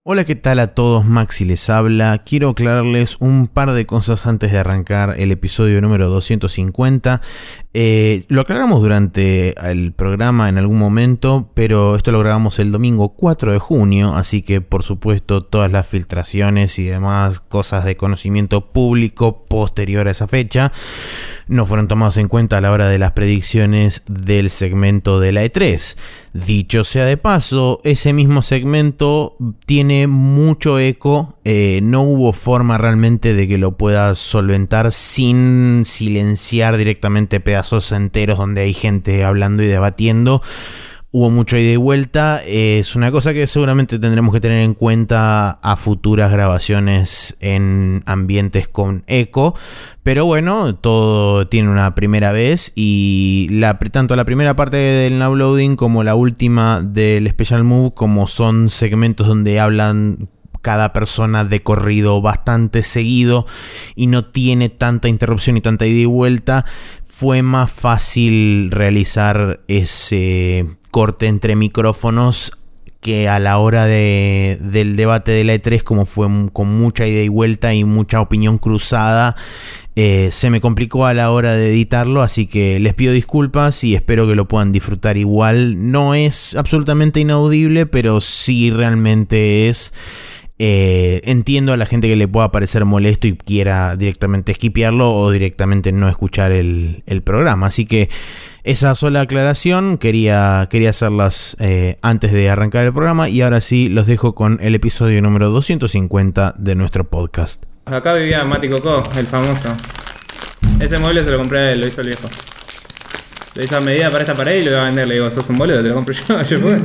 Hola, ¿qué tal a todos? Maxi les habla. Quiero aclararles un par de cosas antes de arrancar el episodio número 250. Lo aclaramos durante el programa en algún momento, pero esto lo grabamos el domingo 4 de junio, así que por supuesto todas las filtraciones y demás cosas de conocimiento público posterior a esa fecha no fueron tomados en cuenta a la hora de las predicciones del segmento de la E3. Dicho sea de paso, ese mismo segmento tiene mucho eco, no hubo forma realmente de que lo puedas solventar sin silenciar directamente pedazos enteros donde hay gente hablando y debatiendo. Hubo mucho ida y vuelta, es una cosa que seguramente tendremos que tener en cuenta a futuras grabaciones en ambientes con eco, pero bueno, todo tiene una primera vez y tanto la primera parte del Now Loading como la última del Special Move, como son segmentos donde hablan cada persona de corrido bastante seguido y no tiene tanta interrupción y tanta ida y vuelta, fue más fácil realizar ese corte entre micrófonos que a la hora del debate de la E3, como fue con mucha ida y vuelta y mucha opinión cruzada. Se me complicó a la hora de editarlo, así que les pido disculpas y espero que lo puedan disfrutar igual. No es absolutamente inaudible, pero sí realmente es... entiendo a la gente que le pueda parecer molesto y quiera directamente skipearlo o directamente no escuchar el programa, así que esa sola aclaración quería hacerlas antes de arrancar el programa. Y ahora sí los dejo con el episodio número 250 de nuestro podcast. Acá vivía Mati Cocó, el famoso. Ese mueble se lo compré, lo hizo el viejo. Lo hizo a medida para esta pared y lo iba a vender. Le digo, ¿sos un boludo? Te lo compro yo fue.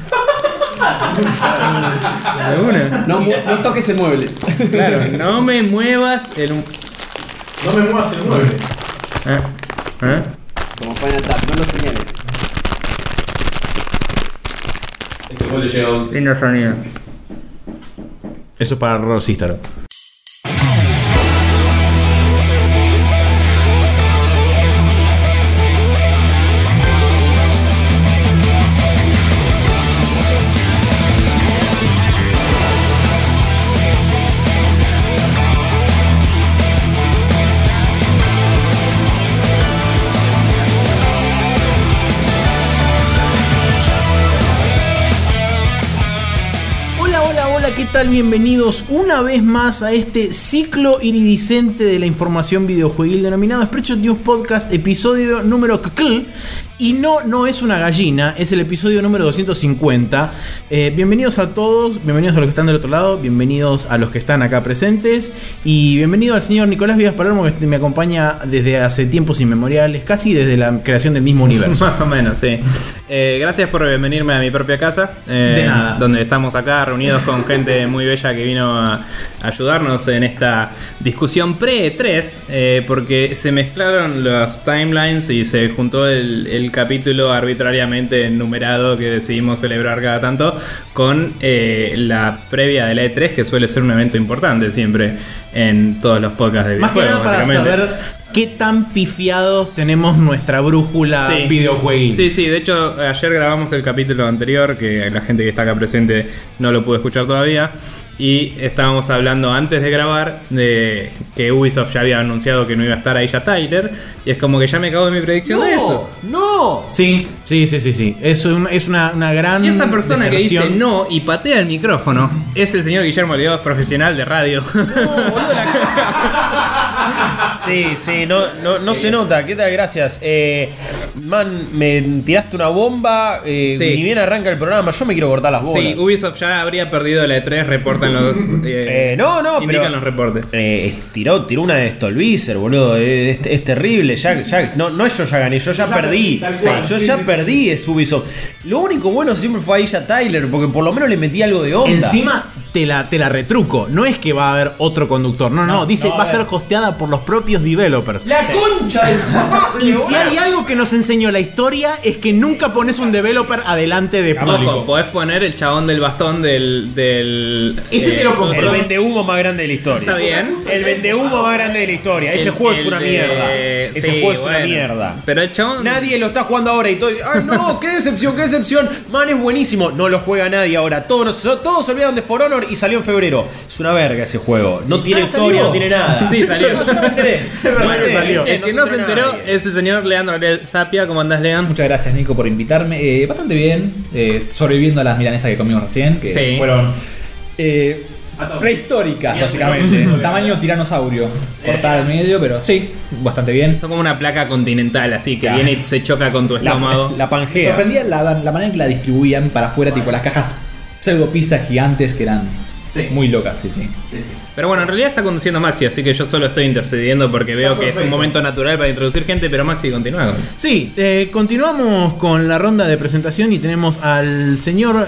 No toques el mueble. Claro, no me muevas el mueble. Como Final Tap, no lo señales. Este mueble llega a 11. Lindo sonido. Eso para Rosístaro. ¿Qué tal? Bienvenidos una vez más a este ciclo iridiscente de la información videojueguil denominado Spreadshot News Podcast, episodio número KKL. Y no es una gallina, es el episodio número 250. Bienvenidos a todos, bienvenidos a los que están del otro lado, bienvenidos a los que están acá presentes y bienvenido al señor Nicolás Vías Palermo, que me acompaña desde hace tiempos inmemoriales, casi desde la creación del mismo universo. Más o menos, sí. Gracias por venirme a mi propia casa. De nada. Donde estamos acá reunidos con gente muy bella que vino a ayudarnos en esta discusión pre-E3, porque se mezclaron las timelines y se juntó el capítulo arbitrariamente numerado que decidimos celebrar cada tanto con la previa de la E3, que suele ser un evento importante siempre en todos los podcasts de videojuegos. Más que nada para saber qué tan pifiados tenemos nuestra brújula videojueguil. Sí, de hecho ayer grabamos el capítulo anterior, que la gente que está acá presente no lo pudo escuchar todavía. Y estábamos hablando antes de grabar de que Ubisoft ya había anunciado que no iba a estar Aisha Tyler. Y es como que ya me cago en mi predicción de eso. ¡No! Sí. Es una gran. Y esa persona deserción. que dice no y patea el micrófono es el señor Guillermo Olivares, profesional de radio. Sí, no se nota. ¿Qué tal? Gracias. Me tiraste una bomba. Ni bien arranca el programa. Yo me quiero cortar las bolas. Sí, Ubisoft ya habría perdido la E3, reportan los. Indican pero, los reportes. Tiró una de Stolbizer, boludo. Es terrible. No es yo ya gané, yo ya perdí. Yo ya perdí, es Ubisoft. Lo único bueno siempre fue Aisha Tyler, porque por lo menos le metí algo de onda. Encima te la retruco. No es que va a haber otro conductor. No. Dice va a ser hosteada por los propios developers. ¡La concha del Y si hay algo que nos enseñó la historia es que nunca pones un developer adelante de público. Ojo, podés poner el chabón del bastón del ese te lo compro. El vendehumo más grande de la historia. Está bien. El vendehumo más grande de la historia. Ese juego es una mierda. Ese juego es una mierda. Pero el chabón. Nadie lo está jugando ahora y todo. ¡Ay, no! ¡Qué decepción! Man, es buenísimo. No lo juega nadie ahora. Todos se olvidaron de For Honor anterior y salió en febrero. Es una verga ese juego. No tiene historia, salió. no tiene nada. Sí, salió. Yo no me enteré. Es verdad que salió. El que no se enteró es el señor Leandro Sapia. ¿Cómo andás, Leandro? Muchas gracias, Nico, por invitarme. Bastante bien. Sobreviviendo a las milanesas que comimos recién, que Sí. fueron prehistóricas, básicamente. Tamaño tiranosaurio. Cortada al medio, pero sí, bastante bien. Son como una placa continental, así que viene y se choca con tu estómago. La Me Pangea. sorprendía la manera en que la distribuían para afuera, tipo las cajas pseudo pizzas gigantes que eran muy locas, sí. Pero bueno, en realidad está conduciendo Maxi, así que yo solo estoy intercediendo porque veo que es un momento natural para introducir gente, pero Maxi continúa. Sí, continuamos con la ronda de presentación y tenemos al señor,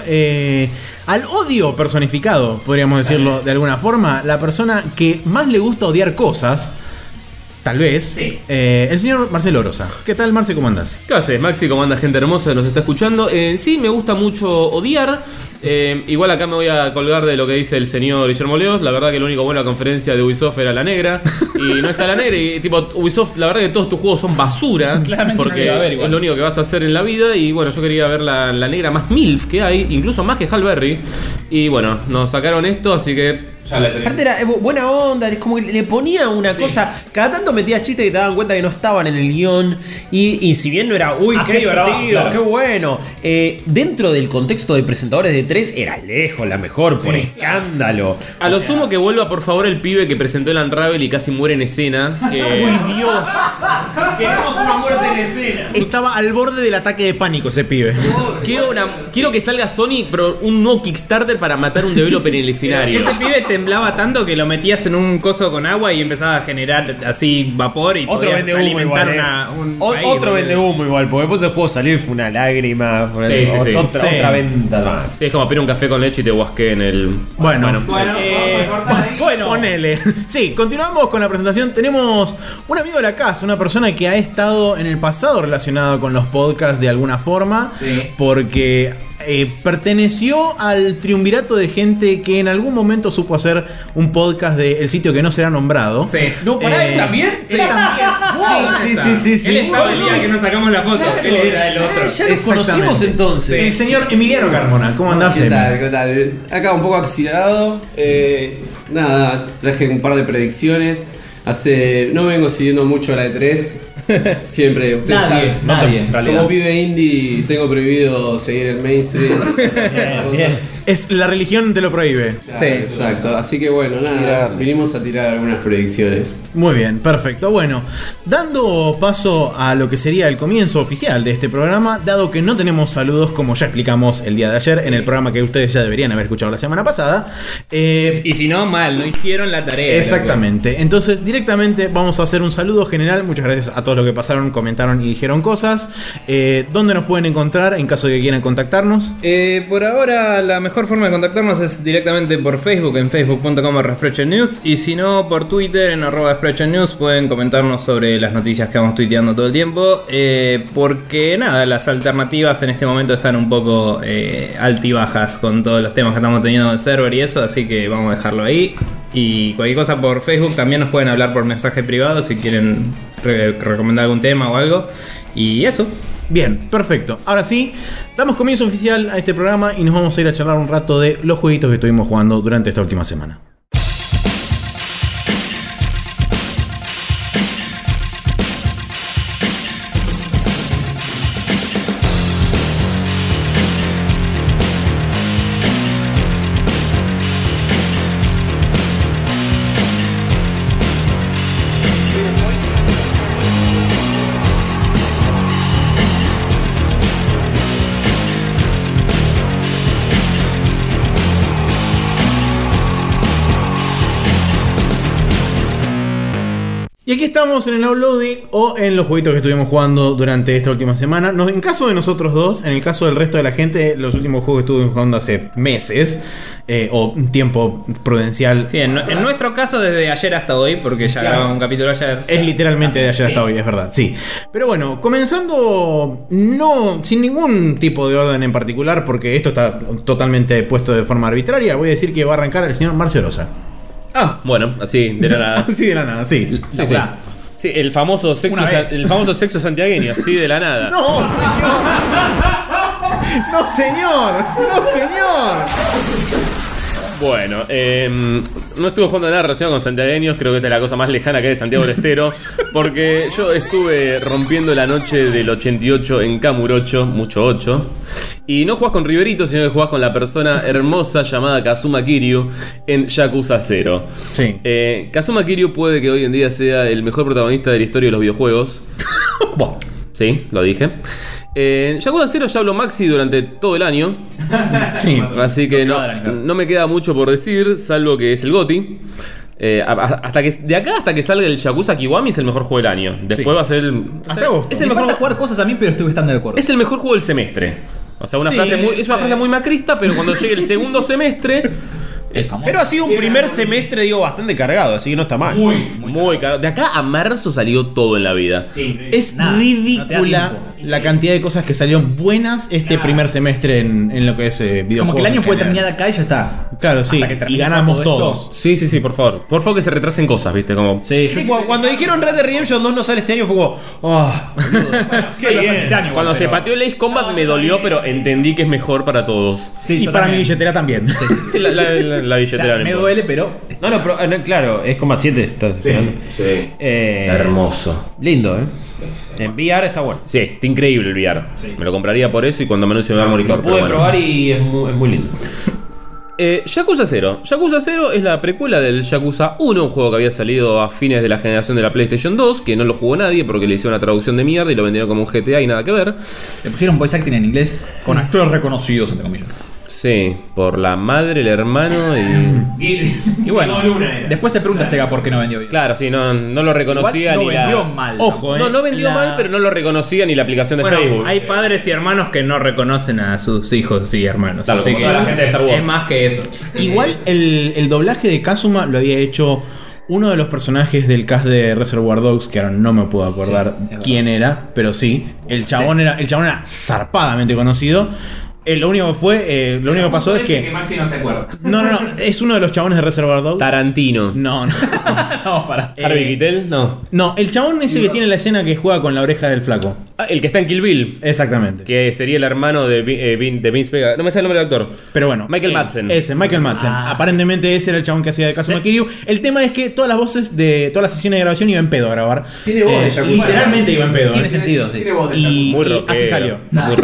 al odio personificado, podríamos decirlo de alguna forma, la persona que más le gusta odiar cosas, tal vez, Sí. El señor Marcelo Orosa. ¿Qué tal, Marce? ¿Cómo andás? ¿Qué haces, Maxi? ¿Cómo anda gente hermosa que nos está escuchando? Sí, me gusta mucho odiar. Igual acá me voy a colgar de lo que dice el señor Guillermo Leos. La verdad que lo único bueno de la conferencia de Ubisoft era la negra. Y no está la negra. Y tipo, Ubisoft, la verdad que todos tus juegos son basura. Claramente porque no lo iba a ver igual. es lo único que vas a hacer en la vida. Y bueno, yo quería ver la negra más MILF que hay. Incluso más que Halle Berry. Y bueno, nos sacaron esto, así que ya la tenemos. Aparte era buena onda, es como que le ponía una cosa. Cada tanto metía chistes y te daban cuenta que no estaban en el guión. Y si bien no era, uy, Así qué esperaba, divertido, claro. qué bueno. Dentro del contexto de presentadores de 3 era lejos la mejor, por escándalo. A lo sumo que vuelva por favor el pibe que presentó el Unravel y casi muere en escena. Que... ¡Uy, Dios! Queremos una muerte en escena. Estaba al borde del ataque de pánico ese pibe. Quiero que salga Sony, pero un nuevo Kickstarter para matar un developer en el escenario. Ese pibe temblaba tanto que lo metías en un coso con agua y empezaba a generar así vapor y Otro podías vende humo alimentar igual, un O- país, otro boludo. vende humo igual, porque después el juego salir fue una lágrima. Fue Sí. Otra venta más. Sí, es como pedir un café con leche y te guasqué en el... Bueno, Bueno, ponele. Sí, continuamos con la presentación. Tenemos un amigo de la casa, una persona que ha estado en el pasado relacionado con los podcasts de alguna forma, porque perteneció al triunvirato de gente que en algún momento supo hacer un podcast de El Sitio que no será nombrado. Sí. No, para él también. Sí, también. Sí. Él estaba el día que nos sacamos la foto. Él era el otro. ya nos conocimos Exactamente. entonces. El señor Emiliano Carmona, ¿cómo andás? ¿Qué Emi? tal? ¿Qué tal? Acá un poco oxidado. Nada, traje un par de predicciones. No vengo siguiendo mucho a la E3. Siempre, ustedes saben. Nadie, en realidad. Como pibe indie, tengo prohibido seguir el mainstream. Bien. Es la religión te lo prohíbe. Claro, exacto. Así que bueno, nada, vinimos a tirar algunas predicciones. Muy bien, perfecto. Bueno, dando paso a lo que sería el comienzo oficial de este programa, dado que no tenemos saludos como ya explicamos el día de ayer en el programa que ustedes ya deberían haber escuchado la semana pasada. Y si no, mal, no hicieron la tarea. Exactamente. Entonces, directamente vamos a hacer un saludo general. Muchas gracias a todos los que pasaron, comentaron y dijeron cosas. ¿Dónde nos pueden encontrar en caso de que quieran contactarnos? Por ahora la mejor forma de contactarnos es directamente por Facebook, en facebook.com/SprecherNews, y si no por Twitter en @SprecherNews pueden comentarnos sobre las noticias que vamos tuiteando todo el tiempo, porque nada, las alternativas en este momento están un poco altibajas con todos los temas que estamos teniendo de server y eso, así que vamos a dejarlo ahí. Y cualquier cosa por Facebook también nos pueden hablar por mensaje privado si quieren recomendar algún tema o algo, y eso. Bien, perfecto. Ahora sí, damos comienzo oficial a este programa y nos vamos a ir a charlar un rato de los jueguitos que estuvimos jugando durante esta última semana. Y aquí estamos en el Outloading o en los jueguitos que estuvimos jugando durante esta última semana. En caso de nosotros dos, en el caso del resto de la gente, los últimos juegos que estuvimos jugando hace meses, o un tiempo prudencial. Sí, en nuestro caso desde ayer hasta hoy, porque ya grabamos un capítulo ayer. Es literalmente de ayer hasta hoy, es verdad, sí. Pero bueno, comenzando sin ningún tipo de orden en particular, porque esto está totalmente puesto de forma arbitraria, voy a decir que va a arrancar el señor Marcelo Orosa. Ah, bueno, así, de la nada. Así de la nada, sí. Sí, sí. Sí, el famoso sexo santiagueño, así de la nada. ¡No, señor! ¡No, señor! ¡No, señor! Bueno, no estuve jugando nada relacionado con santiagueños. Creo que esta es la cosa más lejana que hay de Santiago del Estero. Porque yo estuve rompiendo la noche del 88 en Camurocho, mucho 8. Y no jugás con Riverito, sino que jugás con la persona hermosa llamada Kazuma Kiryu en Yakuza 0. Sí. Kazuma Kiryu puede que hoy en día sea el mejor protagonista de la historia de los videojuegos. Sí, lo dije. Yakuza 0 ya habló Maxi durante todo el año. Sí. Así que no me queda mucho por decir, salvo que es el GOTY. De acá hasta que salga el Yakuza Kiwami es el mejor juego del año. Después va a ser hasta agosto. Es el mejor jugar cosas a mí, pero estoy bastante de acuerdo. Es el mejor juego del semestre. O sea, es una frase muy macrista, pero cuando llegue el segundo semestre. Pero ha sido un primer semestre, digo, bastante cargado, así que no está mal. Muy caro. De acá a marzo salió todo en la vida. Sí, Es nada, ridícula la cantidad de cosas que salieron buenas primer semestre en lo que es videojuegos. Como que el año en puede general. terminar acá y ya está. Claro, sí. Hasta que termine Y ganamos todo esto. todos. Sí, por favor. Por favor que se retrasen cosas, ¿viste? Como. Sí, Cuando dijeron Red Dead Redemption 2 no sale este año, fue como. qué bien. Cuando se pateó el Ace Combat me dolió, pero entendí que es mejor para todos. Sí, Y yo para mi también. billetera también. Sí, la O billetera sea, no me importa. duele, pero. No, pero claro, es Combat 7. Estás hablando. Sí. Hermoso. Lindo, En VR está bueno. Sí, está increíble el VR. Me lo compraría por eso y cuando me anuncie me va a morir. Lo pude probar y es muy lindo. Yakuza 0. Yakuza 0 es la precuela del Yakuza 1, un juego que había salido a fines de la generación de la PlayStation 2, que no lo jugó nadie porque le hicieron una traducción de mierda y lo vendieron como un GTA y nada que ver. Le pusieron voice acting en inglés con actores reconocidos, entre comillas. Sí, por la madre, el hermano y... Y bueno, después se pregunta Sega por qué no vendió bien. Claro, sí, no lo reconocía Igual no ni vendió la... mal. Ojo, No vendió mal, pero no lo reconocía ni la aplicación de Bueno, Facebook. hay padres y hermanos que no reconocen a sus hijos y hermanos. Claro, así como que toda la gente de Star Wars. es más que eso. Igual el doblaje de Kazuma lo había hecho uno de los personajes del cast de Reservoir Dogs, que ahora no me puedo acordar quién era, pero sí, el chabón era zarpadamente conocido. Lo único que pasó es que Maxi no se acuerda. no, es uno de los chabones de Reservoir Dogs. Tarantino. No. No, para. Harvey Keitel, no. No, el chabón ese que tiene la escena que juega con la oreja del flaco. El que está en Kill Bill, Exactamente. que sería el hermano de Vince Vega. No me sale el nombre del actor. Pero bueno, Michael Madsen. Ese, Michael Madsen. Aparentemente ese era el chabón que hacía de Kazuma Kiryu. El tema es que todas las voces de todas las sesiones de grabación iba en pedo a grabar. Tiene voz de Yakuza. Literalmente iba en pedo. Tiene sentido, sí. Tiene voz de Y, Muy y rockero. así salió.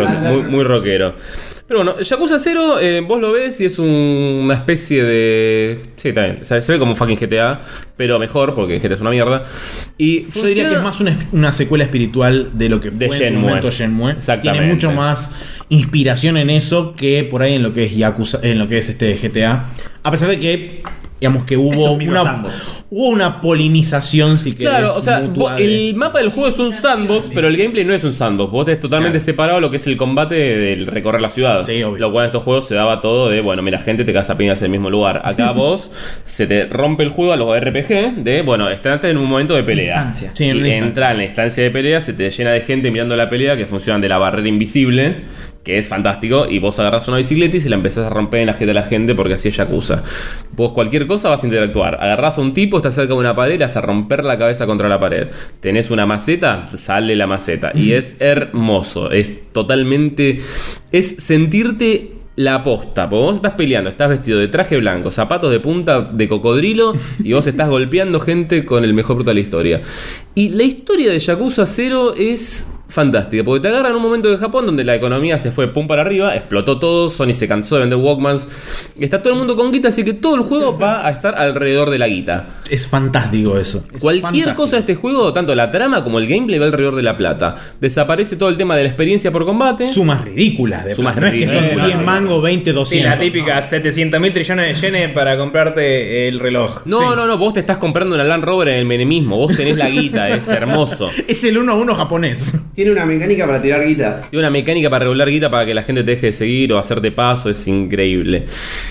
Muy rockero. Pero bueno, Yakuza 0, vos lo ves y es una especie de... Sí, también. Se ve como un fucking GTA, pero mejor, porque GTA es una mierda. Y Yo diría que es más una secuela espiritual de lo que fue De en su Shenmue. momento Shenmue. Exactamente. Tiene mucho más inspiración en eso que por ahí en lo que es Yakuza, en lo que es GTA. A pesar de que, digamos que Es hubo un micro sandbox. una polinización, si querés. Claro, o sea, mutua de- el mapa del juego es un sandbox, pero el gameplay no es un sandbox. Vos tenés totalmente separado lo que es el combate del recorrer la ciudad. Sí, obvio. Lo cual en estos juegos se daba todo de, bueno, mira, gente te caza piñas en el mismo lugar. Acá vos se te rompe el juego a los RPG de, bueno, estás en un momento de pelea. Instancia. Sí, en una y instancia. entra en la instancia de pelea, se te llena de gente mirando la pelea que funcionan de la barrera invisible, que es fantástico, y vos agarrás una bicicleta y se la empezás a romper en la jeta a la gente porque así es Yakuza. Vos cualquier cosa vas a interactuar. Agarrás a un tipo, está cerca de una pared, le vas a romper la cabeza contra la pared. Tenés una maceta, sale la maceta. Y es hermoso. Es totalmente... Es sentirte la posta, porque vos estás peleando, estás vestido de traje blanco, zapatos de punta de cocodrilo y vos estás golpeando gente con el mejor prota de la historia. Y la historia de Yakuza 0 es fantástica, porque te agarra en un momento de Japón donde la economía se fue pum para arriba, explotó todo, Sony se cansó de vender Walkmans, está todo el mundo con guita, así que todo el juego va a estar alrededor de la guita. Es fantástico eso. Es Cualquier fantástico. cosa de este juego, tanto la trama como el gameplay, va alrededor de la plata. Desaparece todo el tema de la experiencia por combate. Sumas ridículas de Sumas plata. No es que son ridículas. 10 mangos, 20, Sí, 200. la típica 700.000 trillones de yenes para comprarte el reloj. No, vos te estás comprando una Land Rover en el menemismo, vos tenés la guita, es hermoso. Es el 1-1 japonés. Tiene una mecánica para tirar guita. Y una mecánica para regular guita para que la gente te deje de seguir o hacerte paso, es increíble.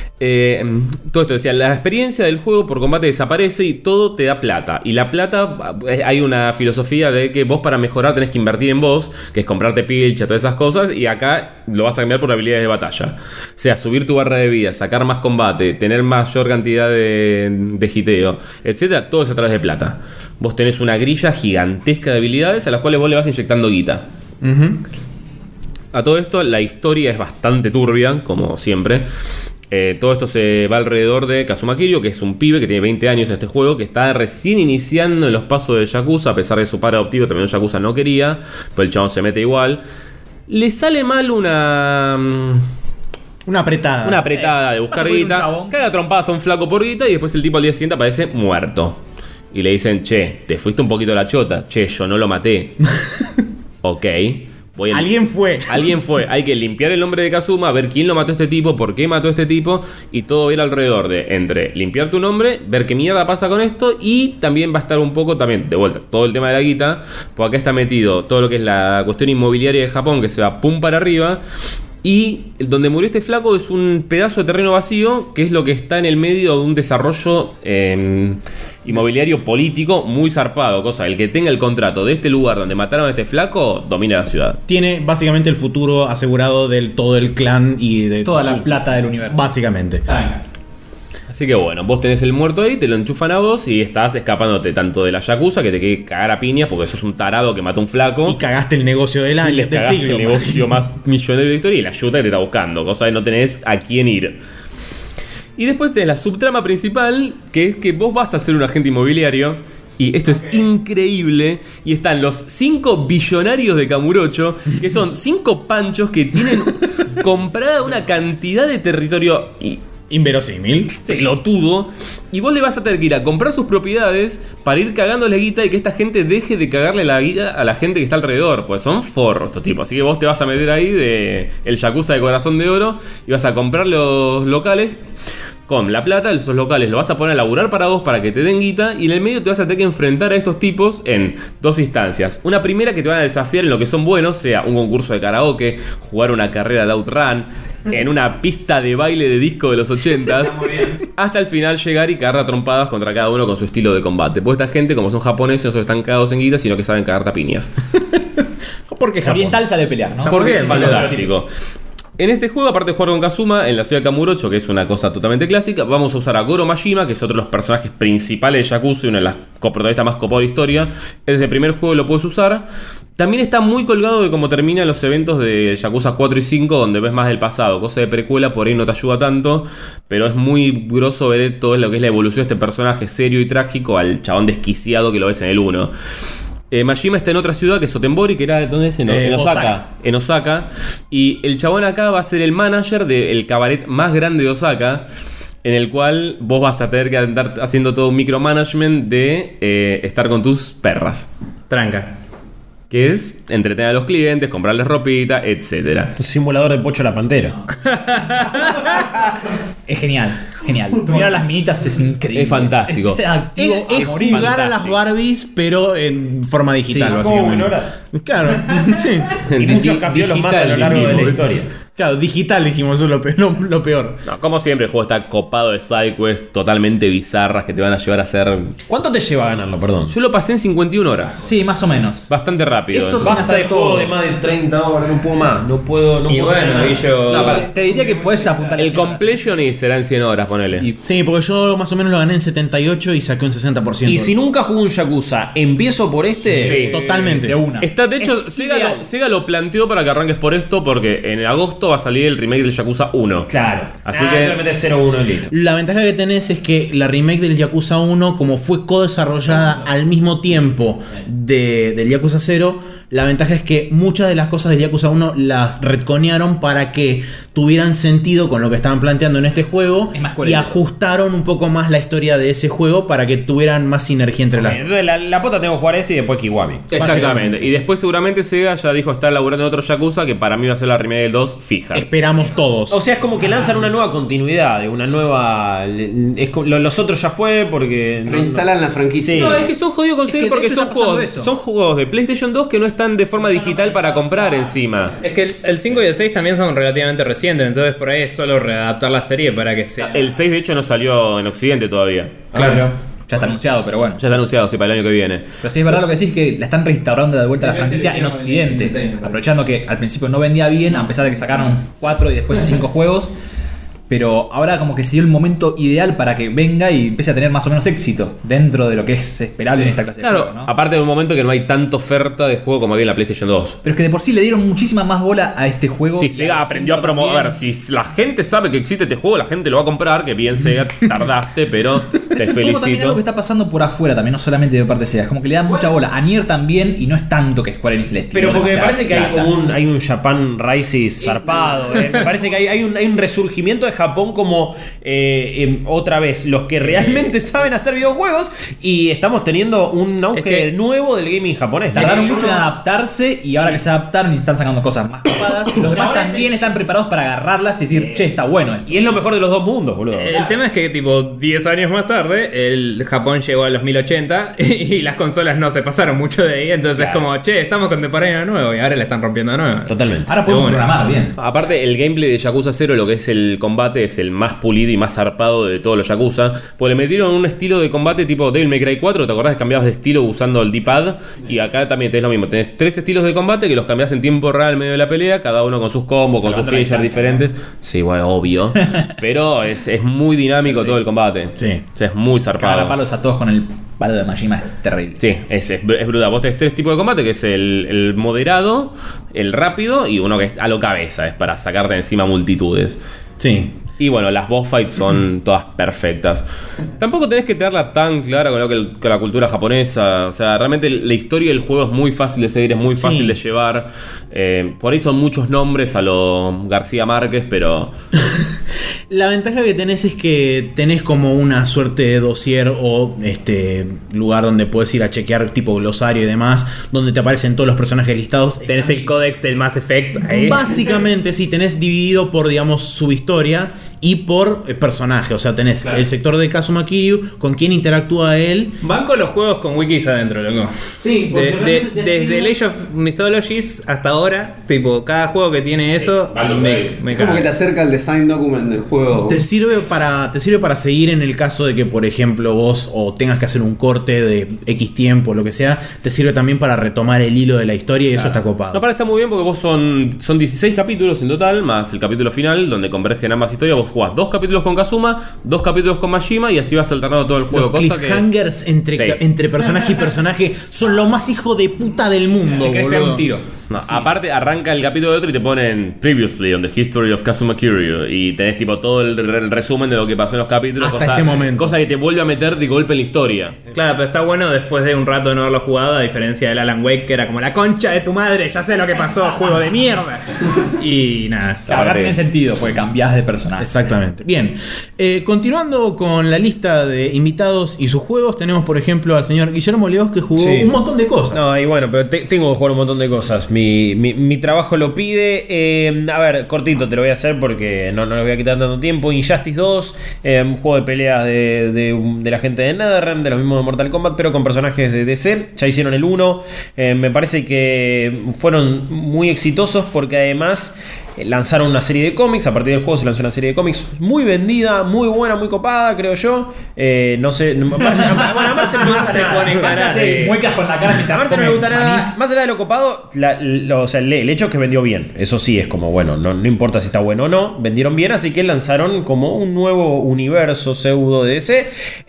Todo esto decía, la experiencia del juego por combate desaparece y todo te da plata. Y la plata, hay una filosofía de que vos para mejorar tenés que invertir en vos, que es comprarte pilcha, todas esas cosas, y acá lo vas a cambiar por habilidades de batalla. O sea, subir tu barra de vida, sacar más combate, tener mayor cantidad de hiteo, etcétera, todo es a través de plata. Vos tenés una grilla gigantesca de habilidades a las cuales vos le vas inyectando guita. A todo esto, la historia es bastante turbia, como siempre. Todo esto se va alrededor de Kazuma Kiryu, que es un pibe que tiene 20 años en este juego, que está recién iniciando en los pasos de Yakuza, a pesar de su padre adoptivo, también un Yakuza no quería, pero el chabón se mete igual. Le sale mal una apretada de buscar guita, caga trompadas a un flaco por guita y después el tipo al día siguiente aparece muerto. Y le dicen, che, te fuiste un poquito la chota. Che, yo no lo maté. Ok. Alguien fue. Hay que limpiar el nombre de Kazuma, ver quién lo mató a este tipo, por qué mató a este tipo, y todo ir alrededor de entre limpiar tu nombre, ver qué mierda pasa con esto, y también va a estar un poco, también, de vuelta, todo el tema de la guita, porque acá está metido todo lo que es la cuestión inmobiliaria de Japón, que se va pum para arriba. Y donde murió este flaco es un pedazo de terreno vacío, que es lo que está en el medio de un desarrollo inmobiliario político muy zarpado. Cosa, el que tenga el contrato de este lugar donde mataron a este flaco, domina la ciudad. Tiene básicamente el futuro asegurado del todo el clan y de toda la plata del universo. Básicamente. Así que bueno, vos tenés el muerto ahí, te lo enchufan a vos y estás escapándote tanto de la Yakuza, que te quede cagar a piñas porque sos un tarado que mató a un flaco. Y cagaste el negocio del año, del siglo. El negocio más millonario de la historia y la ayuda que te está buscando. Cosa que no tenés a quién ir. Y después tenés la subtrama principal, que es que vos vas a ser un agente inmobiliario. Y esto es increíble. Y están los 5 billonarios de Kamurocho, que son 5 panchos que tienen comprada una cantidad de territorio inverosímil, pelotudo, y vos le vas a tener que ir a comprar sus propiedades para ir cagándole guita y que esta gente deje de cagarle la guita a la gente que está alrededor, pues son forros estos tipos. Así que vos te vas a meter ahí de el Yakuza de corazón de oro y vas a comprar los locales. Con la plata de esos locales lo vas a poner a laburar para vos para que te den guita, y en el medio te vas a tener que enfrentar a estos tipos en 2 instancias. Una primera que te van a desafiar en lo que son buenos, sea un concurso de karaoke, jugar una carrera de outrun, en una pista de baile de disco de los 80s, hasta el final llegar y cagar a trompadas contra cada uno con su estilo de combate. Pues esta gente, como son japoneses, no solo están cagados en guita, sino que saben cagar tapiñas. Porque oriental sale pelear, ¿no? Porque es fantástico. En este juego, aparte de jugar con Kazuma en la ciudad de Kamurocho, que es una cosa totalmente clásica, vamos a usar a Goro Majima, que es otro de los personajes principales de Yakuza y una de las coprotagonistas más copadas de historia. Desde el primer juego lo puedes usar. También está muy colgado de cómo terminan los eventos de Yakuza 4 y 5, donde ves más del pasado. Cosa de precuela, por ahí no te ayuda tanto, pero es muy groso ver todo lo que es la evolución de este personaje serio y trágico al chabón desquiciado que lo ves en el 1. Majima está en otra ciudad que es Sotenbori, que era, ¿dónde es? En Osaka. En Osaka. Y el chabón acá va a ser el manager del cabaret más grande de Osaka, en el cual vos vas a tener que andar haciendo todo un micromanagement de estar con tus perras. Tranca. Que es entretener a los clientes, comprarles ropita, etc. Un simulador de Pocho la Pantera. Es genial, genial. Mirar las minitas es increíble. Es fantástico. Es activo Es morir. jugar a las Barbies, pero en forma digital, Sí, básicamente. ¿cómo? Claro, sí. Y muchos cafiolos más a lo largo de la historia. Claro, digital dijimos, eso es lo peor. No, como siempre, el juego está copado de sidequests totalmente bizarras que te van a llevar a hacer... ¿Cuánto te lleva a ganarlo, perdón? Yo lo pasé en 51 horas. Sí, más o menos. Bastante rápido. Esto Basta sin de hacer juego todo. de más de 30 horas, no puedo más. No puedo. Y bueno, y yo. No, te diría que puedes apuntar El completion y será en 100 horas, ponele. Sí, porque yo más o menos lo gané en 78 y saqué un 60%. Y si nunca jugué un Yakuza, ¿empiezo por este? Sí. Totalmente. de una. Está, de hecho, Es Sega ideal. Sega lo planteó para que arranques por esto, porque en agosto va a salir el remake del Yakuza 1. Claro. Así que- Te metes 0-1 y listo. La ventaja que tenés es que la remake del Yakuza 1, como fue co-desarrollada al mismo tiempo del Yakuza 0, la ventaja es que muchas de las cosas del Yakuza 1 las retconearon para que tuvieran sentido con lo que estaban planteando en este juego Es más y coherente. ajustaron un poco más la historia de ese juego para que tuvieran más sinergia entre las. Entonces la pota tengo que jugar este y después Kiwami. Exactamente. Y después seguramente Sega ya dijo estar laburando en otro Yakuza, que para mí va a ser la remake del 2 fija. Esperamos todos. O sea, es como que lanzan una nueva continuidad, de una nueva. Los otros ya fue porque. Reinstalan la franquicia. Sí. No, es que son jodidos conseguir Es que de porque hecho son está pasando juegos, eso. son juegos de PlayStation 2 que no están de forma digital para comprar encima. Es que el 5 y el 6 también son relativamente recientes, entonces por ahí es solo readaptar la serie para que sea. El 6 de hecho no salió en Occidente todavía. Claro. Ya está anunciado, pero bueno. Ya está anunciado, sí, para el año que viene. Pero sí es verdad lo que decís, que la están reinstaurando de vuelta la franquicia en Occidente. Aprovechando que al principio no vendía bien, a pesar de que sacaron 4 y después 5 juegos. pero ahora como que sería el momento ideal para que venga y empiece a tener más o menos éxito dentro de lo que es esperable en esta clase de Claro, juego, ¿no? aparte de un momento que no hay tanta oferta de juego como había en la PlayStation 2. Pero es que de por sí le dieron muchísima más bola a este juego. Si y Sega al aprendió a 5 promover, también. si la gente sabe que existe este juego, la gente lo va a comprar. Que bien, Sega, tardaste, pero te Es un poco también algo felicito. que está pasando por afuera también, no solamente de parte de Sega. Es como que le dan mucha bola. A Nier también, y no es tanto que Square Enix le estima Pero porque me demasiada parece que hay, plata. como hay un Japan Rises zarpado. Me parece que hay un resurgimiento de Japón como otra vez los que realmente saben hacer videojuegos, y estamos teniendo un auge Es que- nuevo del gaming japonés. Tardaron mucho en adaptarse y ahora que se adaptaron y están sacando cosas más copadas, los demás también están preparados para agarrarlas y decir, che, está bueno esto. Y es lo mejor de los dos mundos, boludo. El tema es que tipo 10 años más tarde el Japón llegó a los 1080 y las consolas no se pasaron mucho de ahí, entonces es como, che, estamos contemporáneos de nuevo y ahora le están rompiendo de nuevo. Totalmente. Ahora podemos Bueno. programar bien. Aparte, el gameplay de Yakuza 0, lo que es el combate, es el más pulido y más zarpado de todos los Yakuza. Pues le metieron un estilo de combate tipo Devil May Cry 4. ¿Te acordás que cambiabas de estilo usando el D-pad? Y acá también tenés lo mismo. Tenés 3 estilos de combate que los cambiás en tiempo real en medio de la pelea, cada uno con sus combos, con sus Salvando la finishers distancia, diferentes. Sí, bueno, obvio. Pero es muy dinámico todo el combate. Sí. O sea, es muy Cagar a zarpado. palos a todos con el palo de Majima es terrible. Sí, es brutal. Vos tenés 3 tipos de combate, que es el moderado, el rápido y uno que es a lo cabeza, es para sacarte encima multitudes. Sí. Y bueno, las boss fights son todas perfectas. Tampoco tenés que tenerla tan clara con, con la cultura japonesa. O sea, realmente la historia del juego es muy fácil de seguir, es muy fácil de llevar. Por ahí son muchos nombres a lo García Márquez, pero... La ventaja que tenés es que tenés como una suerte de dossier o lugar donde puedes ir a chequear tipo glosario y demás, donde te aparecen todos los personajes listados. Tenés el códex del Mass Effect ahí. Básicamente, sí, tenés dividido por, digamos, su historia y por personaje. O sea, tenés el sector de Kazuma Kiryu, con quién interactúa él. Van con los juegos con wikis adentro, loco. Sí, Desde Age of Mythologies hasta ahora, tipo, cada juego que tiene eso, me Es como que caga. te acerca el design document del juego. Te sirve para seguir en el caso de que, por ejemplo, vos o tengas que hacer un corte de X tiempo, lo que sea. Te sirve también para retomar el hilo de la historia y eso está copado. No, para, está muy bien porque vos son 16 capítulos en total, más el capítulo final, donde convergen ambas historias. Vos jugás 2 capítulos con Kazuma, 2 capítulos con Majima, y así vas alternando todo el juego. Los Cosa que... cliffhangers entre, Sí. entre personaje y personaje son lo más hijo de puta del mundo, Te querés pegar boludo. un tiro. No, aparte arranca el capítulo de otro y te ponen Previously on the History of Kazuma Kiryu, y tenés tipo todo el resumen de lo que pasó en los capítulos. Hasta ese momento. Cosa que te vuelve a meter de golpe en la historia. Claro, pero está bueno después de un rato de no haberlo jugado, a diferencia del Alan Wake, que era como la concha de tu madre, ya sé lo que pasó, juego de mierda. Y nada. Claro, acá Aparte- tiene sentido, porque cambiás de personaje. Exactamente. Bien. Continuando con la lista de invitados y sus juegos, tenemos por ejemplo al señor Guillermo Leos, que jugó Sí. un montón de cosas. No, y bueno, pero tengo que jugar un montón de cosas. Mi trabajo lo pide. A ver, cortito te lo voy a hacer porque no le voy a quitar tanto tiempo. Injustice 2, un juego de peleas de la gente de NetherRealm, de los mismos de Mortal Kombat, pero con personajes de DC. Ya hicieron el 1. Me parece que fueron muy exitosos porque además lanzaron una serie de cómics. A partir del juego se lanzó una serie de cómics muy vendida, muy buena, muy copada, creo yo. No sé, a Marce no me gusta Se nada. pone Marce cara hace de- muecas con la cara mientras A Marce no come le gusta nada. manís. Más allá de lo copado, o sea, el hecho es que vendió bien. Eso sí, es como, bueno, no importa si está bueno o no. Vendieron bien, así que lanzaron como un nuevo universo pseudo de DC.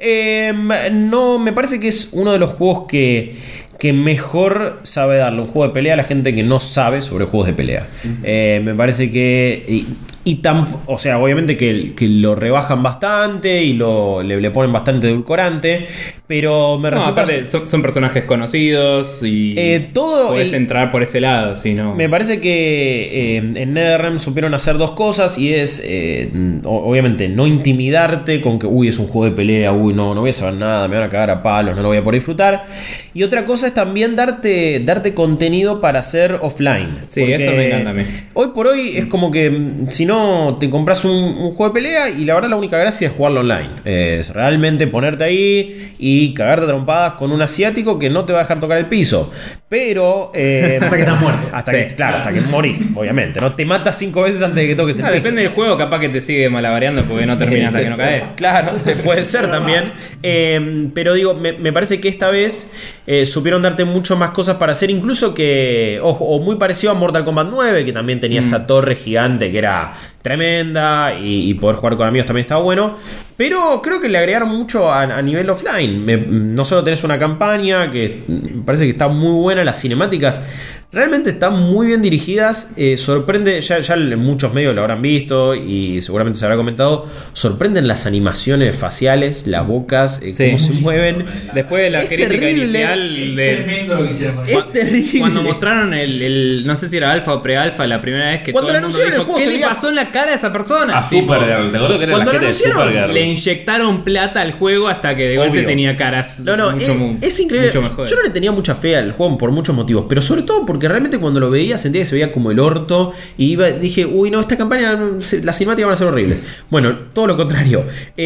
No, me parece que es uno de los juegos que mejor sabe darle un juego de pelea a la gente que no sabe sobre juegos de pelea. Me parece que... o sea, obviamente que lo rebajan bastante y le ponen bastante edulcorante, pero me No, resulta... aparte son personajes conocidos y todo puedes el- entrar por ese lado, si no. Me parece que en NetherRealm supieron hacer dos cosas, y es obviamente no intimidarte con que es un juego de pelea, no voy a saber nada, me van a cagar a palos, no lo voy a poder disfrutar. Y otra cosa es también darte contenido para hacer offline. Sí, Porque eso me encanta a mí. Hoy por hoy es como que si no te compras un juego de pelea, y la verdad la única gracia es jugarlo online. Es realmente ponerte ahí y cagarte a trompadas con un asiático que no te va a dejar tocar el piso. Pero. Hasta que estás muerto. Hasta que morís, obviamente. No te matas 5 veces antes de que toques el piso. Depende del juego, capaz que te sigue malabareando porque no termina hasta que no caes. Claro, puede ser también. Pero digo, me parece que esta vez supieron darte mucho más cosas para hacer. Incluso que. Ojo, o muy parecido a Mortal Kombat 9, que también tenía esa torre gigante que era tremenda. Y poder jugar con amigos también estaba bueno. Pero creo que le agregaron mucho a nivel offline. No solo tenés una campaña que me parece que está muy buena, las cinemáticas realmente están muy bien dirigidas. Sorprende, ya en muchos medios lo habrán visto y seguramente se habrá comentado. Sorprenden las animaciones faciales, las bocas, cómo se mueven. Después de la crítica terrible. inicial Tremendo lo que hicieron. Es terrible. Cuando mostraron el no sé si era alfa o pre-alfa la primera vez que Cuando todo el mundo anunciaron el dijo, juego ¿qué se le veía- pasó en la cara a esa persona? A Supergirl, te acuerdo que era cuando la gente de anunciaron, Supergirl. Le inyectaron plata al juego hasta que de golpe Obvio. tenía caras No, es increíble. mucho mejor. Yo no le tenía mucha fe al juego por muchos motivos, pero sobre todo porque realmente cuando lo veía sentía que se veía como el orto y dije, uy, no, esta campaña, las cinemáticas van a ser horribles. Bueno, todo lo contrario.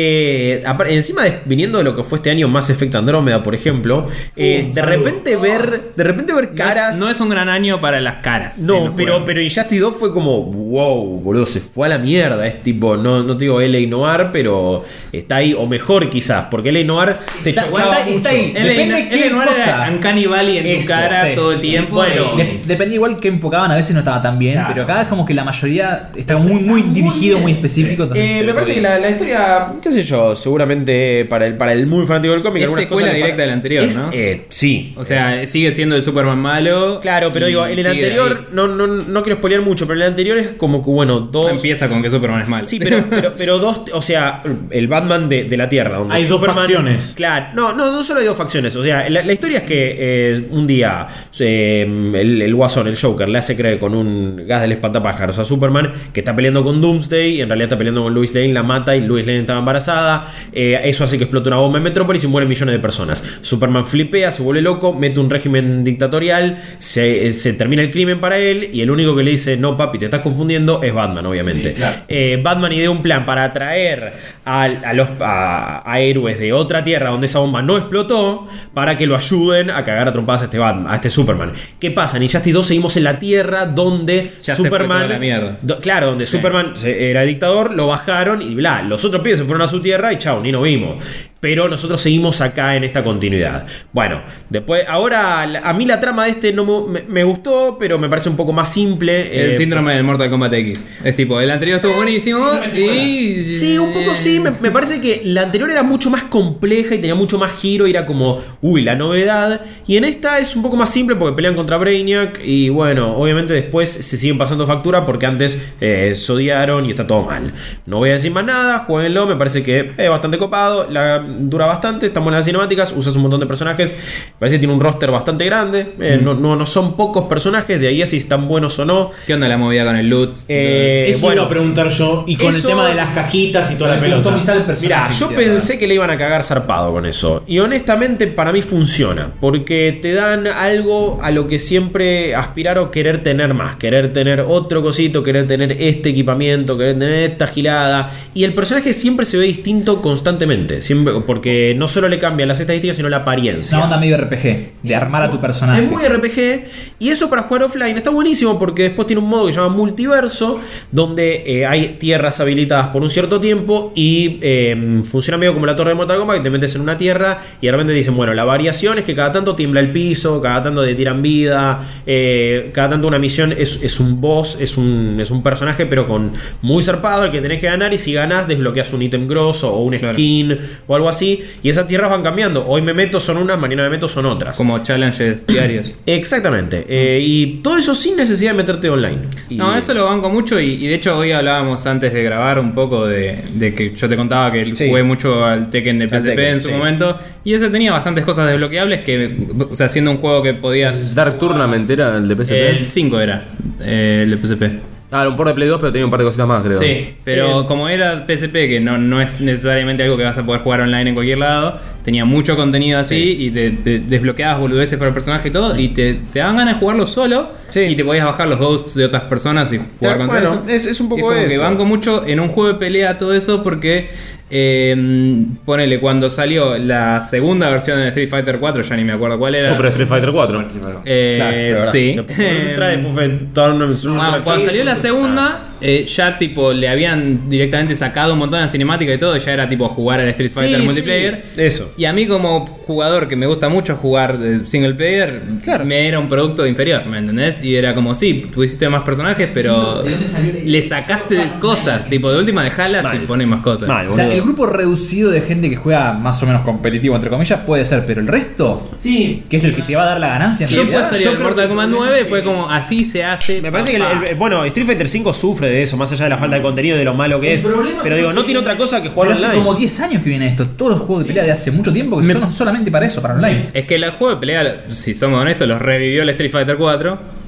Encima viniendo de lo que fue este año Mass Effect Andrómeda, por ejemplo, de repente ver caras. No es un gran año para las caras. en No, los pero juegos. Injustice 2 fue como, wow, boludo, se fue a la mierda. Es tipo, no te digo L.A. Noir, pero está ahí, o mejor quizás, porque L.A. Noir te chocaba mucho. está ahí. Depende de qué no era cosa. Uncanny Valley en tu Eso, cara sí. todo el tiempo. Bueno, Depende igual que enfocaban, a veces no estaba tan bien, Claro. pero acá es como que la mayoría está muy dirigido, muy específico. Entonces Me parece que la historia, qué sé yo, seguramente para el muy fanático del cómic, Es algunas secuela cosas le directa de la anterior, es, ¿no? Sí. O sea, sigue siendo el Superman malo. Claro, pero y digo, en el sigue anterior, no quiero spoilear mucho, pero en el anterior es como que, bueno, ahí. dos. Empieza con que Superman es malo. Sí, pero dos, o sea, el Batman de la Tierra, donde Hay dos Superman- facciones. Claro, no solo hay dos facciones, o sea, la historia es que un día el Guasón, el Joker, le hace creer con un gas del espantapájaros a Superman que está peleando con Doomsday y en realidad está peleando con Lois Lane, la mata y Lois Lane estaba embarazada. Eso hace que explote una bomba en Metrópolis y mueren millones de personas. Superman flipea, se vuelve loco, mete un régimen dictatorial, se termina el crimen para él y el único que le dice, no papi, te estás confundiendo, es Batman, obviamente. Batman idea un plan para atraer a héroes de otra tierra donde esa bomba no explotó para que lo ayuden a cagar a trompadas a este Superman. ¿Qué pasa? En Injustice 2 seguimos en la tierra donde Ya se fue Superman... toda la mierda. Claro, donde Superman era dictador, lo bajaron y bla. Los otros pibes se fueron a su tierra y chao, ni nos vimos. Pero nosotros seguimos acá en esta continuidad. Bueno, después, ahora a mí la trama de este no me gustó, pero me parece un poco más simple. El síndrome del Mortal Kombat X. Es tipo, el anterior estuvo buenísimo y... Sí, un poco sí. Me parece que la anterior era mucho más compleja y tenía mucho más giro y era como, uy, la novedad. Y en esta es un poco más simple porque pelean contra Brainiac y bueno, obviamente después se siguen pasando factura porque antes se odiaron y está todo mal. No voy a decir más nada, jueguenlo, me parece que es bastante copado, dura bastante, están buenas las cinemáticas, usas un montón de personajes, me parece que tiene un roster bastante grande, no son pocos personajes, de ahí a si están buenos o no. ¿Qué onda la movida con el loot? Eso iba a preguntar yo. Y con el eso- tema de las cajitas y toda la pelota. Customizar el personaje. Mirá, yo pensé que le iban a cagar zarpado con eso. Y honestamente para mí funciona. Porque te dan algo a lo que siempre aspirar o querer tener más. Querer tener otro cosito, querer tener este equipamiento, querer tener esta gilada. Y el personaje siempre se ve distinto constantemente. Siempre, porque no solo le cambian las estadísticas, sino la apariencia. Una onda medio RPG, de armar a tu personaje. Es muy RPG y eso para jugar offline está buenísimo porque después tiene un modo que se llama multiverso donde hay tierras habilitadas por un cierto tiempo y funciona medio como la torre de Mortal Kombat que te metes en una tierra y de repente dicen, bueno, la variación es que cada tanto tiembla el piso, cada tanto te tiran vida, cada tanto una misión es un boss, es un personaje pero con muy zarpado al que tenés que ganar y si ganás desbloqueas un ítem grosso o un skin o algo así y esas tierras van cambiando. Hoy me meto son unas, mañana me meto son otras. Como challenges diarios. Exactamente. Y todo eso sin necesidad de meterte online. Y- No, eso lo banco mucho y de hecho hoy hablábamos antes de grabar un poco de que yo te contaba que Sí. jugué mucho al Tekken de PSP Tekken, en su sí. momento y ese tenía bastantes cosas desbloqueables que, o sea, siendo un juego que podías... Dark Tournament era el de PSP. El 5 era, el de PSP. Ah, era un por de Play 2, pero tenía un par de cositas más, creo. Sí, pero como era PSP, que no es necesariamente algo que vas a poder jugar online en cualquier lado, tenía mucho contenido así y desbloqueabas boludeces para el personaje y todo, y te daban ganas de jugarlo solo Sí. y te podías bajar los ghosts de otras personas y jugar contra Bueno, eso. es un Y poco como eso. que banco mucho en un juego de pelea todo eso porque Ponele, cuando salió la segunda versión de Street Fighter 4, ya ni me acuerdo cuál era. Super Street Fighter 4. Sí. Cuando salió la segunda, ya tipo le habían directamente sacado un montón de cinemática y todo, ya era tipo jugar al Street Fighter multiplayer. Eso. Y a mí como jugador que me gusta mucho jugar single player, me era un producto inferior, ¿me entendés? Y era como, sí, tuviste más personajes, pero le sacaste cosas, tipo de última dejalas y pones más cosas. O sea, el grupo reducido de gente que juega más o menos competitivo, entre comillas, puede ser, pero el resto, que es el que te va a dar la ganancia. Yo puedo salir el Mortal Kombat 9 fue como, así se hace. Me parece que bueno, Street Fighter 5 sufre de eso, más allá de la falta de contenido, de lo malo que es. Pero digo, no tiene otra cosa que jugar online. Hace como 10 años que viene esto. Todos los juegos de pelea de hace mucho tiempo que son solamente para eso, para online. Es que el juego de pelea, si somos honestos, los revivió el Street Fighter 4.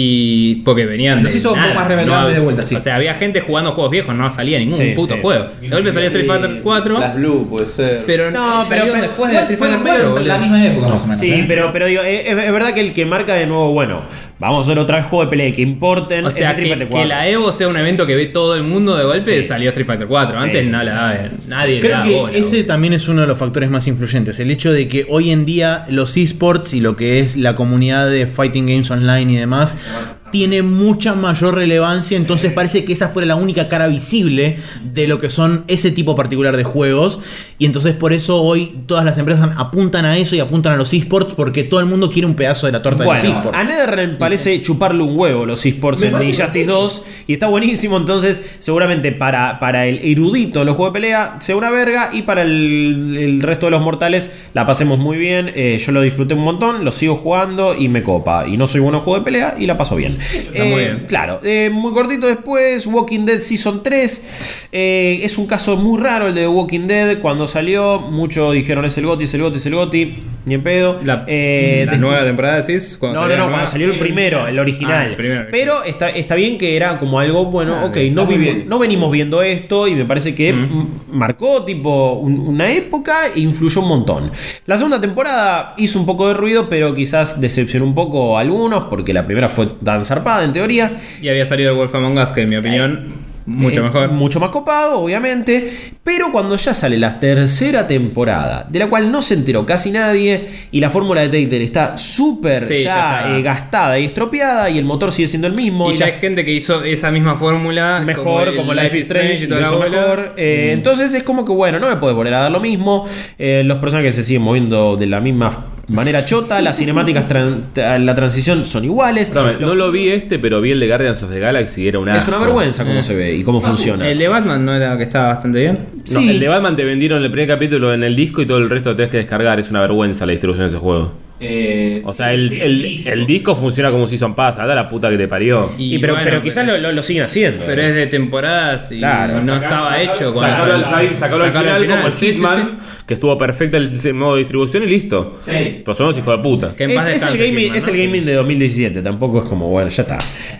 Y porque venían los hizo un poco más relevantes de vuelta, sí. O sea, había gente jugando juegos viejos, no salía ningún puto juego. De golpe salió Street Fighter 4. Las Blue puede ser. Pero después de Street Fighter 4, la misma época más o menos. Sí, pero digo, es verdad que el que marca de nuevo, bueno, vamos a hacer otra vez juego de pelea que importen. O sea, Street Fighter 4. Que la Evo sea un evento que ve todo el mundo de golpe, salió Street Fighter 4. Antes no la daba nadie. Creo que ese también es uno de los factores más influyentes. El hecho de que hoy en día los esports y lo que es la comunidad de fighting games online y demás tiene mucha mayor relevancia, entonces parece que esa fuera la única cara visible de lo que son ese tipo particular de juegos, y entonces por eso hoy todas las empresas apuntan a eso y apuntan a los esports, porque todo el mundo quiere un pedazo de la torta de los esports. A NetherRealm parece chuparle un huevo los esports en Injustice 2 y está buenísimo, entonces seguramente para el erudito de los juegos de pelea sea una verga, y para el resto de los mortales la pasemos muy bien. Yo lo disfruté un montón, lo sigo jugando y me copa, y no soy bueno en juego de pelea y la paso bien. Está muy bien. Claro, muy cortito después, Walking Dead Season 3. Es un caso muy raro el de Walking Dead. Cuando salió, muchos dijeron es el GOTY, ni en pedo. La nueva temporada, decís. No, cuando salió el primero, el original. El primero. Pero está bien que era como algo, bueno, no venimos viendo esto, y me parece que marcó tipo una época e influyó un montón. La segunda temporada hizo un poco de ruido, pero quizás decepcionó un poco a algunos, porque la primera fue tan zarpada en teoría. Y había salido el Wolf Among Us, que en mi opinión mucho mejor. Mucho más copado, obviamente. Pero cuando ya sale la tercera temporada, de la cual no se enteró casi nadie, y la fórmula de Telltale está súper gastada y estropeada, y el motor sigue siendo el mismo. Y ya hay gente que hizo esa misma fórmula mejor, como Life is Strange y todo eso mejor. Entonces es como que, bueno, no me puedes volver a dar lo mismo. Los personajes se siguen moviendo de la misma manera chota. Las cinemáticas, la transición son iguales. No lo vi pero vi el de Guardians of the Galaxy y era una. Es una vergüenza cómo se ve y cómo funciona. El de Batman no era que estaba bastante bien. No, el de Batman te vendieron el primer capítulo en el disco y todo el resto te tenés que descargar. Es una vergüenza la distribución de ese juego. O sea, el disco funciona como Season Pass. A la puta que te parió. Pero quizás lo siguen haciendo. Pero es de temporadas y no estaba hecho. Sacarlo al final como el Hitman, que estuvo perfecto el modo de distribución y listo. Pero somos hijos de puta. Es el gaming de 2017. Tampoco es como, bueno, ya está.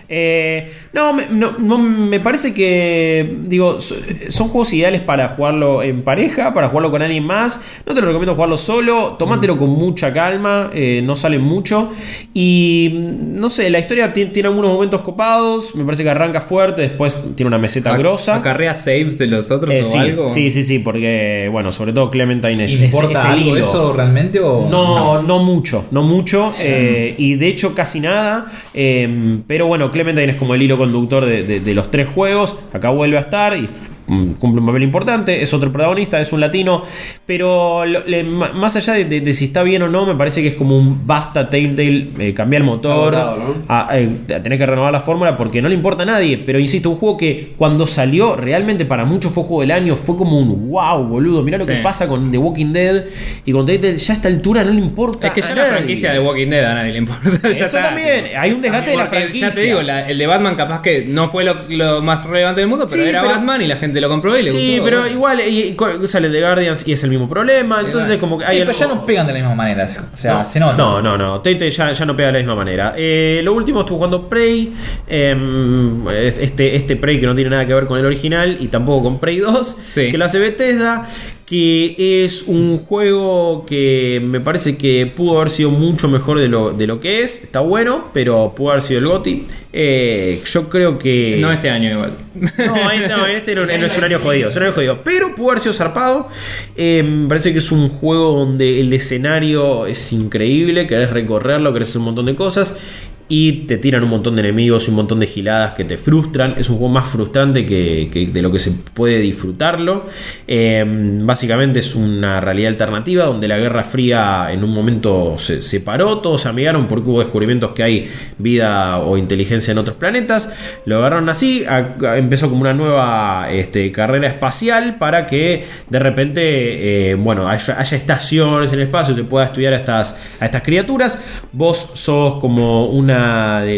No, me parece que, digo, son juegos ideales para jugarlo en pareja, para jugarlo con alguien más. No te lo recomiendo jugarlo solo. Tomátelo con mucha calma. No sale mucho. Y no sé, la historia tiene algunos momentos copados. Me parece que arranca fuerte. Después tiene una meseta grosa. ¿Acarrea saves de los otros o algo? Sí, porque, bueno, sobre todo Clementine es ¿Importa algo eso realmente? O no mucho. Y de hecho casi nada. Pero bueno, Clementine es como el hilo conductor de los tres juegos. Acá vuelve a estar y cumple un papel importante. Es otro protagonista, es un latino. Pero más allá de si está bien o no, me parece que es como un basta Telltale, cambiar el motor, tenés que renovar la fórmula porque no le importa a nadie. Pero insisto, un juego que cuando salió realmente para muchos fue juego del año. Fue como un wow, boludo. Mirá lo que pasa con The Walking Dead. Y con Telltale ya a esta altura no le importa. Es que ya la franquicia de Walking Dead a nadie le importa. Eso también, hay un desgaste de la franquicia. Ya te digo, el de Batman capaz que no fue lo más relevante del mundo, pero era Batman y la gente lo compró y le gustó. Sí, pero igual sale de Guardians y es el mismo problema. Entonces como que hay pero ya no pegan de la misma manera. O sea, se nota. No. Telltale ya no pega de la misma manera. Lo último estuve jugando Prey. Este Prey que no tiene nada que ver con el original y tampoco con Prey 2, que lo hace Bethesda. que es un juego que me parece que pudo haber sido mucho mejor de lo que es. Está bueno, pero pudo haber sido el GOTY. Yo creo que... No este año igual. No, este no es un año jodido, pero pudo haber sido zarpado. Me parece que es un juego donde el escenario es increíble, querés recorrerlo, querés hacer un montón de cosas y te tiran un montón de enemigos y un montón de giladas que te frustran. Es un juego más frustrante que de lo que se puede disfrutarlo. Básicamente es una realidad alternativa donde la Guerra Fría en un momento se paró, todos se amigaron porque hubo descubrimientos que hay vida o inteligencia en otros planetas. Lo agarraron así, empezó como una nueva carrera espacial para que de repente haya estaciones en el espacio, se pueda estudiar a estas criaturas. Vos sos como una de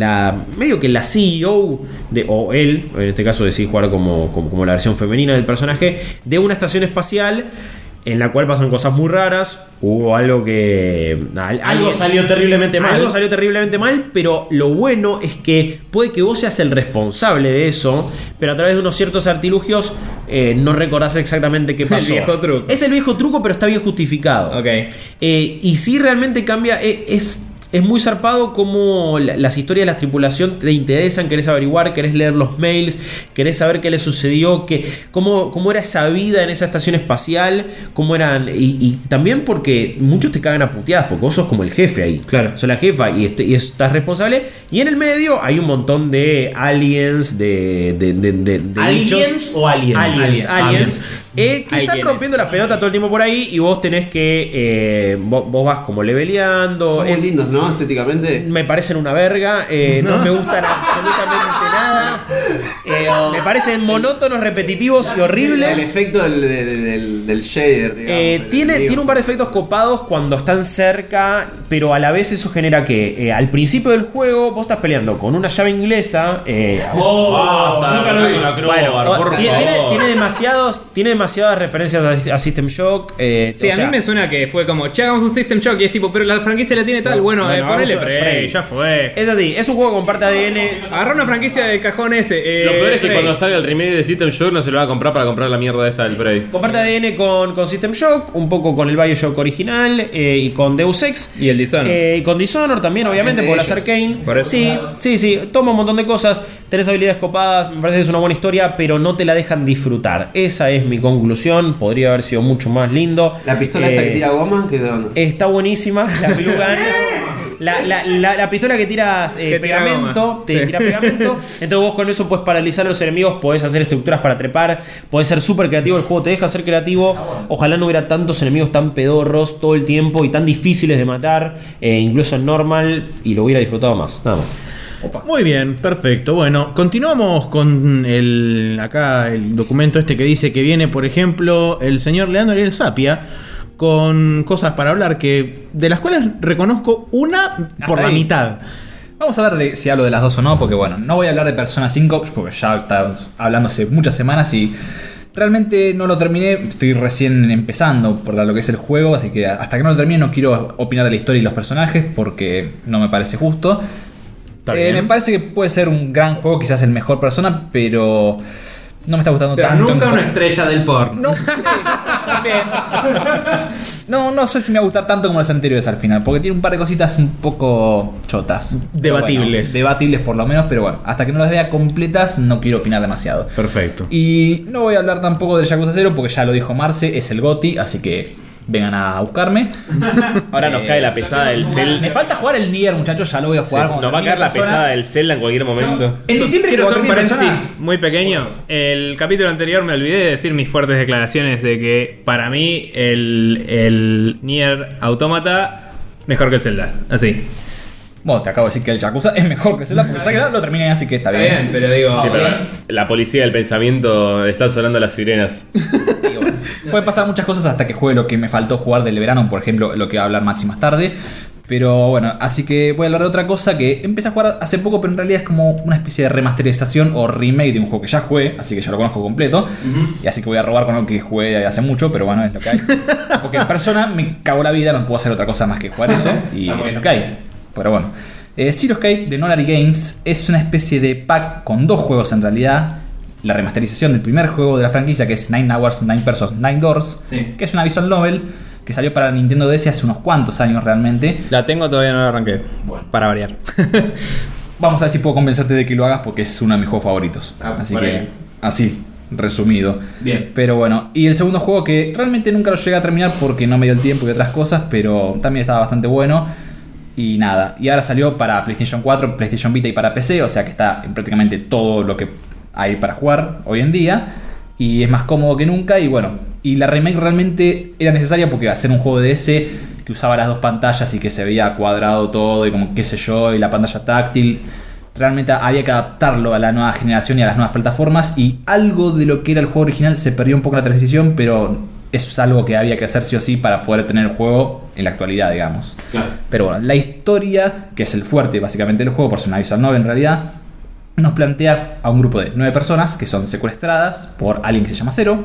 medio que la CEO o él, en este caso decidí jugar como la versión femenina del personaje de una estación espacial en la cual pasan cosas muy raras. Hubo algo que... Algo salió terriblemente mal. Algo salió terriblemente mal, pero lo bueno es que puede que vos seas el responsable de eso, pero a través de unos ciertos artilugios no recordás exactamente qué pasó. El viejo truco. Es el viejo truco, pero está bien justificado. Ok. Y sí realmente cambia... Es muy zarpado como las historias de la tripulación te interesan, querés averiguar, querés leer los mails, querés saber qué le sucedió, cómo era esa vida en esa estación espacial, cómo eran. Y también porque muchos te cagan a puteadas, porque vos sos como el jefe ahí. Claro. Sos la jefa y estás responsable. Y en el medio hay un montón de aliens, de ¿Aliens bichos. o aliens? Aliens. Que están rompiendo la pelota todo el tiempo por ahí y vos tenés que. Vos vas como leveleando. Son muy lindos, ¿no? Estéticamente. Me parecen una verga. No me gustan absolutamente nada. Me parecen monótonos, repetitivos y horribles. El efecto del shader, digamos. Tiene un par de efectos copados cuando están cerca, pero a la vez eso genera que al principio del juego vos estás peleando con una llave inglesa. Nunca lo vi. Tiene demasiadas referencias a System Shock. Sí, a mí me suena que fue como, che, hagamos un System Shock y es tipo, pero la franquicia la tiene tal, ponele Prey, ya fue. Es así, es un juego que comparte ADN. Agarró una franquicia del cajón ese. Lo peor es que Prey. cuando salga el remake de System Shock no se lo va a comprar para comprar la mierda esta del Prey. Comparte ADN con System Shock, un poco con el BioShock original y con Deus Ex. Y el Dishonored. Y con Dishonored también, obviamente, por las Arcane. Por eso. Sí, toma un montón de cosas. Tenés habilidades copadas, me parece que es una buena historia, pero no te la dejan disfrutar. Esa es mi conclusión. Podría haber sido mucho más lindo. La pistola esa que tira goma, ¿qué onda? Está buenísima, la pelucan. La pistola que tiras pegamento, te tira pegamento. Entonces vos con eso puedes paralizar a los enemigos, podés hacer estructuras para trepar, podés ser súper creativo, el juego te deja ser creativo. Ojalá no hubiera tantos enemigos tan pedorros todo el tiempo y tan difíciles de matar, incluso en normal, y lo hubiera disfrutado más. Nada más. Muy bien, perfecto. Bueno, continuamos con el documento que dice que viene, por ejemplo, el señor Leandro Ariel Sapia con cosas para hablar de las cuales reconozco una por la mitad. Vamos a ver si hablo de las dos o no, porque bueno, no voy a hablar de Persona 5 porque ya estamos hablando hace muchas semanas y realmente no lo terminé, estoy recién empezando por lo que es el juego, así que hasta que no lo termine no quiero opinar de la historia y los personajes porque no me parece justo. Me parece que puede ser un gran juego, quizás el mejor Persona, pero no me está gustando pero tanto. Nunca una estrella del porno. No, sí, también. No sé si me va a gustar tanto como los anteriores al final, porque tiene un par de cositas un poco chotas. Debatibles. Bueno, debatibles por lo menos, pero bueno, hasta que no las vea completas no quiero opinar demasiado. Perfecto. Y no voy a hablar tampoco del Yakuza 0 porque ya lo dijo Marce, es el GOTY, así que vengan a buscarme. Ahora nos cae la pesada del Zelda. Me falta jugar el Nier, muchachos, ya lo voy a jugar. Nos va a caer la pesada del Zelda en cualquier momento. En diciembre quiero hacer un termine paréntesis Persona. muy pequeño. El capítulo anterior me olvidé de decir mis fuertes declaraciones de que para mí el Nier Automata mejor que el Zelda. Así. Bueno, te acabo de decir que el Yakuza es mejor que Zelda porque ya lo terminé, así que está bien. pero digo. Sí, pero la policía del pensamiento está sonando las sirenas. Y bueno, pueden pasar muchas cosas hasta que juegue lo que me faltó jugar del verano, por ejemplo, lo que va a hablar Maxi más tarde. Pero bueno, así que voy a hablar de otra cosa que empecé a jugar hace poco, pero en realidad es como una especie de remasterización o remake de un juego que ya jugué, así que ya lo conozco completo. Y así que voy a robar con lo que jugué hace mucho, pero bueno, es lo que hay. Porque en Persona me cagó la vida, no puedo hacer otra cosa más que jugar eso, y es lo que hay. Pero bueno, Zero Escape de Nolari Games es una especie de pack con dos juegos en realidad. la remasterización del primer juego de la franquicia, que es 9 Hours, 9 Persons, 9 Doors, Sí. que es una visual novel que salió para Nintendo DS hace unos cuantos años realmente. La tengo, todavía no la arranqué. Bueno. Para variar. Vamos a ver si puedo convencerte de que lo hagas porque es uno de mis juegos favoritos. Así por que, ahí. así, resumido. Bien. Pero bueno, y el segundo juego que realmente nunca lo llegué a terminar porque no me dio el tiempo y otras cosas, pero también estaba bastante bueno. Y nada, y ahora salió para PlayStation 4, PlayStation Vita y para PC, o sea que está en prácticamente todo lo que hay para jugar hoy en día. Y es más cómodo que nunca. Y bueno, y la remake realmente era necesaria porque iba a ser un juego de ese que usaba las dos pantallas y que se veía cuadrado todo y como qué sé yo, y la pantalla táctil. Realmente había que adaptarlo a la nueva generación y a las nuevas plataformas. Y algo de lo que era el juego original se perdió un poco en la transición, pero eso es algo que había que hacer sí o sí para poder tener el juego en la actualidad, digamos. Claro. Pero bueno, la historia, que es el fuerte básicamente del juego, por ser una visual novel en realidad, nos plantea a un grupo de 9 personas que son secuestradas por alguien que se llama Zero.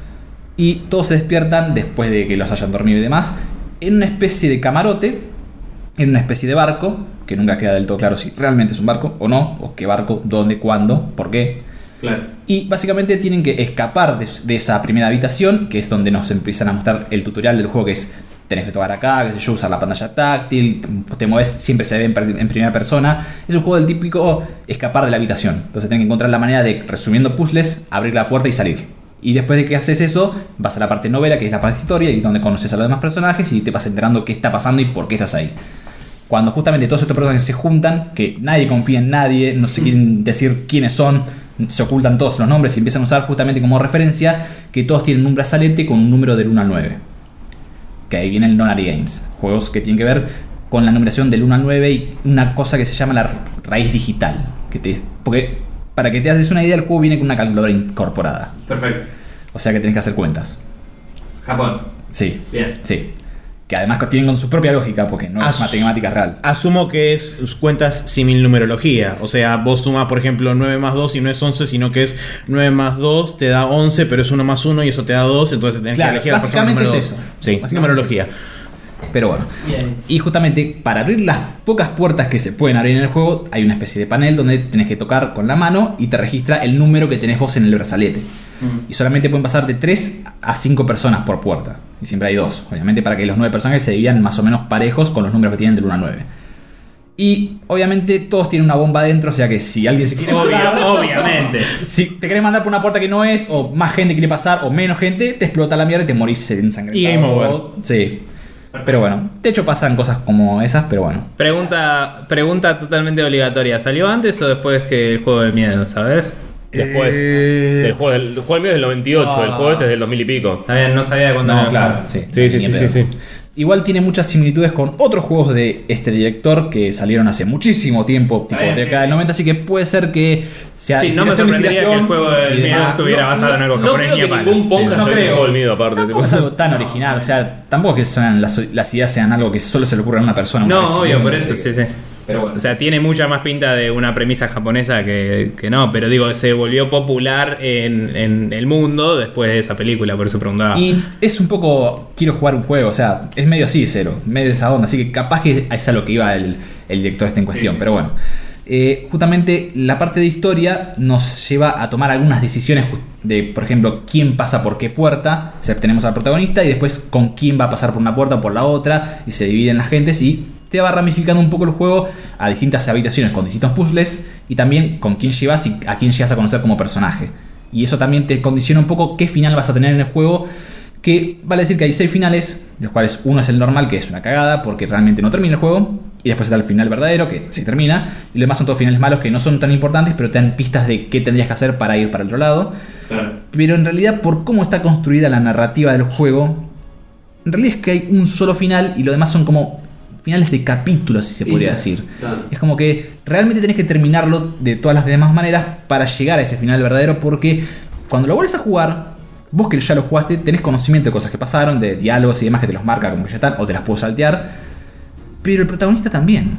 Y todos se despiertan después de que los hayan dormido y demás en una especie de camarote, en una especie de barco, que nunca queda del todo claro si realmente es un barco o no, o qué barco, dónde, cuándo, por qué. Claro. Y básicamente tienen que escapar de esa primera habitación, que es donde nos empiezan a mostrar el tutorial del juego, que es tenés que tocar acá, qué sé yo, usar la pantalla táctil, te mueves, siempre se ve en primera persona. Es un juego del típico escapar de la habitación. Entonces tenés que encontrar la manera de, resumiendo puzzles, abrir la puerta y salir. Y después de que haces eso, vas a la parte novela, que es la parte historia, y donde conoces a los demás personajes y te vas enterando qué está pasando y por qué estás ahí. Cuando justamente todos estos personajes se juntan, que nadie confía en nadie, no se quieren decir quiénes son, se ocultan todos los nombres y empiezan a usar justamente como referencia que todos tienen un brazalete con un número del 1 al 9. Que ahí viene el Nonary Games. Juegos que tienen que ver con la numeración del 1 al 9 y una cosa que se llama la raíz digital. Porque para que te haces una idea, el juego viene con una calculadora incorporada. Perfecto. O sea que tenés que hacer cuentas. Japón. Sí. Bien. Sí. Que además tienen con su propia lógica, porque no es matemática real. Asumo que es cuentas similnumerología. O sea, vos sumas, por ejemplo, 9 más 2 y no es 11, sino que es 9 más 2 te da 11, pero es 1 más 1 y eso te da 2. Entonces tenés Claro, que elegir a la persona básicamente número es 2. eso. Sí, Básicamente numerología. es Pero bueno. Y justamente para abrir las pocas puertas que se pueden abrir en el juego, hay una especie de panel donde tenés que tocar con la mano y te registra el número que tenés vos en el brazalete. Y solamente pueden pasar de 3 a 5 personas por puerta. Y siempre hay 2, obviamente, para que los 9 personajes se dividan más o menos parejos con los números que tienen del 1 a 9. Y obviamente todos tienen una bomba adentro, o sea que si alguien se quiere mandar, Obviamente. si te querés mandar por una puerta que no es, o más gente quiere pasar, o menos gente, te explota la mierda y te morís ensangrentado. Y game over. Sí. Pero bueno, de hecho pasan cosas como esas, pero bueno. Pregunta totalmente obligatoria. ¿Salió antes o después que el juego de miedo, sabes? Después. El juego del mío es del 98, el juego este es del 2000 y pico. Está bien, no sabía de cuándo No, era el claro, juego. sí. Sí. Igual tiene muchas similitudes con otros juegos de este director que salieron hace muchísimo tiempo, tipo bien, de década del 90, así que puede ser que sea. Sí, no me inspiración, sorprendería que el inspiración juego y del miedo demás. estuviera basado en algo No japonés creo ni que a palos. ningún podcast No haya creo. juego del miedo aparte. Tampoco es algo tan original, o sea, tampoco que sean las ideas sean algo que solo se le ocurre a una persona. No, una vez. obvio, por eso, sí. Pero bueno. O sea, tiene mucha más pinta de una premisa japonesa que no, pero digo, se volvió popular en el mundo después de esa película, por eso preguntaba. Y es un poco, quiero jugar un juego, o sea, es medio así, Zero, medio de esa onda, así que capaz que es a lo que iba el director este en cuestión, pero bueno. Justamente la parte de historia nos lleva a tomar algunas decisiones de, por ejemplo, quién pasa por qué puerta. O sea, tenemos al protagonista y después con quién va a pasar por una puerta o por la otra, y se dividen las gentes y te va ramificando un poco el juego a distintas habitaciones con distintos puzzles y también con quién llevas y a quién llegas a conocer como personaje. Y eso también te condiciona un poco qué final vas a tener en el juego, que vale decir que hay 6 finales, de los cuales uno es el normal, que es una cagada porque realmente no termina el juego, y después está el final verdadero, que sí termina, y los demás son todos finales malos que no son tan importantes, pero te dan pistas de qué tendrías que hacer para ir para el otro lado. Claro. Pero en realidad, por cómo está construida la narrativa del juego, en realidad es que hay un solo final y lo demás son como finales de capítulos, si se podría decir. Claro. Es como que realmente tenés que terminarlo de todas las demás maneras para llegar a ese final verdadero, porque cuando lo vuelves a jugar, vos que ya lo jugaste, tenés conocimiento de cosas que pasaron, de diálogos y demás que te los marca como que ya están, o te las puedo saltear, pero el protagonista también.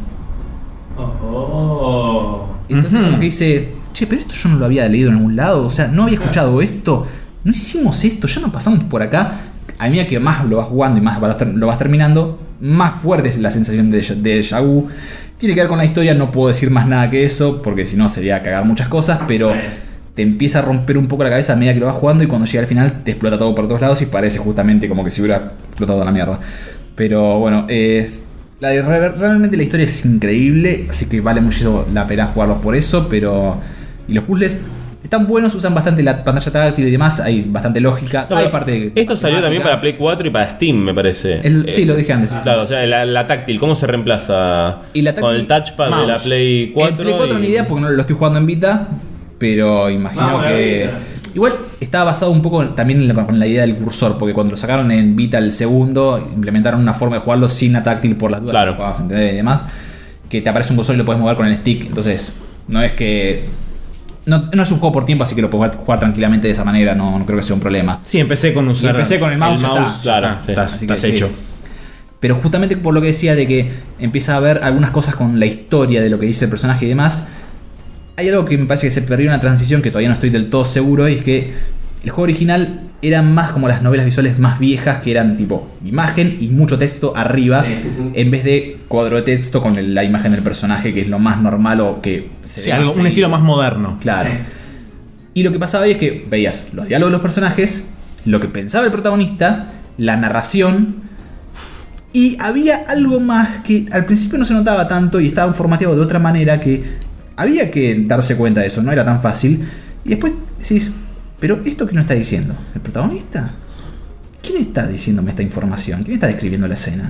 Entonces como que dice, che, pero esto yo no lo había leído en algún lado, o sea, no había escuchado esto, no hicimos esto, ya no pasamos por acá. A medida que más lo vas jugando y más lo vas terminando, más fuerte es la sensación de déjà vu. Tiene que ver con la historia, no puedo decir más nada que eso, porque si no sería cagar muchas cosas, pero te empieza a romper un poco la cabeza a medida que lo vas jugando, y cuando llega al final te explota todo por todos lados y parece justamente como que si hubiera explotado la mierda. Pero bueno, realmente la historia es increíble, así que vale mucho la pena jugarlos por eso. Pero y los puzzles están buenos, usan bastante la pantalla táctil y demás, hay bastante lógica. No, hay parte esto salió también para Play 4 y para Steam, me parece. Sí, lo dije antes. Sí. Claro, o sea, la táctil, ¿cómo se reemplaza? Y la táctil, con el touchpad mouse. de la Play 4. En Play 4 ni idea porque no lo estoy jugando en Vita, pero imagino que... Igual estaba basado un poco también con la idea del cursor, porque cuando lo sacaron en Vita el segundo, implementaron una forma de jugarlo sin la táctil por las dudas, claro, vamos a entender y demás, que te aparece un cursor y lo puedes mover con el stick. Entonces, no es que... No es un juego por tiempo, así que lo puedes jugar tranquilamente de esa manera, no creo que sea un problema. Sí, empecé con usar. Y empecé con el mouse, claro, sí. Estás hecho. Pero justamente por lo que decía de que empieza a ver algunas cosas con la historia de lo que dice el personaje y demás, hay algo que me parece que se perdió en una transición que todavía no estoy del todo seguro, y es que el juego original era más como las novelas visuales más viejas, que eran tipo imagen y mucho texto arriba, en vez de cuadro de texto con la imagen del personaje, que es lo más normal o que se ve un estilo más moderno. Claro. Sí. Y lo que pasaba ahí es que veías los diálogos de los personajes, lo que pensaba el protagonista, la narración, y había algo más que al principio no se notaba tanto y estaba formateado de otra manera, que había que darse cuenta de eso, no era tan fácil. Y después decís, pero ¿esto qué nos está diciendo? ¿El protagonista? ¿Quién está diciéndome esta información? ¿Quién está describiendo la escena?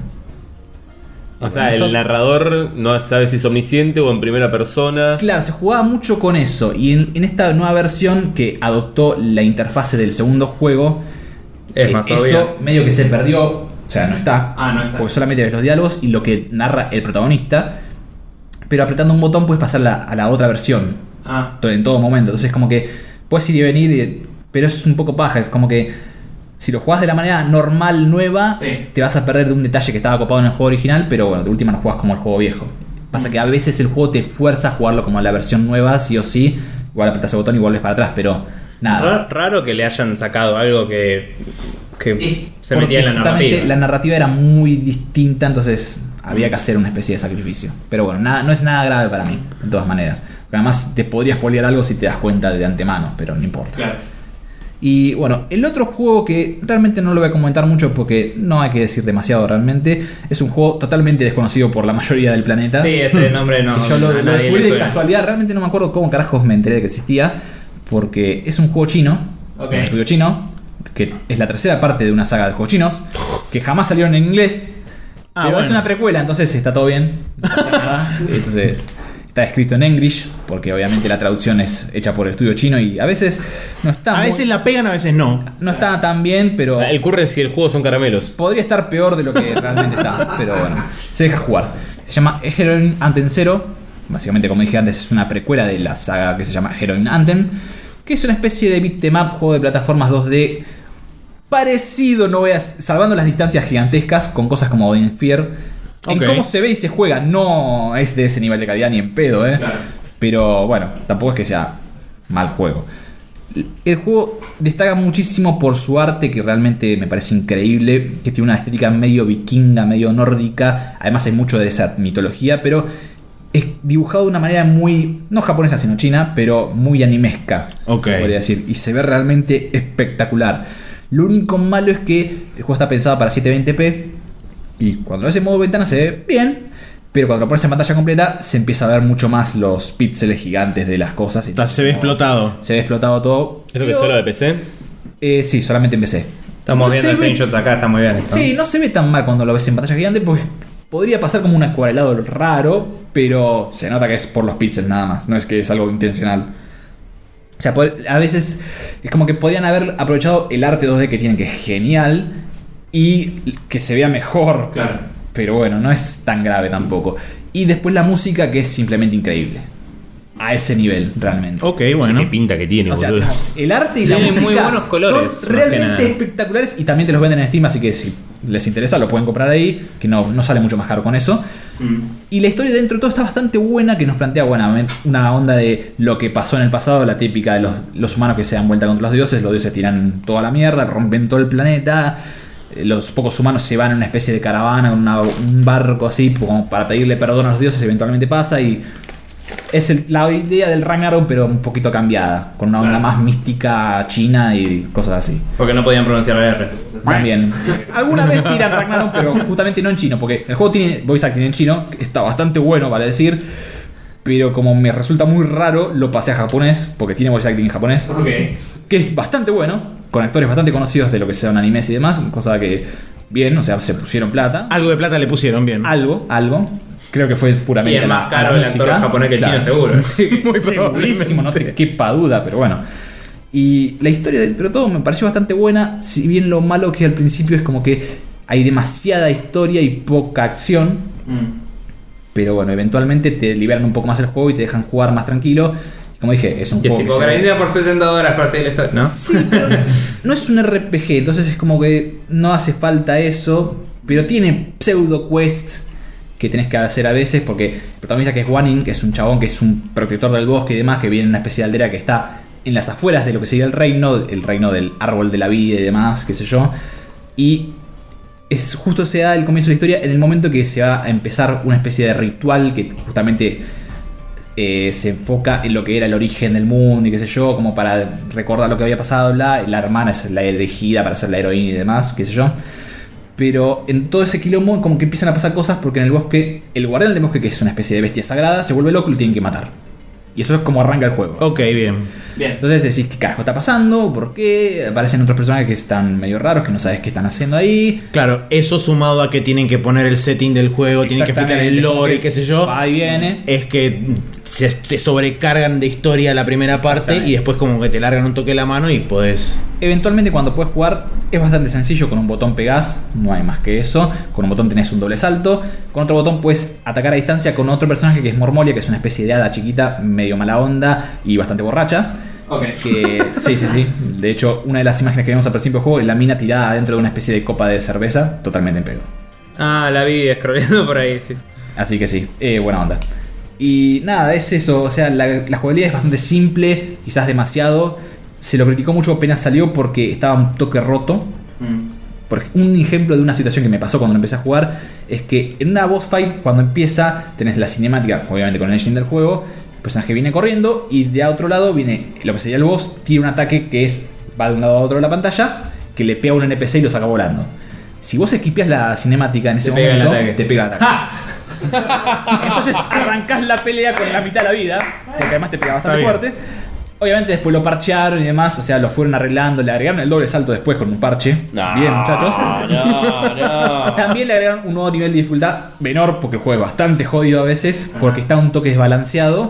O sea, el narrador no sabe si es omnisciente o en primera persona. Claro, se jugaba mucho con eso. Y en esta nueva versión que adoptó la interfase del segundo juego, Es más eso obvio. medio que se perdió. O sea, no está. No está. Porque solamente ves los diálogos y lo que narra el protagonista. Pero apretando un botón puedes pasar a la otra versión en todo momento. Entonces como que puedes ir y venir, pero eso es un poco paja. Es como que si lo jugás de la manera normal, nueva, Sí. te vas a perder de un detalle que estaba copado en el juego original, pero bueno, de última no jugás como el juego viejo. Pasa que a veces el juego te fuerza a jugarlo como la versión nueva, sí o sí. Igual apretás el botón y vuelves para atrás, pero nada. Raro que le hayan sacado algo que se metía en la Justamente narrativa. la narrativa era muy distinta, entonces había que hacer una especie de sacrificio. Pero bueno, no es nada grave para mí, de todas maneras. Porque además te podría spoilear algo si te das cuenta de antemano, pero no importa. Claro. Y bueno, el otro juego que realmente no lo voy a comentar mucho porque no hay que decir demasiado realmente, es un juego totalmente desconocido por la mayoría del planeta. Sí, este nombre no. Yo lo a nadie descubrí le de suena. casualidad, realmente no me acuerdo cómo carajos me enteré de que existía, porque es un juego chino, Ok. un estudio chino, que es la tercera parte de una saga de juegos chinos, que jamás salieron en inglés, pero bueno. es una precuela, entonces está todo bien, no pasa nada. Entonces está escrito en English, porque obviamente la traducción es hecha por el estudio chino y a veces no está A veces la pegan, a veces no. no está tan bien, pero El curry si el juego son caramelos. podría estar peor de lo que realmente está, pero bueno, se deja jugar. Se llama Heroin Anthem 0. Básicamente, como dije antes, es una precuela de la saga que se llama Heroin Anthem, que es una especie de beat 'em up, juego de plataformas 2D parecido, no veas, salvando las distancias gigantescas, con cosas como Odin Sphere. En Ok. cómo se ve y se juega, no es de ese nivel de calidad ni en pedo, Claro. pero bueno, tampoco es que sea mal juego. El juego destaca muchísimo por su arte, que realmente me parece increíble, que tiene una estética medio vikinga, medio nórdica. Además hay mucho de esa mitología, pero es dibujado de una manera muy, no japonesa sino china, pero muy animesca, Ok. se podría decir. Y se ve realmente espectacular. Lo único malo es que el juego está pensado para 720p y cuando lo haces en modo ventana se ve bien, pero cuando lo pones en pantalla completa se empieza a ver mucho más los píxeles gigantes de las cosas. Y Se ve explotado. se ve explotado todo. ¿Esto que es solo de PC? Sí, solamente empecé. Estamos No viendo se ve- screenshots acá, está muy bien. esto. Sí, no se ve tan mal cuando lo ves en pantalla gigante, porque podría pasar como un acuarelado raro, pero se nota que es por los píxeles nada más, no es que es algo intencional. O sea, a veces es como que podrían haber aprovechado el arte 2D que tienen, que es genial, y que se vea mejor. Claro. Pero bueno, no es tan grave tampoco. Y después la música, que es simplemente increíble. A ese nivel, realmente. Ok, bueno. Qué pinta que tiene, O sea, boludo. el arte y la Tiene muy música buenos colores, más son que realmente nada. espectaculares y también te los venden en Steam, así que si les interesa lo pueden comprar ahí, que no sale mucho más caro con eso. Y la historia dentro de todo está bastante buena, que nos plantea una onda de lo que pasó en el pasado, la típica de los humanos que se dan vuelta contra los dioses tiran toda la mierda, rompen todo el planeta. Los pocos humanos se van en una especie de caravana con un barco así como para pedirle perdón a los dioses, eventualmente pasa y Es la idea del Ragnarok, pero un poquito cambiada, con una onda más mística china y cosas así. Porque no podían pronunciar la R. También. Alguna vez tiran Ragnarok, pero justamente no en chino, porque el juego tiene voice acting en chino, que está bastante bueno, vale decir. Pero como me resulta muy raro, lo pasé a japonés, porque tiene voice acting en japonés. Ok. Que es bastante bueno, con actores bastante conocidos de lo que sean animes y demás, cosa que bien, o sea, se pusieron plata. Algo de plata le pusieron bien. Algo. Creo que fue Y puramente es más a caro la el actor música. japonés que el Claro. chino, seguro. Sí, Muy segurísimo, no te probablemente. quepa duda, pero bueno. Y la historia dentro de todo me pareció bastante buena, si bien lo malo que al principio es como que hay demasiada historia y poca acción. Pero bueno, eventualmente te liberan un poco más el juego y te dejan jugar más tranquilo. Y como dije, es un Y es juego tipo, que se ve- grindea por $70 para seguir la historia, ¿no? Sí, pero no es un RPG, entonces es como que no hace falta eso, pero tiene pseudo quests que tenés que hacer a veces, porque el protagonista, que es Wanin, que es un chabón que es un protector del bosque y demás, que viene en una especie de aldea que está en las afueras de lo que sería el reino del árbol de la vida y demás, qué sé yo, y justo se da el comienzo de la historia en el momento que se va a empezar una especie de ritual que justamente se enfoca en lo que era el origen del mundo y qué sé yo, como para recordar lo que había pasado, la hermana es la elegida para ser la heroína y demás, qué sé yo. Pero en todo ese quilombo como que empiezan a pasar cosas porque en el bosque, el guardián del bosque, que es una especie de bestia sagrada, se vuelve loco y lo tienen que matar. Y eso es como arranca el juego. Ok, bien. Bien. Entonces decís, ¿qué carajo está pasando? ¿Por qué? Aparecen otros personajes que están medio raros, que no sabes qué están haciendo ahí. Claro, eso sumado a que tienen que poner el setting del juego, tienen que explicar el Exactamente, lore y como qué sé yo. Va y viene. Es que se sobrecargan de historia la primera parte y después como que te largan un toque la mano y podés... Eventualmente cuando puedes jugar es bastante sencillo, con un botón pegás, no hay más que eso, con un botón tenés un doble salto, con otro botón puedes atacar a distancia con otro personaje que es Mormolia, que es una especie de hada chiquita, medio mala onda y bastante borracha. Ok. Que, sí, de hecho una de las imágenes que vemos al principio del juego es la mina tirada dentro de una especie de copa de cerveza, totalmente en pedo. Ah, la vi scrolleando por ahí, sí. Así que sí, buena onda. Y nada, es eso, o sea, la jugabilidad es bastante simple, quizás demasiado. Se lo criticó mucho apenas salió porque estaba un toque roto. Porque un ejemplo de una situación que me pasó cuando empecé a jugar es que en una boss fight, cuando empieza, tenés la cinemática, obviamente con el engine del juego, el personaje viene corriendo y de otro lado viene lo que sería el boss, tiene un ataque que va de un lado a otro de la pantalla, que le pega a un NPC y lo saca volando. Si vos esquipeas la cinemática en ese Te pega el momento, ataque. te pega el ataque. Entonces arrancás la pelea con la mitad de la vida, porque además te pega bastante Está fuerte. Obviamente después lo parchearon y demás, o sea, lo fueron arreglando, le agregaron el doble salto después con un parche. Bien, muchachos. No. También le agregaron un nuevo nivel de dificultad menor, porque el juego es bastante jodido a veces, porque está un toque desbalanceado.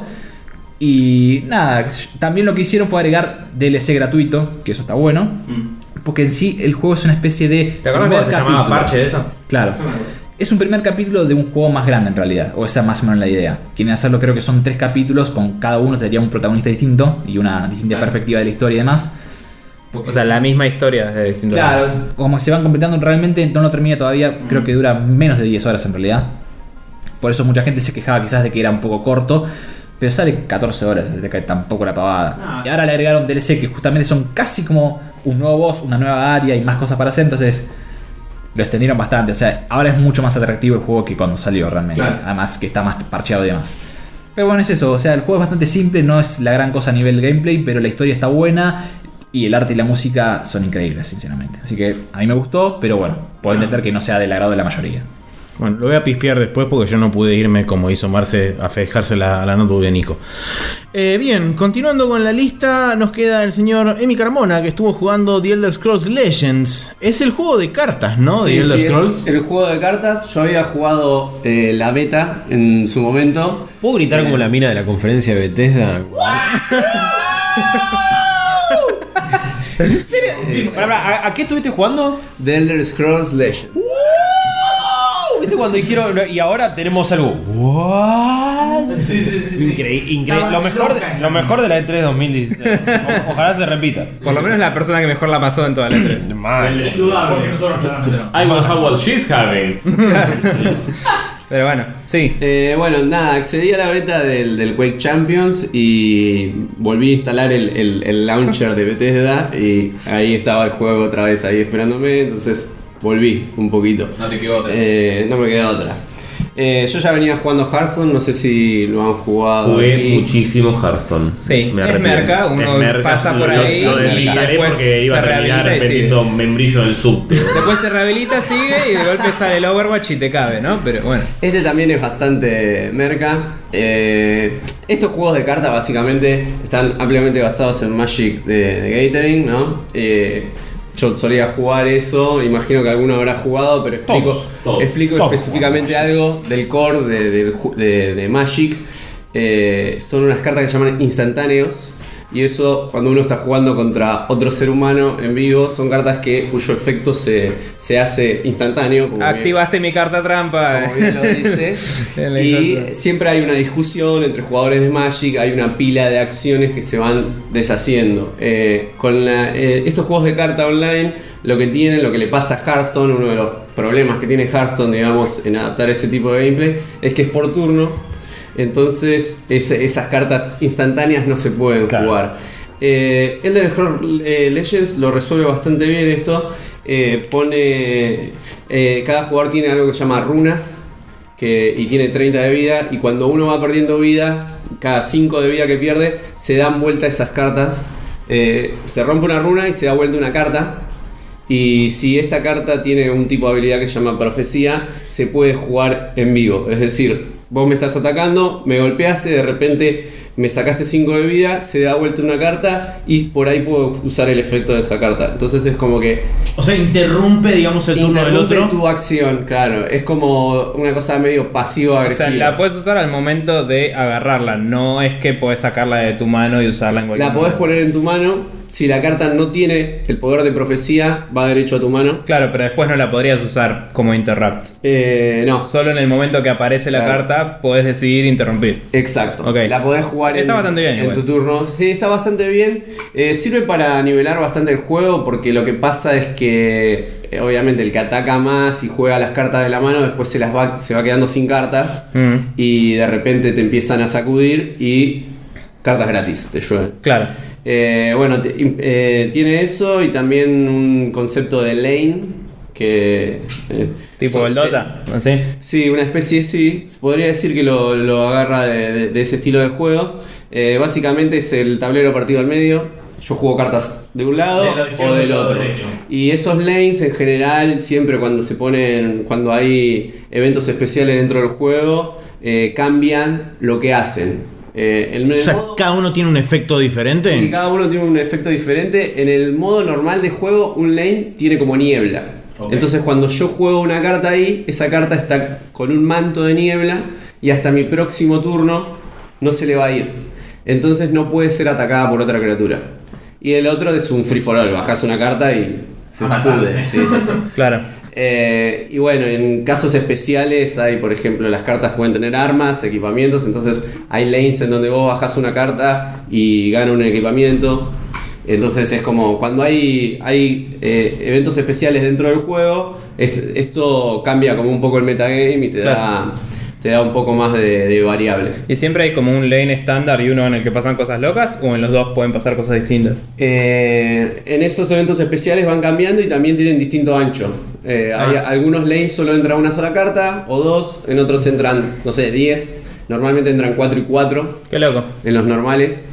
Y nada, también lo que hicieron fue agregar DLC gratuito, que eso está bueno. Porque en sí el juego es una especie de... ¿Te acuerdas primer cómo se llamaba capítulo. parche de eso? Claro. Es un primer capítulo de un juego más grande en realidad, o esa más o menos la idea. Quieren hacerlo, creo que son 3 capítulos, con cada uno sería un protagonista distinto y una distinta perspectiva de la historia y demás. O sea, la misma historia de distintos. Claro, como se van completando, realmente no lo termina todavía, creo que dura menos de 10 horas en realidad. Por eso mucha gente se quejaba quizás de que era un poco corto, pero sale 14 horas, así que tampoco la pavada. Y ahora le agregaron DLC que justamente son casi como un nuevo boss, una nueva área y más cosas para hacer, entonces lo extendieron bastante. O sea, ahora es mucho más atractivo el juego que cuando salió realmente. Claro. Además que está más parcheado y demás. Pero bueno, es eso. O sea, el juego es bastante simple, no es la gran cosa a nivel gameplay, pero la historia está buena y el arte y la música son increíbles, sinceramente. Así que a mí me gustó, pero bueno, puedo entender que no sea del agrado de la mayoría. Bueno, lo voy a pispear después porque yo no pude irme como hizo Marce a fijarse a la notebook de Nico. Bien, continuando con la lista, nos queda el señor Emi Carmona, que estuvo jugando The Elder Scrolls Legends. Es el juego de cartas, ¿no? Sí, The Elder sí, Scrolls. es el juego de cartas. Yo había jugado la beta en su momento. ¿Puedo gritar como la mina de la conferencia de Bethesda? ¿En serio? ¿A qué estuviste jugando? The Elder Scrolls Legends. ¿Viste cuando dijeron y ahora tenemos algo? ¿What? Sí. Increíble. Lo mejor de la E3 2016. Ojalá se repita. Por lo menos la persona que mejor la pasó en toda la E3. I will have what she's having. Pero bueno, sí. Bueno, nada, accedí a la beta del Quake Champions y volví a instalar el launcher de Bethesda y ahí estaba el juego otra vez ahí esperándome, entonces volví un poquito. No te quedó otra. No me queda otra. Yo ya venía jugando Hearthstone, no sé si lo han jugado. Jugué aquí. muchísimo Hearthstone. Sí, Me es arrepiento. merca, uno Es merca, pasa por ahí Lo y desinstalé después porque iba a se terminar rehabilita y vendiendo membrillo en el subte. Después se rehabilita, sigue y de golpe sale el Overwatch y te cabe, ¿no? Pero bueno. Este también es bastante merca. Estos juegos de cartas básicamente están ampliamente basados en Magic de Gathering, ¿no? Yo solía jugar eso, imagino que alguno habrá jugado, pero Todos específicamente algo del core de Magic. Son unas cartas que se llaman instantáneos. Y eso, cuando uno está jugando contra otro ser humano en vivo, son cartas cuyo efecto se hace instantáneo. Como Activaste mi carta trampa. como bien lo dice. Y siempre hay una discusión entre jugadores de Magic, hay una pila de acciones que se van deshaciendo. Con estos juegos de carta online, lo que le pasa a Hearthstone, uno de los problemas que tiene Hearthstone, digamos, en adaptar ese tipo de gameplay, es que es por turno. Entonces esas cartas instantáneas no se pueden jugar. Elder Scrolls Legends lo resuelve bastante bien esto. Cada jugador tiene algo que se llama runas y tiene 30 de vida, y cuando uno va perdiendo vida, cada 5 de vida que pierde, se dan vuelta esas cartas. Se rompe una runa y se da vuelta una carta. Y si esta carta tiene un tipo de habilidad que se llama profecía, se puede jugar en vivo. Es decir, vos me estás atacando, me golpeaste, de repente me sacaste 5 de vida, se da vuelta una carta y por ahí puedo usar el efecto de esa carta. Entonces es como que... O sea, interrumpe, digamos, el turno del otro. tu acción, claro. Es como una cosa medio pasivo-agresiva. O sea, la puedes usar al momento de agarrarla. No es que podés sacarla de tu mano y usarla en cualquier La podés momento. poner en tu mano. Si la carta no tiene el poder de profecía, va derecho a tu mano. Claro, pero después no la podrías usar como interrupt. No. Solo en el momento que aparece la Claro. carta podés decidir interrumpir. Exacto. Ok. La podés jugar Está bastante bien, en igual. tu turno. Sí, está bastante bien. Sirve para nivelar bastante el juego, porque lo que pasa es que obviamente el que ataca más y juega las cartas de la mano, después se va quedando sin cartas y de repente te empiezan a sacudir y cartas gratis te llueven. Claro. Tiene eso y también un concepto de lane que... Tipo el Dota, ¿así? Sí, una especie, sí. Se podría decir que lo agarra de ese estilo de juegos. Básicamente es el tablero partido al medio. Yo juego cartas de un lado o del otro. Y esos lanes en general, siempre cuando hay eventos especiales dentro del juego, cambian lo que hacen. O sea, cada uno tiene un efecto diferente. Sí, cada uno tiene un efecto diferente. En el modo normal de juego, un lane tiene como niebla. Ok. Entonces cuando yo juego una carta ahí, esa carta está con un manto de niebla y hasta mi próximo turno no se le va a ir. Entonces no puede ser atacada por otra criatura. Y el otro es un free for all, bajás una carta y se A sacude. matarse. Sí. Claro. Y bueno, en casos especiales hay, por ejemplo, las cartas pueden tener armas, equipamientos. Entonces hay lanes en donde vos bajás una carta y gana un equipamiento. Entonces es como cuando hay eventos especiales dentro del juego, esto cambia como un poco el metagame y te da un poco más de variables. ¿Y siempre hay como un lane estándar y uno en el que pasan cosas locas? ¿O en los dos pueden pasar cosas distintas? En esos eventos especiales van cambiando y también tienen distinto ancho. Hay algunos lanes solo entra una sola carta o dos, en otros entran, no sé, 10. Normalmente entran 4 y 4 Qué loco. en los normales.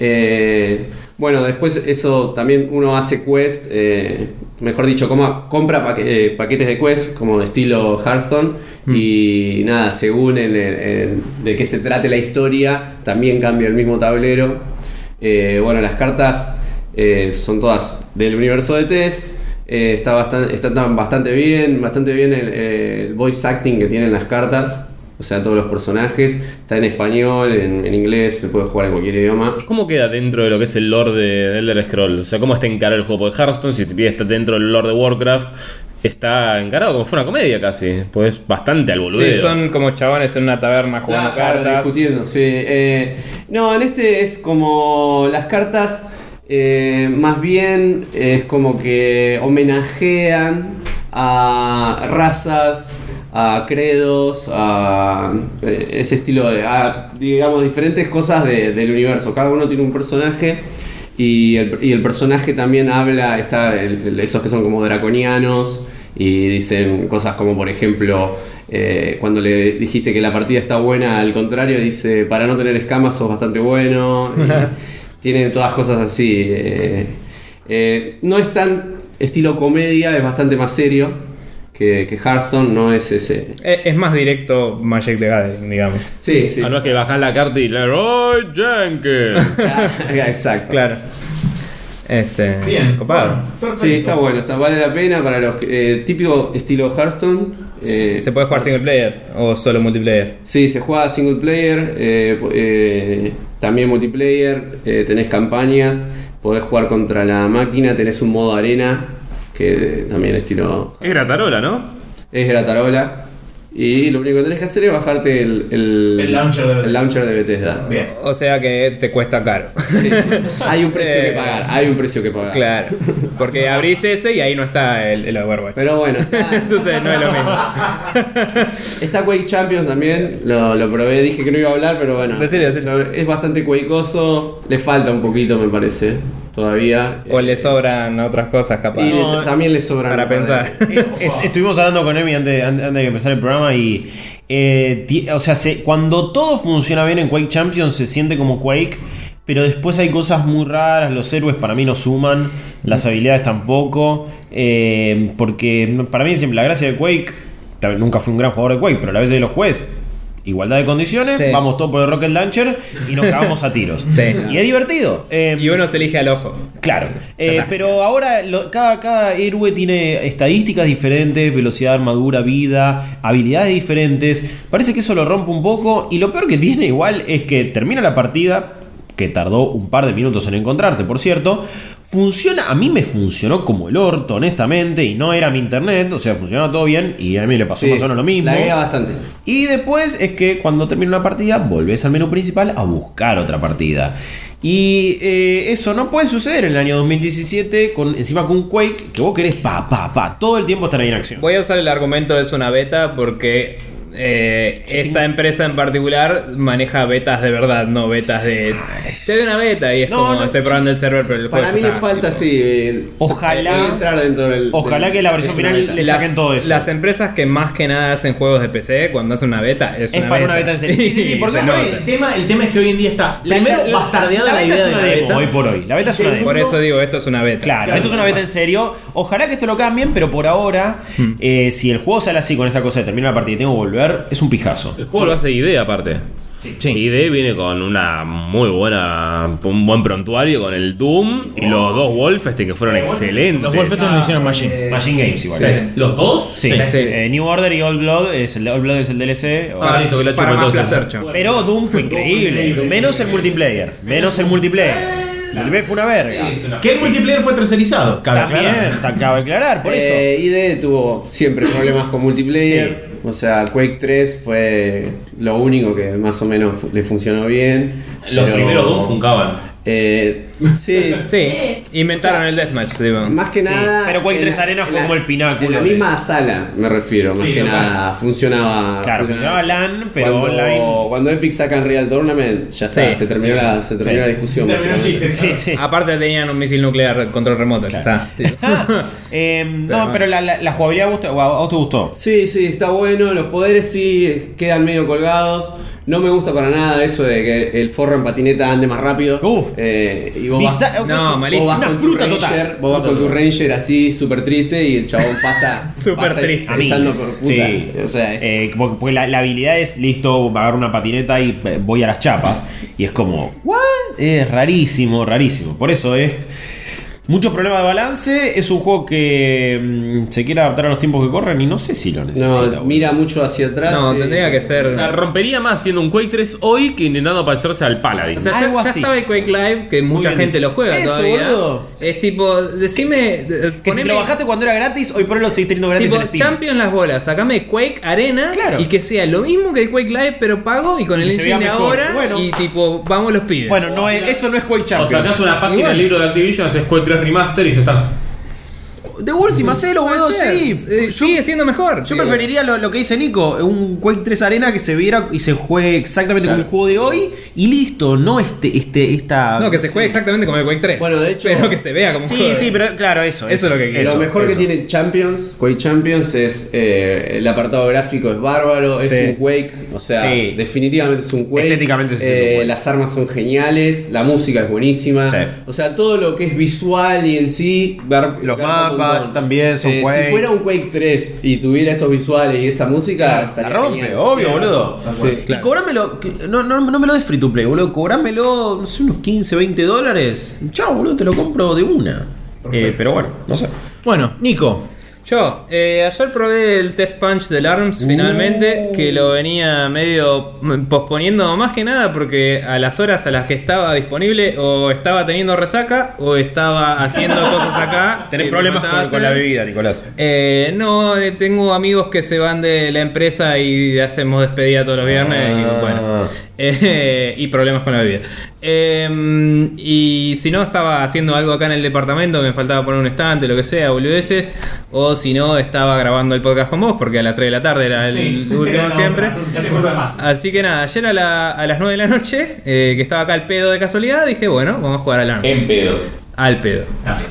Bueno, después eso también uno hace quest, mejor dicho, compra paquetes de quest como de estilo Hearthstone y nada, según de qué se trate la historia, también cambia el mismo tablero. Bueno, las cartas son todas del universo de TES, está bastante bien el voice acting que tienen las cartas. O sea, todos los personajes. Está en español, en inglés, se puede jugar en cualquier idioma. ¿Cómo queda dentro de lo que es el lore de Elder Scrolls? O sea, ¿cómo está encarado el juego? Porque Hearthstone, si te pides está dentro del lore de Warcraft, está encarado como si fuera una comedia casi. Pues bastante al boludeo. Sí, son como chabones en una taberna jugando Claro, cartas. discutiendo, sí. No, en este es como las cartas, más bien es como que homenajean a razas, a credos, a ese estilo digamos, diferentes cosas del universo. Cada uno tiene un personaje y el personaje también habla, esos que son como draconianos y dicen cosas como, por ejemplo, cuando le dijiste que la partida está buena, al contrario, dice, para no tener escamas sos bastante bueno. Tienen todas cosas así. No es tan estilo comedia, es bastante más serio que Hearthstone, no es ese. Es más directo Magic the Gathering, digamos. Sí, sí. No es que bajás la carta y Leroy Jenkins. Exacto. Claro. Bien, Copado. perfecto. Sí, está bueno, vale la pena para los típico estilo Hearthstone. ¿Se puede jugar single player o solo multiplayer? Sí, se juega single player, también multiplayer, tenés campañas, podés jugar contra la máquina, tenés un modo arena, que también estilo... Es Gratarola, ¿no? Es Gratarola. Y lo único que tenés que hacer es bajarte El launcher de Bethesda. el launcher de Bethesda. Bien. O sea que te cuesta caro. Sí, sí. Hay un precio que pagar, Claro. Porque abrís ese y ahí no está el Overwatch. Pero bueno, está, Entonces no es lo mismo. está Quake Champions también, lo probé, dije que no iba a hablar, pero bueno. Decile. Es bastante quakeoso, le falta un poquito me parece, todavía. O le sobran otras cosas capaz. Y también le sobran Para pensar. Estuvimos hablando con Emi antes de empezar el programa y cuando todo funciona bien en Quake Champions se siente como Quake, pero después hay cosas muy raras, los héroes para mí no suman, las habilidades tampoco, porque para mí siempre la gracia de Quake, nunca fui un gran jugador de Quake, pero la vez de los jueces, igualdad de condiciones, Sí. vamos todos por el Rocket Launcher y nos cagamos a tiros. Sí. Y es divertido. Y uno se elige al ojo. Claro, está. pero ahora cada héroe tiene estadísticas diferentes, velocidad, armadura, vida, habilidades diferentes. Parece que eso lo rompe un poco y lo peor que tiene igual es que termina la partida, que tardó un par de minutos en encontrarte, por cierto. Funciona, a mí me funcionó como el orto, honestamente, y no era mi internet, o sea, funcionaba todo bien y a mí le pasó Sí, más o menos lo mismo. laguea bastante. Y después es que cuando termina una partida, volvés al menú principal a buscar otra partida. Y eso no puede suceder en el año 2017, encima con un Quake, que vos querés todo el tiempo estar ahí en acción. Voy a usar el argumento de es una beta porque esta empresa en particular maneja betas de verdad, no betas de... Te doy una beta y es como estoy probando el server, pero el juego Para mí ya le está, falta tipo. sí. Ojalá- entrar dentro del. Ojalá que la versión es una final beta. le saquen todo eso. Las empresas que más que nada hacen juegos de PC, cuando hacen una beta, es una para beta. una beta en serio. Sí, porque Se por nota. El tema es que hoy en día está primero bastardeada la beta idea es de una la demo beta. hoy por hoy. La beta es una demo. Por eso digo, esto es una beta. Claro, esto es una beta en serio. Ojalá que esto lo cambien, pero por ahora, si el juego sale así con esa cosa de terminar la partida y tengo que volver, es un pijazo. El juego lo hace ID aparte. Sí. ID viene con un buen prontuario con el Doom y los dos Wolfenstein que fueron excelentes. Los Wolfenstein lo hicieron Machine. Machine Games igual. ¿Los dos? Sí. New Order y Old Blood es el DLC. Listo, que la Para chupa más entonces. placer, chavo. Pero Doom fue increíble. Menos el multiplayer. El multiplayer fue una verga. Que el multiplayer fue tercerizado. Cabe También, aclarar. cabe aclarar, por eso. ID tuvo siempre problemas con multiplayer. O sea, Quake 3 fue lo único que más o menos le funcionó bien. Los pero- primeros Doom funcaban. Sí. Sí, inventaron el deathmatch, digo. Más que nada. pero Quake 3 Arena fue como el pináculo En la de misma sala, me refiero. Más Sí, que local. nada. Funcionaba. Claro, funcionaba LAN, pero online. Cuando Epic sacan Real Tournament, ya está. Sí, se terminó la discusión. Terminó el básicamente. chiste. Sí, sí. Aparte tenían un misil nuclear control remoto, ya está. No, pero la jugabilidad a vos te gustó. Sí, está bueno. Los poderes sí quedan medio colgados. No me gusta para nada eso de que el forro en patineta ande más rápido. Y vos vas, No, malísimo. vos vas Una con fruta tu total. Ranger, vos vas con tu Ranger así súper triste y el chabón pasa Súper pasa triste. echando por puta. Sí. O sea, es, Porque la habilidad es listo, agarro una patineta y voy a las chapas. Y es como, ¿what? Es rarísimo. Por eso es muchos problemas de balance. Es un juego que se quiere adaptar a los tiempos que corren y no sé si lo necesita. no, boludo. mira mucho hacia atrás. No, tendría que ser. O sea, rompería más siendo un Quake 3 hoy que intentando parecerse al Paladin. O sea, algo ya así. estaba el Quake Live, que mucha bien. gente lo juega Eso, todavía. boludo. Es tipo, decime. Que si te lo bajaste cuando era gratis, hoy por hoy lo seguís teniendo gratis Tipo, en Steam. Champion las bolas, sacame Quake Arena Claro. y que sea lo mismo que el Quake Live, pero pago y con el Y se vea engine de mejor. ahora. Bueno. Y tipo, vamos los pibes. Bueno, eso no es Quake O Champions. sacás una página Igual. del libro de Activision, haces Quake 3 Remaster y ya está. De última, hacelo, boludo, sí. Sigue siendo mejor. Yo preferiría lo que dice Nico, un Quake 3 Arena que se viera y se juegue exactamente como el juego de hoy y listo, no esta... No, que se juegue exactamente como el Quake 3. Bueno, de hecho... Pero que se vea como un juego. Sí, pero claro, eso es lo que quiero. Lo mejor que tiene Champions, Quake Champions, es el apartado gráfico es bárbaro, es un Quake, o sea, definitivamente es un Quake. Estéticamente es un Quake. Las armas son geniales, la música es buenísima. Sí. O sea, todo lo que es visual y en sí, Los mapas también son Quake. Si fuera un Quake 3 y tuviera esos visuales y esa música, estaría La rompe, genial. obvio, boludo. Sí. Y cobrámelo, no me lo des free to play, boludo. Cobrámelo, no sé, unos 15, 20 dólares. Chao, boludo, te lo compro de una. Pero bueno, no sé. Bueno, Nico. Yo, ayer probé el Test Punch del ARMS finalmente, que lo venía medio posponiendo más que nada porque a las horas a las que estaba disponible o estaba teniendo resaca o estaba haciendo cosas acá. ¿Tenés que problemas me faltaba con la hacer. bebida, Nicolás? No, tengo amigos que se van de la empresa y hacemos despedida todos los viernes y bueno. Y problemas con la bebida. Y si no, estaba haciendo algo acá en el departamento que me faltaba poner un estante, lo que sea, boludeces. O si no, estaba grabando el podcast con vos porque a las 3 de la tarde era el último siempre. Así que nada, ayer a las 9 de la noche, que estaba acá al pedo de casualidad, dije, bueno, vamos a jugar al ARMS. En pedo. Al pedo.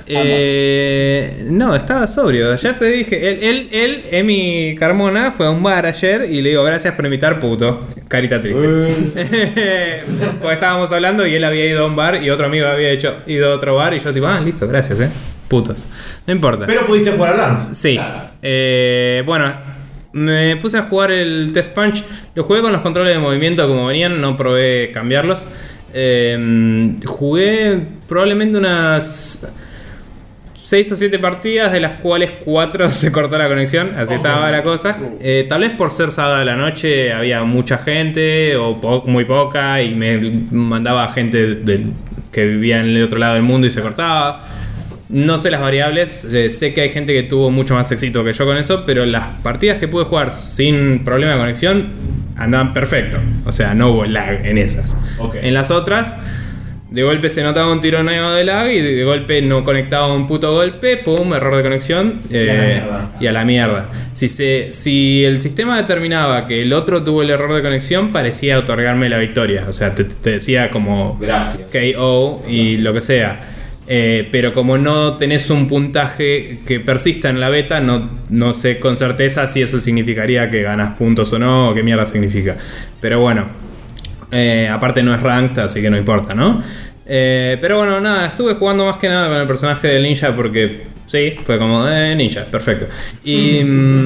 No, estaba sobrio. Ayer te dije, Emi Carmona, fue a un bar ayer y le digo, gracias por invitar, puto. Carita triste. Porque estábamos hablando y él había ido a un bar y otro amigo había ido a otro bar y yo tipo, listo, gracias, putos. No importa. Pero pudiste jugar al ARMS. Sí. Bueno, me puse a jugar el Test Punch. Lo jugué con los controles de movimiento como venían, no probé cambiarlos. Jugué probablemente unas 6 o 7 partidas, de las cuales 4 se cortó la conexión, así estaba la cosa. Tal vez por ser sábado de la noche había mucha gente o muy poca y me mandaba gente que vivía en el otro lado del mundo y se cortaba. No sé las variables, sé que hay gente que tuvo mucho más éxito que yo con eso, pero las partidas que pude jugar sin problema de conexión andaban perfecto. O sea, no hubo lag en esas. Okay. En las otras, de golpe se notaba un tironeo de lag y de golpe no conectaba un puto golpe, pum, error de conexión y a la mierda. Si el sistema determinaba que el otro tuvo el error de conexión, parecía otorgarme la victoria. O sea, te decía como Gracias. KO y lo que sea. Pero como no tenés un puntaje que persista en la beta, no sé con certeza si eso significaría que ganas puntos o no, o qué mierda significa. Pero bueno, aparte no es ranked, así que no importa, ¿no? Pero bueno, nada, estuve jugando más que nada con el personaje del ninja porque sí, fue como ninja, perfecto. Y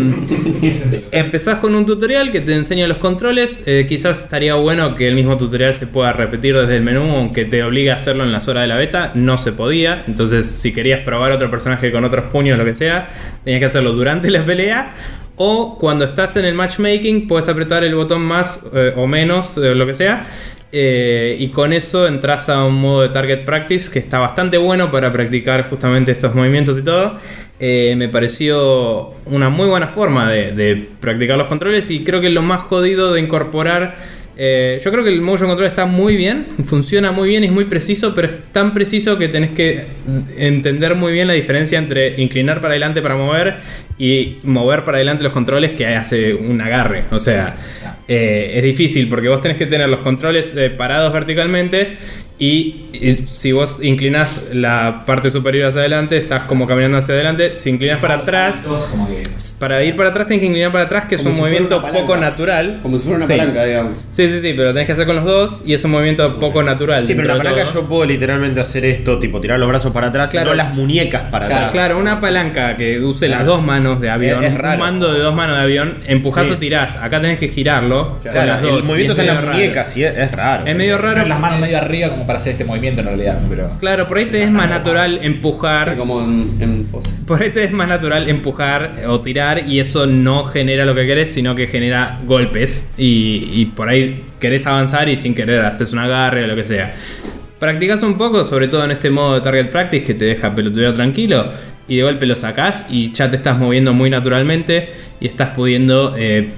empezás con un tutorial que te enseña los controles. Quizás estaría bueno que el mismo tutorial se pueda repetir desde el menú, aunque te obligue a hacerlo en las horas de la beta. No se podía. Entonces, si querías probar otro personaje con otros puños, lo que sea, tenías que hacerlo durante la pelea. O cuando estás en el matchmaking, puedes apretar el botón más o menos, lo que sea. Y con eso entras a un modo de target practice que está bastante bueno para practicar justamente estos movimientos y todo. Me pareció una muy buena forma de practicar los controles y creo que es lo más jodido de incorporar. Yo creo que el motion control está muy bien, funciona muy bien y es muy preciso, pero es tan preciso que tenés que entender muy bien la diferencia entre inclinar para adelante para mover y mover para adelante los controles que hace un agarre. O sea, es difícil porque vos tenés que tener los controles parados verticalmente y si vos inclinás la parte superior hacia adelante, estás como caminando hacia adelante. Si inclinas para atrás, para ir para atrás tenés que inclinar para atrás, que es Como un si movimiento fuera una poco palanca. natural. Como si fuera una Sí. palanca, digamos. Sí, pero tenés que hacer con los dos y es un movimiento poco natural. Sí, pero la dentro de palanca todo. yo puedo literalmente hacer esto, tipo tirar los brazos para atrás, Claro. y no las muñecas para atrás. Claro, una palanca que use las dos manos de avión, Es raro. un mando de dos manos de avión, empujás Sí. o tirás. Acá tenés que girarlo con Claro, las dos. el movimiento y es está en las medio raro. muñecas y es raro. Es medio raro. Poner las manos medio arriba como para hacer este movimiento en realidad, pero... Claro, por ahí te es más natural empujar. Como en pose. Por ahí te es más natural empujar o tirar y eso no genera lo que querés, sino que genera golpes y por ahí querés avanzar y sin querer haces un agarre o lo que sea. Practicás un poco, sobre todo en este modo de target practice que te deja pelotudear tranquilo y de golpe lo sacás y ya te estás moviendo muy naturalmente y estás pudiendo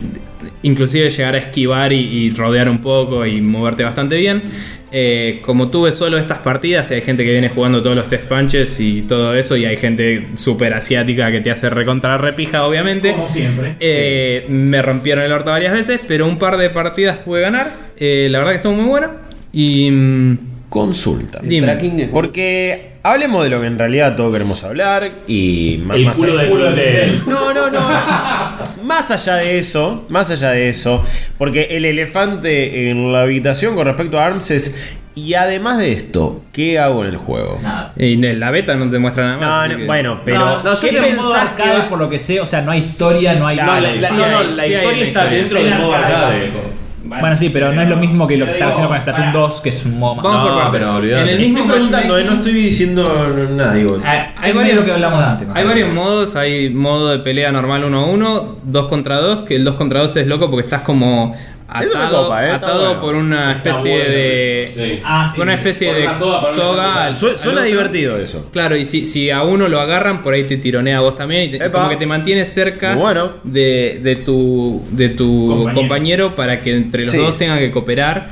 inclusive llegar a esquivar y rodear un poco y moverte bastante bien. Como tuve solo estas partidas, y hay gente que viene jugando todos los test punches y todo eso, y hay gente súper asiática que te hace recontra repija, obviamente. Como siempre. Me rompieron el orto varias veces, pero un par de partidas pude ganar. La verdad que estuvo muy bueno. Y Consulta. Dime. Tracking es- Porque hablemos de lo que en realidad todos queremos hablar y El culo de Tintel. No. Más allá de eso, porque el elefante en la habitación con respecto a ARMS es, y además de esto, ¿qué hago en el juego? y en la beta no te muestra nada más. No, así no, que- bueno, pero No, yo ¿qué sé pensás modo que arcade, por lo que sé? O sea, no hay historia, no hay... No, la sí hay historia una está historia. dentro del modo arcade. Bueno, sí, pero no es lo mismo que lo que están haciendo con Splatoon 2, que es un modo más... Vamos No, por partes. pero olvidate. En el estoy mismo preguntando, matchmaking- no estoy diciendo nada, digo. Hay Es medio lo que hablamos de antes. me Hay parece. varios modos, hay modo de pelea normal 1-1, 2 contra 2, que el 2 contra 2 es loco porque estás como Eso me atado, copa, está atado bueno. por una especie bueno, de... sí. Ah, sí. Por una especie Por de una soga para una soga. al Suena otro. divertido eso. Claro, y si a uno lo agarran, por ahí te tironea a vos también y Epa. como que te mantienes cerca Muy bueno. de tu compañero para que entre los Sí. dos tengan que cooperar.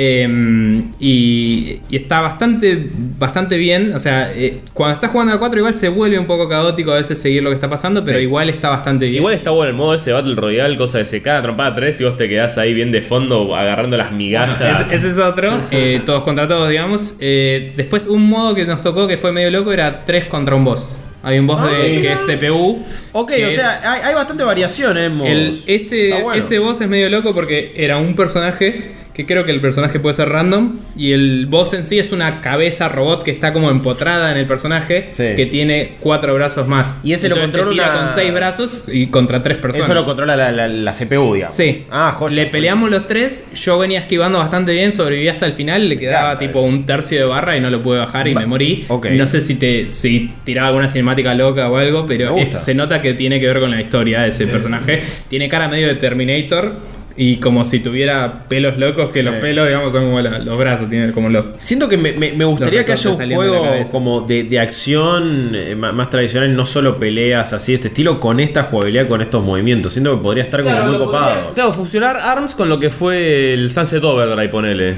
Y está bastante bien. O sea, cuando estás jugando a 4 igual se vuelve un poco caótico a veces seguir lo que está pasando, pero Sí. igual está bastante bien. Igual está bueno el modo ese Battle Royale, cosa de se caga trompada 3 y vos te quedás ahí bien de fondo agarrando las migajas. Ese es otro, todos contra todos, digamos. Después un modo que nos tocó que fue medio loco era 3 contra un boss. Hay un boss que es CPU. Ok, que o sea, hay bastante variación, ese boss es medio loco porque era un personaje que creo que el personaje puede ser random y el boss en sí es una cabeza robot que está como empotrada en el personaje, Sí. que tiene 4 brazos más. Y ese lo Entonces te controla tira una- con 6 brazos y contra 3 personas. Eso lo controla la CPU, digamos. Sí. Ah, joya. Le peleamos los 3, yo venía esquivando bastante bien, sobreviví hasta el final, le quedaba Claro, tipo un tercio de barra y no lo pude bajar y me morí. ok. No sé si tiraba alguna cinemática loca o algo, pero Me gusta. se nota que tiene que ver con la historia de ese personaje. Tiene cara medio de Terminator y como si tuviera pelos locos, que los pelos, digamos, son como los brazos, tiene como los... Siento que me gustaría Los que haya un resortes saliendo de la juego cabeza. como de acción más tradicional, no solo peleas así de este estilo, con esta jugabilidad, con estos movimientos. Siento que podría estar como muy copado. Claro, fusionar ARMS con lo que fue el Sunset Overdrive, ponele.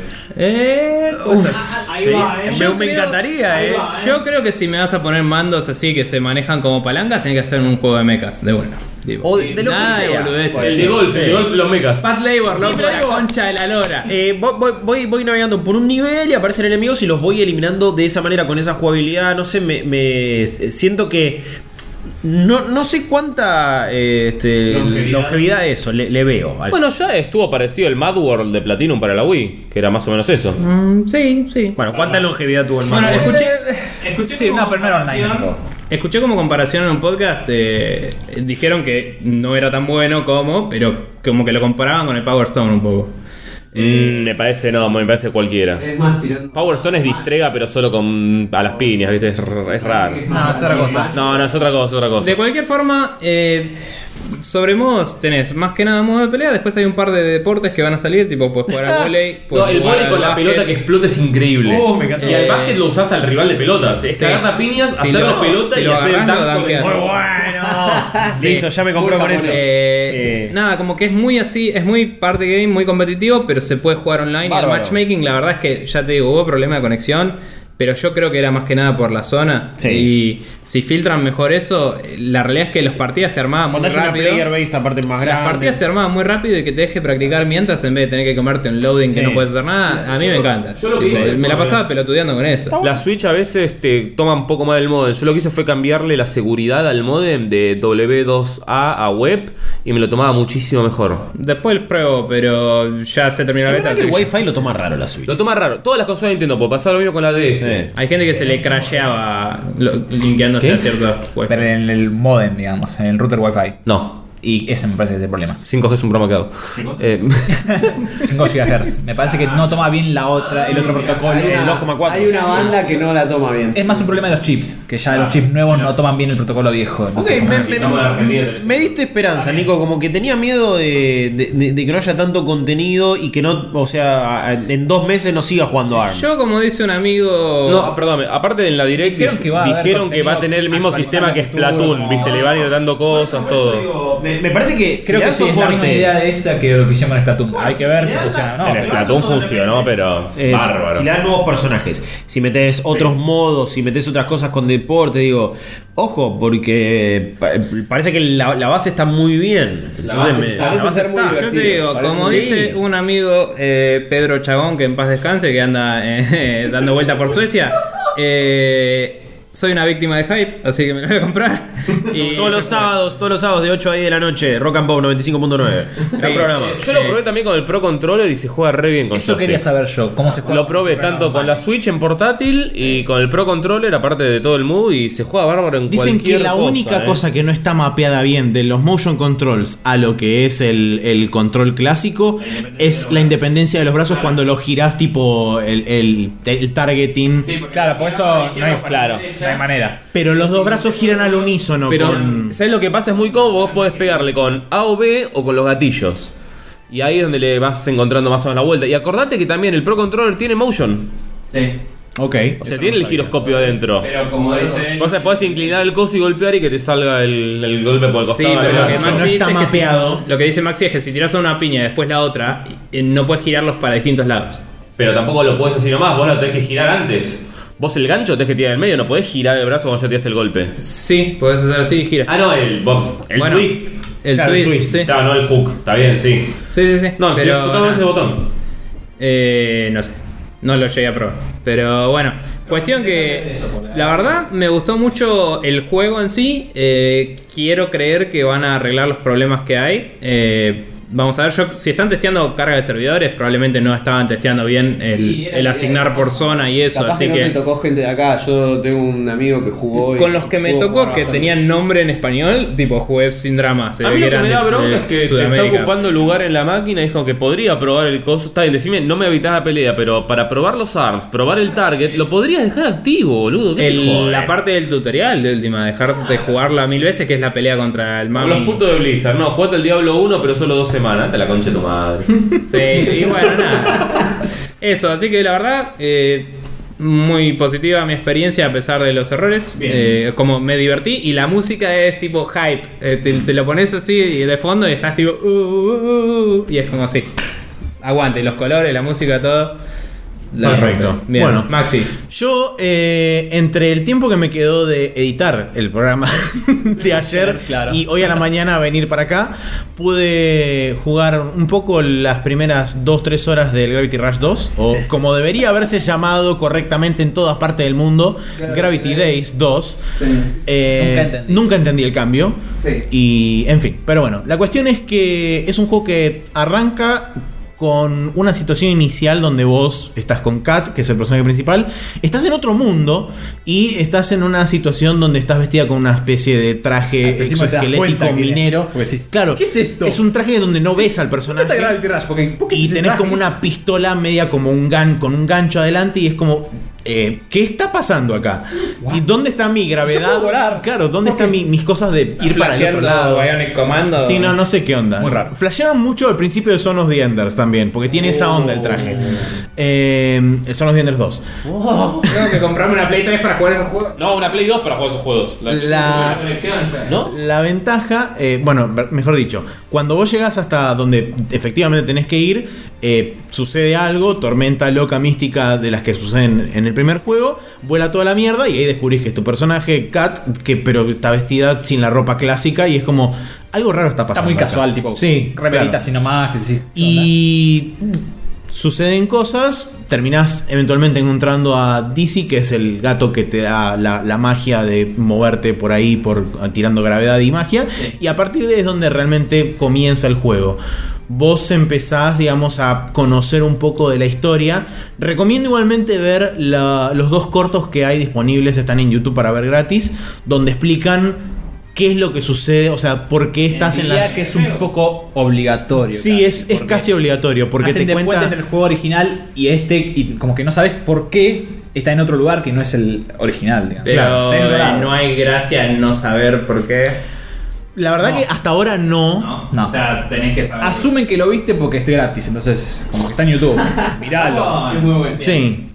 Ahí va, Yo Me creo- encantaría, Yo creo que si me vas a poner mandos así que se manejan como palancas, tenés que hacer un juego de mechas, de bueno. Tipo, O de lo que nada de sea. boludeces. El de golf, Sí. el de golf y los mechas. Pat Labor, loco, pero la digo- concha de la lora. Voy navegando por un nivel y aparecen enemigos y los voy eliminando de esa manera, con esa jugabilidad. No sé, me siento que no sé cuánta longevidad eso le veo. Bueno, ya estuvo parecido el Mad World de Platinum para la Wii, que era más o menos eso. Sí. Bueno, ¿cuánta longevidad tuvo el Bueno, Mario? escuché Sí, no, pero no era online ese juego. Escuché como comparación en un podcast, dijeron que no era tan bueno pero como que lo comparaban con el Power Stone un poco. Me parece cualquiera. Es más tirando. Power Stone es distrega, pero solo con a las piñas, ¿viste? Es raro. No, es otra cosa. No, es otra cosa. De cualquier forma, sobre modos tenés más que nada modo de pelea, después hay un par de deportes que van a salir, tipo puedes jugar a volei, No, puedes el jugar vóley al con la básquet. pelota que explota es increíble. Me encantó. Y al básquet lo usás al rival de pelota. Es Sí. cagarte a piñas, Si hacer lo- la pelota si y lo hacer agarrás, lo dunk con el- dankeas. Muy bueno. Listo, ya me compró Muy con eso. japonés. Nada, como que es muy así, es muy party game, muy competitivo, pero se puede jugar online. Y Bárbaro. el matchmaking, la verdad es que ya te digo, hubo problema de conexión, pero yo creo que era más que nada por la zona. Sí. Y si filtran mejor eso, la realidad es que las partidas se armaban muy Cuando hay una rápido. player base, aparte más Las grande. partidas se armaban muy rápido y que te deje practicar mientras en vez de tener que comerte un loading Sí. que no puedes hacer nada. A mí me encanta. yo lo que hice Me la fue- pasaba pelotudeando con eso. La Switch a veces te toma un poco más del modem. Yo lo que hice fue cambiarle la seguridad al modem de W2A a web y me lo tomaba muchísimo mejor. Después el pruebo, pero ya se terminó la La beta. verdad que el así que Wi-Fi lo toma raro la Switch. Lo toma raro. Todas las consolas de Nintendo, puede pasar lo mismo con la DS. Sí. hay gente que se le crasheaba linkeándose ¿Qué? a ciertos wifi. Pero en el modem, digamos, en el router Wi-Fi. No. Y ese me parece que es el problema. 5G es un programa quedado. 5 GHz. Me parece que no toma bien el otro protocolo. El 2,4. Hay una banda que no la toma bien. Es más un problema de los chips, que ya los chips nuevos no toman bien el protocolo viejo. No Ok, sé cómo- me diste esperanza, Nico. Como que tenía miedo de que no haya tanto contenido y que no, o sea, en 2 meses no siga jugando ARMS. Yo, como dice un amigo. No, perdóname, aparte en la Direct Dijeron que va a haber dijeron que va a tener el mismo contenido sistema que es actualizando Splatoon, futuro. viste, le van a ir dando cosas, todo. Me parece que Creo que sí, es la misma idea de esa que lo que hicieron con Splatoon. Hay que ver si funciona o no. En Splatoon funcionó, pero bárbaro. Si le dan nuevos personajes, si metes otros modos, si metes otras cosas con deporte, digo, ojo, porque parece que la base está muy bien. Parece ser muy Yo te divertido. digo, como dice un amigo Pedro Chagón, que en paz descanse, que anda dando vuelta por Suecia, soy una víctima de hype, así que me lo voy a comprar. Y Todos los sábados de 8 a 10 de la noche, Rock and Pop 95.9. Gran programa. Yo lo probé también con el Pro Controller y se juega re bien con Eso joystick. quería saber yo, cómo se juega. Lo probé tanto con la Switch en portátil y con el Pro Controller, aparte de todo el mood, y se juega bárbaro en Dicen cualquier que la cosa, única cosa que no está mapeada bien de los motion controls a lo que es el control clásico es la independencia de los brazos cuando los girás tipo el targeting. Claro, por eso no hay, no hay manera. Pero los dos brazos giran al unísono. Pero, con... ¿sabes lo que pasa? Es muy cómodo, vos podés pegarle con A o B o con los gatillos. Y ahí es donde le vas encontrando más o menos la vuelta. Y acordate que también el Pro Controller tiene motion. Sí. Ok. O sea, tiene el giroscopio adentro. Pero como dice él, O sea, podés inclinar el coso y golpear y que te salga el golpe por el costado. sí, pero lo que Eso Maxi no está dice es que mapeado. lo que dice Maxi es que si tiras una piña y después la otra, no puedes girarlos para distintos lados. Pero tampoco lo podés así nomás, vos lo tenés que girar antes. Vos el gancho tenés que tirar en el medio, no podés girar el brazo cuando ya tiraste el golpe. Sí, puedes hacer así y gira. Ah, no, el Bueno, twist. El Claro, el twist, twist. sí. Claro, no el hook, está bien, sí. Sí. No, pero tocamos ese botón. no sé, no lo llegué a probar. Pero bueno, cuestión que la verdad me gustó mucho el juego en sí. Quiero creer que van a arreglar los problemas que hay. Vamos a ver, si están testeando carga de servidores, probablemente no estaban testeando bien el asignar por zona y eso. Capaz Así que no que te tocó gente de acá. Yo tengo un amigo que jugó. con los que me pudo tocó jugar que bastante. tenían nombre en español, tipo jugué sin drama. Se A ve mí que lo que eran me da de- bronca de es que te está Sudamérica. ocupando lugar en la máquina y es como que podría probar el coso. Está bien, decime, no me evitas la pelea, pero para probar los arms, probar el target, lo podrías dejar activo, boludo. ¿Qué te jode? La parte del tutorial de última, dejar de jugarla 1000 veces, que es la pelea contra el Como mami. los puntos de Blizzard, no, jugate el Diablo 1, pero solo 2 semanas, te la concha de tu madre. Sí, y bueno, nada. Eso, así que la verdad, muy positiva mi experiencia a pesar de los errores. Como me divertí y la música es tipo hype. Te lo pones así y de fondo y estás tipo y es como así. Aguante, los colores, la música, todo. Perfecto. Bien, Bueno. Maxi. Yo, entre el tiempo que me quedó de editar el programa de ayer Claro. y hoy a la mañana venir para acá, pude jugar un poco las primeras 2-3 horas del Gravity Rush 2, o como debería haberse llamado correctamente en todas partes del mundo, Gravity Days 2. Nunca entendí el cambio. Sí. Y, en fin, pero bueno, la cuestión es que es un juego que arranca con una situación inicial donde vos estás con Kat, que es el personaje principal, estás en otro mundo y estás en una situación donde estás vestida con una especie de traje Encima te das exoesquelético cuenta que minero. es, porque decís, Claro, ¿qué es esto? Es un traje donde no ves al personaje. ¿Dónde está Gravity Rush? ¿Por qué es Y ese tenés traje? como una pistola media como con un gancho adelante y es como... ¿qué está pasando acá? ¿Y dónde está mi gravedad? puedo volar. Claro, ¿dónde están mis cosas de ir para el otro Flasheando lado? Bionic Commando. Sí, no sé qué onda. Muy raro. Flashearon mucho al principio de Son of the Enders también, porque tiene esa onda el traje. El Son of the Enders 2. Tengo que comprarme una Play 3 para jugar esos juegos. No, una Play 2 para jugar esos juegos. La conexión ya. ¿No? La ventaja, mejor dicho, cuando vos llegás hasta donde efectivamente tenés que ir, sucede algo, tormenta loca mística de las que suceden en el primer juego, vuela toda la mierda y ahí descubrís que es tu personaje, Kat, pero está vestida sin la ropa clásica y es como, algo raro está Está pasando. muy acá. casual, tipo. Sí, Remerita claro. así nomás. Que decís, ¿qué onda? Y suceden cosas, terminás eventualmente encontrando a Dizzy, que es el gato que te da la magia de moverte por ahí, tirando gravedad y magia, y a partir de ahí es donde realmente comienza el juego. Vos empezás, digamos, a conocer un poco de la historia. Recomiendo igualmente ver los 2 cortos que hay disponibles, están en YouTube para ver gratis, donde explican qué es lo que sucede, o sea, por qué estás en Diría la... que es un poco obligatorio. Sí, es casi obligatorio, porque hacen te de cuenta... puente entre el juego original y como que no sabes por qué está en otro lugar que no es el original, digamos. Pero Claro, está en otro lado. no hay gracia en no saber por qué. La verdad que hasta ahora no. No. O sea, tenés que saber. Asumen que lo viste porque es gratis, entonces como que está en YouTube. Miralo. Es muy bueno. Sí.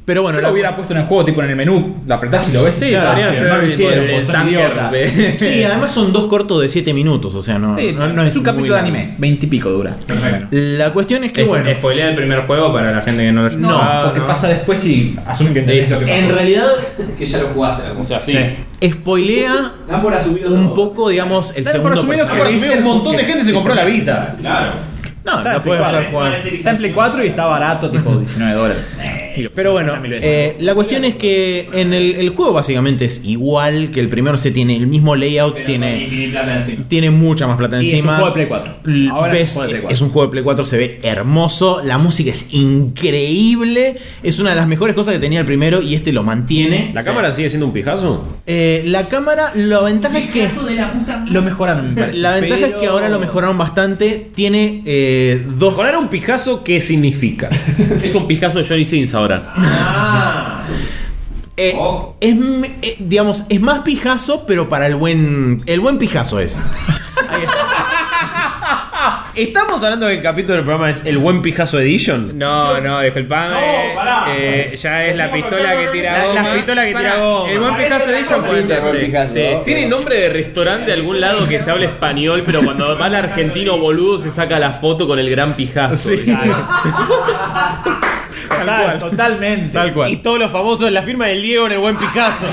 Pero bueno, Yo lo hubiera puesto en el juego, tipo en el menú, lo apretás y lo ves. Sí, claro, podría ser no lo tipo hicieron, el porque son tanker idiotas. de- Sí, además son 2 cortos de 7 minutos, o sea, no, Sí, no es un muy capítulo de largo. anime, 20 y pico dura. La cuestión es que, bueno, Spoilea el primer juego para la gente que no lo haya No, jugado, porque ¿no? pasa después y asumen que entendés lo que pasó. en realidad Que ya lo jugaste. O sea, sí. spoilea Gambor ha subido un poco, digamos, el segundo personaje. un montón de gente se compró la Vita. No, Está lo en puedes Play hacer 4. jugar. Está en Play 4 y está barato, tipo $19. Pero bueno, la cuestión es que en el juego básicamente es igual que el primero, se tiene el mismo layout, tiene mucha más plata Y es encima. un juego de Play 4. Ahora Ves, es un juego de Play 4. es un juego de Play 4, se ve hermoso, la música es increíble, es una de las mejores cosas que tenía el primero y este lo mantiene. ¿La cámara sigue siendo un pijazo? La cámara, la ventaja es que Lo mejoraron, me parece. la ventaja es que pero- ahora lo mejoraron bastante. Tiene dos. Mejorar un pijazo, ¿qué significa? Es un pijazo de Johnny Sins ahora. Digamos, es más pijazo, pero para el buen pijazo es. ¿Estamos hablando de que el capítulo del programa es el Buen Pijazo Edition? No, disculpame. Ya es la pistola que tira goma. La pistola que tira Pará, goma. El buen Picasso Edition puede ser. Buen sí, Picasso. sí, sí. Tiene nombre de restaurante de algún lado que se habla español, pero cuando va el argentino boludo se saca la foto con el gran pijazo. Totalmente. Tal cual. Y todos los famosos, la firma del Diego en el Buen Pijazo.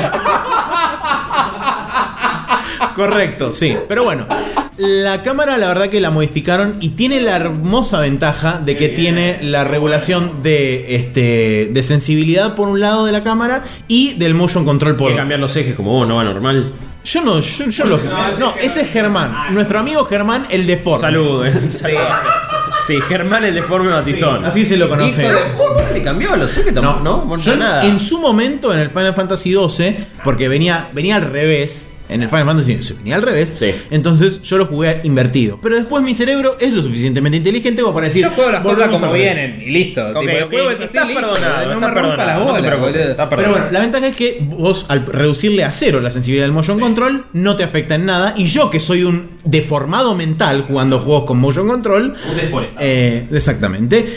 Correcto, sí. Pero bueno, la cámara la verdad que la modificaron y tiene la hermosa ventaja de que tiene la regulación de sensibilidad por un lado de la cámara y del motion control por Hay que otro. cambiar los ejes como vos, no va normal. Yo no, no, ese es Germán, nuestro amigo Germán el deforme. Salud, Sí, Germán el deforme Batistón. Así se lo conoce. ¿Le cambió los ejes? No, Yo nada. en su momento en el Final Fantasy XII, porque venía al revés. En el Final Fantasy venía al revés. Sí. Entonces yo lo jugué invertido. Pero después mi cerebro es lo suficientemente inteligente como para decir. Yo juego las cosas volvemos como al revés. vienen y listo. Ok, Tipo, el juego es así, estás listo, perdonado, no estás me rompa las perdonado, no te bolas, preocupes, boludo. estás Pero perdonado. bueno, la ventaja es que vos al reducirle a 0 la sensibilidad del motion control no te afecta en nada. Y yo que soy un deformado mental jugando juegos con motion control, exactamente,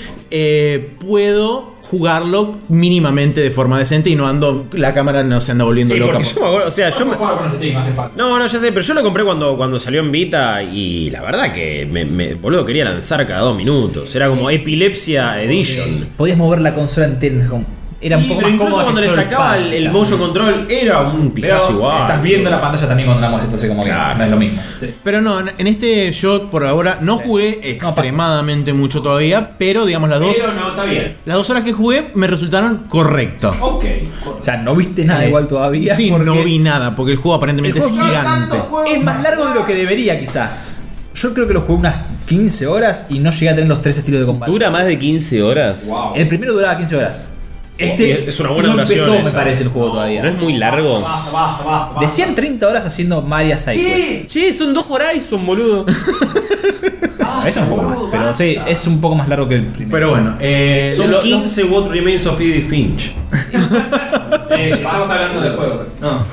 puedo jugarlo mínimamente de forma decente y no ando, la cámara no se anda volviendo Sí, loca. porque yo me acuerdo, o sea, yo me... Jugar con ese team, hace falta. No, ya sé, pero yo lo compré cuando salió en Vita y la verdad que boludo, quería lanzar cada 2 minutos. Era como Epilepsia Edition. Podías mover la consola entera. Era un Sí, poco pero más incluso cómodo cuando que le solo sacaba pad, el quizás. motion control era un Pero pijazo igual. estás viendo la pantalla también cuando la mueves, entonces como que Claro. no es lo mismo. Pero no, en este yo por ahora no jugué extremadamente mucho todavía, pero digamos las dos está bien. horas que jugué me resultaron correctos. Ok. O sea, no viste nada igual todavía. Sí, porque no vi nada, porque el juego aparentemente el juego es gigante. es más largo de lo que debería, quizás. Yo creo que lo jugué unas 15 horas y no llegué a tener los 3 estilos de combate. ¿Dura más de 15 horas? El primero duraba 15 horas. Este Es una buena no duración empezó, esa. me parece, el juego ¿No todavía. es muy largo? Decían 30 horas haciendo varias sidequests. Che, son 2 Horizon, boludo. Eso es un poco más. Pero sí, es un poco más largo que el primero. Pero bueno, Son 15 What Remains of Edith Finch. Estamos hablando de juegos. No.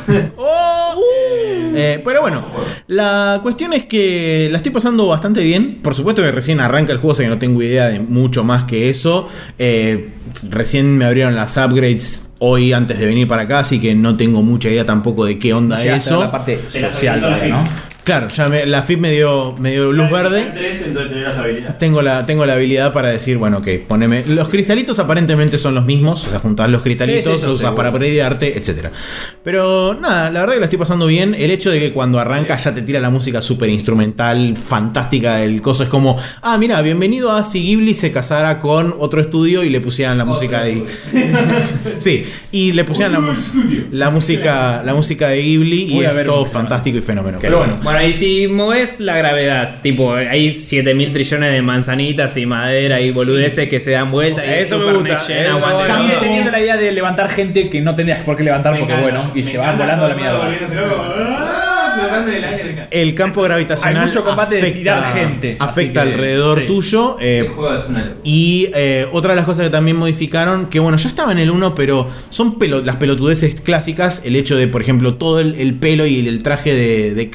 pero bueno, la cuestión es que la estoy pasando bastante bien. Por supuesto que recién arranca el juego, así que no tengo idea de mucho más que eso. Recién me abrieron las upgrades hoy antes de venir para acá, así que no tengo mucha idea tampoco de qué onda Llegaste a eso. la parte social todavía, ¿no? Claro, ya la FIP me dio luz verde. Tengo la habilidad para decir, bueno, ok, poneme. Los cristalitos aparentemente son los mismos. O sea, juntás los cristalitos, Sí, sí, eso los usas seguro. para upgradearte, etc. Pero nada, la verdad que la estoy pasando bien. El hecho de que cuando arranca ya te tira la música súper instrumental, fantástica del coso. Es como, mira, bienvenido a si Ghibli se casara con otro estudio y le pusieran la música de. Sí, y le pusieran la música de Ghibli y Voy a es ver todo un personaje. fantástico y fenómeno. Pero bueno. Bueno, y si moves la gravedad, tipo, hay 7000 trillones de manzanitas y madera y boludeces que se dan vueltas. Y Eso me Super gusta, Next Gen, eso aguante bueno. Sigue todo. teniendo la idea de levantar gente que no tendrías por qué levantar porque bueno, y se van volando a la mierda. El campo gravitacional Hay mucho combate de tirar gente, afecta así que, alrededor sí. tuyo. juego es una Y otra de las cosas que también modificaron, que bueno, ya estaba en el 1, pero son las pelotudeces clásicas. El hecho de, por ejemplo, todo el pelo y el traje de Kat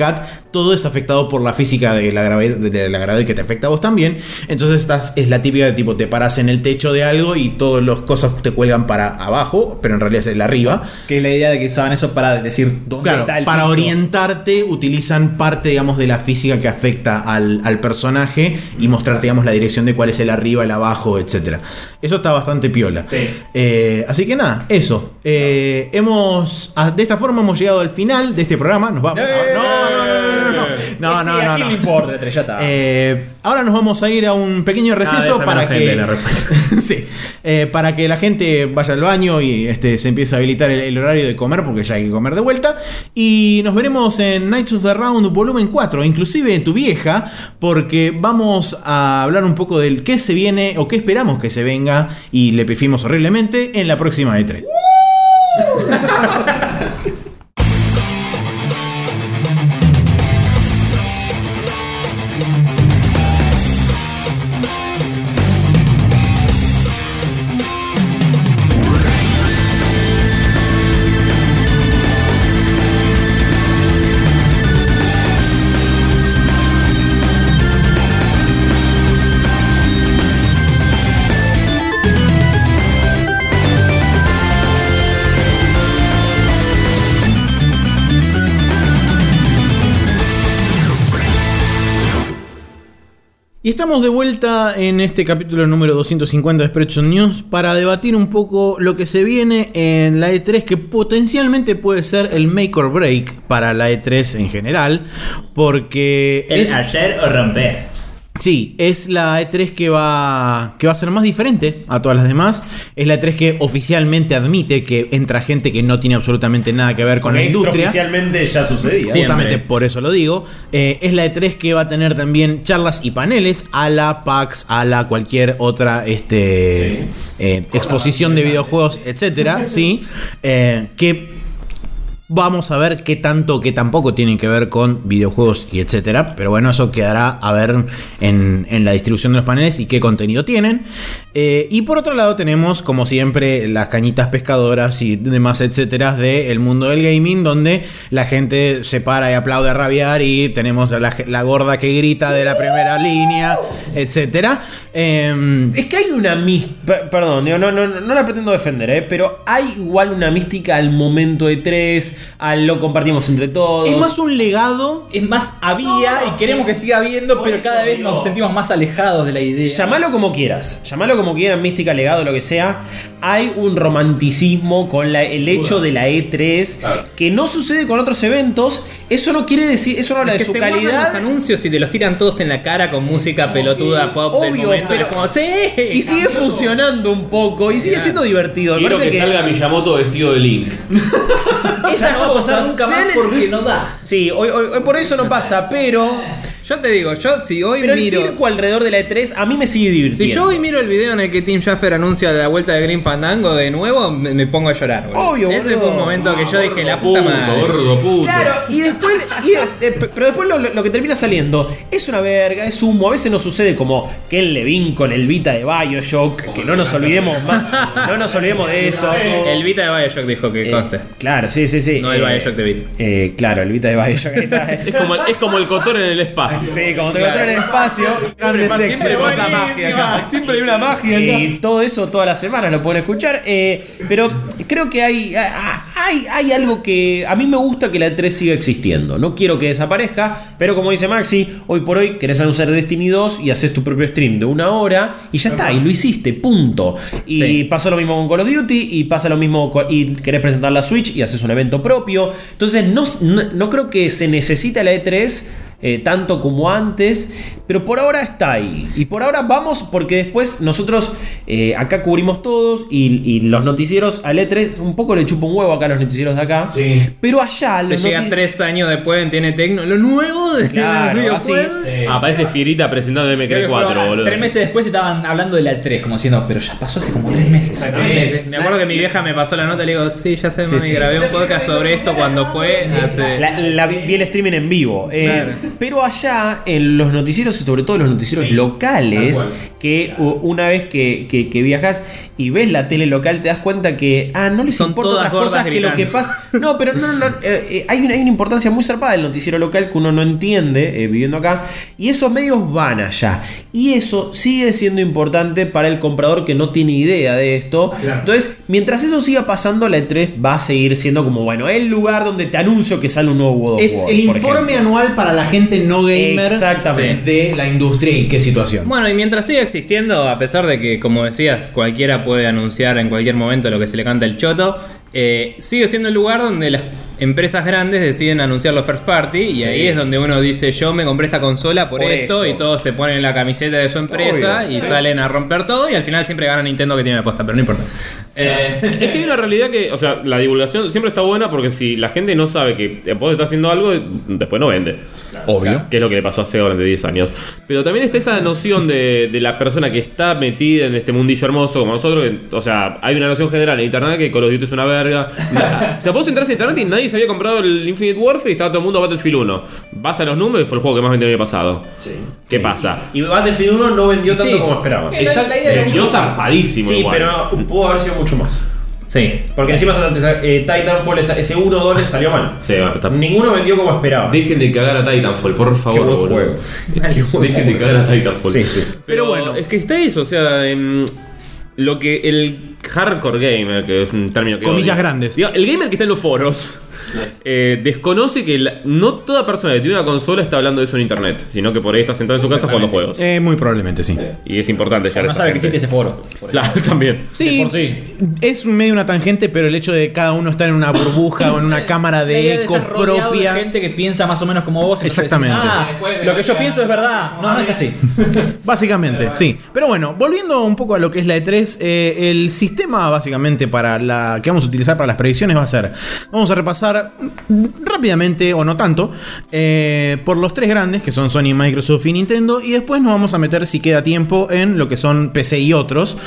todo es afectado por la física de la gravedad que te afecta a vos también. Entonces es la típica de tipo, te paras en el techo de algo y todas las cosas te cuelgan para abajo, pero en realidad es la arriba. Que es la idea de que usaban eso para decir dónde está el para piso. orientarte utilizan parte, digamos, de la física que afecta al personaje y mostrarte, digamos, la dirección de cuál es el arriba, el abajo, etcétera. Eso está bastante piola. Sí. Así que nada, eso. De esta forma hemos llegado al final de este programa. Nos vamos a... No. ¿A quién le importa la estrellata? Ahora nos vamos a ir a un pequeño receso para que sí, para que la gente vaya al baño y se empiece a habilitar el horario de comer, porque ya hay que comer de vuelta. Y nos veremos en Knights of the Round volumen 4, inclusive en tu vieja, porque vamos a hablar un poco del qué se viene o qué esperamos que se venga y le pifimos horriblemente en la próxima E3. Y estamos de vuelta en este capítulo número 250 de Spreadshot News para debatir un poco lo que se viene en la E3, que potencialmente puede ser el make or break para la E3 en general, porque ¿El hacer o romper? Sí, es la E3 que va a ser más diferente a todas las demás. Es la E3 que oficialmente admite que entra gente que no tiene absolutamente nada que ver con la industria. Oficialmente ya sucedía. Justamente por eso lo digo. Es la E3 que va a tener también charlas y paneles a la PAX, a la cualquier otra exposición de videojuegos, etcétera. Sí, que vamos a ver qué tanto o qué tampoco tienen que ver con videojuegos y etcétera. Pero bueno, eso quedará a ver en la distribución de los paneles y qué contenido tienen. Y por otro lado tenemos, como siempre, las cañitas pescadoras y demás, etcétera, del mundo del gaming, donde la gente se para y aplaude a rabiar y tenemos a la gorda que grita de la primera línea, etcétera. Es que hay una perdón, no la pretendo defender, pero hay igual una mística al momento de E3, al lo compartimos entre todos. Es más un legado. Es más, había y queremos que siga habiendo, pero cada vez nos sentimos más alejados de la idea. Llámalo como quieras, mística, legado, lo que sea. Hay un romanticismo con el hecho de la E3 que no sucede con otros eventos. Eso no quiere decir, eso no habla de su calidad. Los anuncios y te los tiran todos en la cara con música pelotuda pop del Obvio, momento. pero Es como, sí, y sigue funcionando un poco y sigue siendo divertido. Me Quiero parece que salga Miyamoto vestido de Link. esas no va a pasar cosas nunca más sean- porque no da. Sí, hoy por eso no pasa, pero yo te digo, si hoy el miro... circo alrededor de la E3 a mí me sigue divirtiendo. Si yo hoy miro el video en el que Tim Schafer anuncia la vuelta de Grim Fandango de nuevo, me pongo a llorar, boludo. Obvio, Ese boludo. fue un momento que yo dije, la puta madre. Gordo puto. Claro, y después, pero después lo que termina saliendo es una verga, es humo. A veces nos sucede como Ken Levine con el Vita de Bioshock, que no nos olvidemos más, no nos olvidemos de eso. El Vita de Bioshock dijo que conste. Claro, sí. No el Bioshock de Vita. Claro, el Vita de Bioshock. Ahí está. Es como el Cotor en el espacio. Sí, como te conté en el espacio. Grandes éxitos. pasa magia acá. Siempre hay una magia. Y todo eso todas las semanas lo pueden escuchar. Pero creo que hay algo que a mí me gusta que la E3 siga existiendo. No quiero que desaparezca, pero como dice Maxi, hoy por hoy querés anunciar Destiny 2 y haces tu propio stream de 1 hora y ya está, y lo hiciste, punto. Y Sí. pasó lo mismo con Call of Duty y pasa lo mismo y querés presentar la Switch y haces un evento propio. Entonces no creo que se necesita la E3 tanto como antes, pero por ahora está ahí. Y por ahora vamos, porque después nosotros acá cubrimos todos y los noticieros al E3 un poco le chupa un huevo acá a los noticieros de acá. Sí. Pero allá Te los llega 3 años después en Tiene Tecno, lo nuevo de Claro, los así. videojuegos. Aparece Fierita presentando Creo que MK4, fueron, boludo. 3 meses después estaban hablando de la E3, como diciendo, pero ya pasó hace como 3 meses. Me acuerdo que mi vieja me pasó la nota y le digo, sí, ya sé, mami, sí. grabé un podcast sobre esto cuando fue hace... vi el streaming en vivo. Claro. Pero allá, en los noticieros, y sobre todo los noticieros locales, que una vez que viajas y ves la tele local, te das cuenta que no les Son importa todas otras cosas gordas que lo que gritando. pasa. No, pero no. Hay una importancia muy zarpada del noticiero local que uno no entiende viviendo acá. Y esos medios van allá. Y eso sigue siendo importante para el comprador que no tiene idea de esto. Claro. Entonces, mientras eso siga pasando, la E3 va a seguir siendo como, bueno, el lugar donde te anuncio que sale un nuevo God of Es War, el por informe ejemplo. anual para la gente no gamer Exactamente. de la industria y qué situación. Bueno, y mientras siga existiendo, a pesar de que, como decías, cualquiera puede anunciar en cualquier momento lo que se le canta el choto, sigue siendo el lugar donde las empresas grandes deciden anunciar los first party y ahí es donde uno dice yo me compré esta consola por esto y todos se ponen la camiseta de su empresa y salen a romper todo y al final siempre gana Nintendo que tiene la posta, pero no importa. Es que hay una realidad que, o sea, la divulgación siempre está buena porque si la gente no sabe que vos estás haciendo algo, después no vende. Obvio. Que es lo que le pasó a Sega durante 10 años. Pero también está esa noción de la persona que está metida en este mundillo hermoso como nosotros. Que, o sea, hay una noción general en internet que Call of Duty es una verga. O sea, vos entras a internet y nadie se había comprado el Infinite Warfare y estaba todo el mundo a Battlefield 1. Vas a los números y fue el juego que más vendió el año pasado. ¿Qué pasa? Y Battlefield 1 no vendió tanto como esperaban. Exacto. Vendió zarpadísimo Sí, igual. pero pudo haber sido mucho más. Sí. Porque encima Titanfall, ese 1-2 le salió mal. Sí, está. Ninguno vendió como esperaba. Dejen de cagar a Titanfall, por favor. Qué buen boludo. juego. Dejen de cagar a Titanfall. Sí, sí. Pero bueno, es que está eso, o sea, lo que el hardcore gamer, que es un término que Comillas odio. grandes. Digo, el gamer que está en los foros desconoce que no toda persona que tiene una consola está hablando de eso en internet, sino que por ahí está sentado en su casa jugando juegos. Muy probablemente sí. Y es importante llegar a No esa sabe que gente. existe ese foro. Claro, también. Sí, por sí. es medio una tangente, pero el hecho de cada uno estar en una burbuja o en una cámara de eco propia. De gente que piensa más o menos como vos. entonces Exactamente. decís, lo que yo pienso es verdad. No es así. Básicamente, sí. Pero bueno, volviendo un poco a lo que es la E3, el sistema básicamente para la que vamos a utilizar para las predicciones va a ser, vamos a repasar rápidamente, o no tanto, por los tres grandes, que son Sony, Microsoft y Nintendo, y después nos vamos a meter, si queda tiempo, en lo que son PC y otros,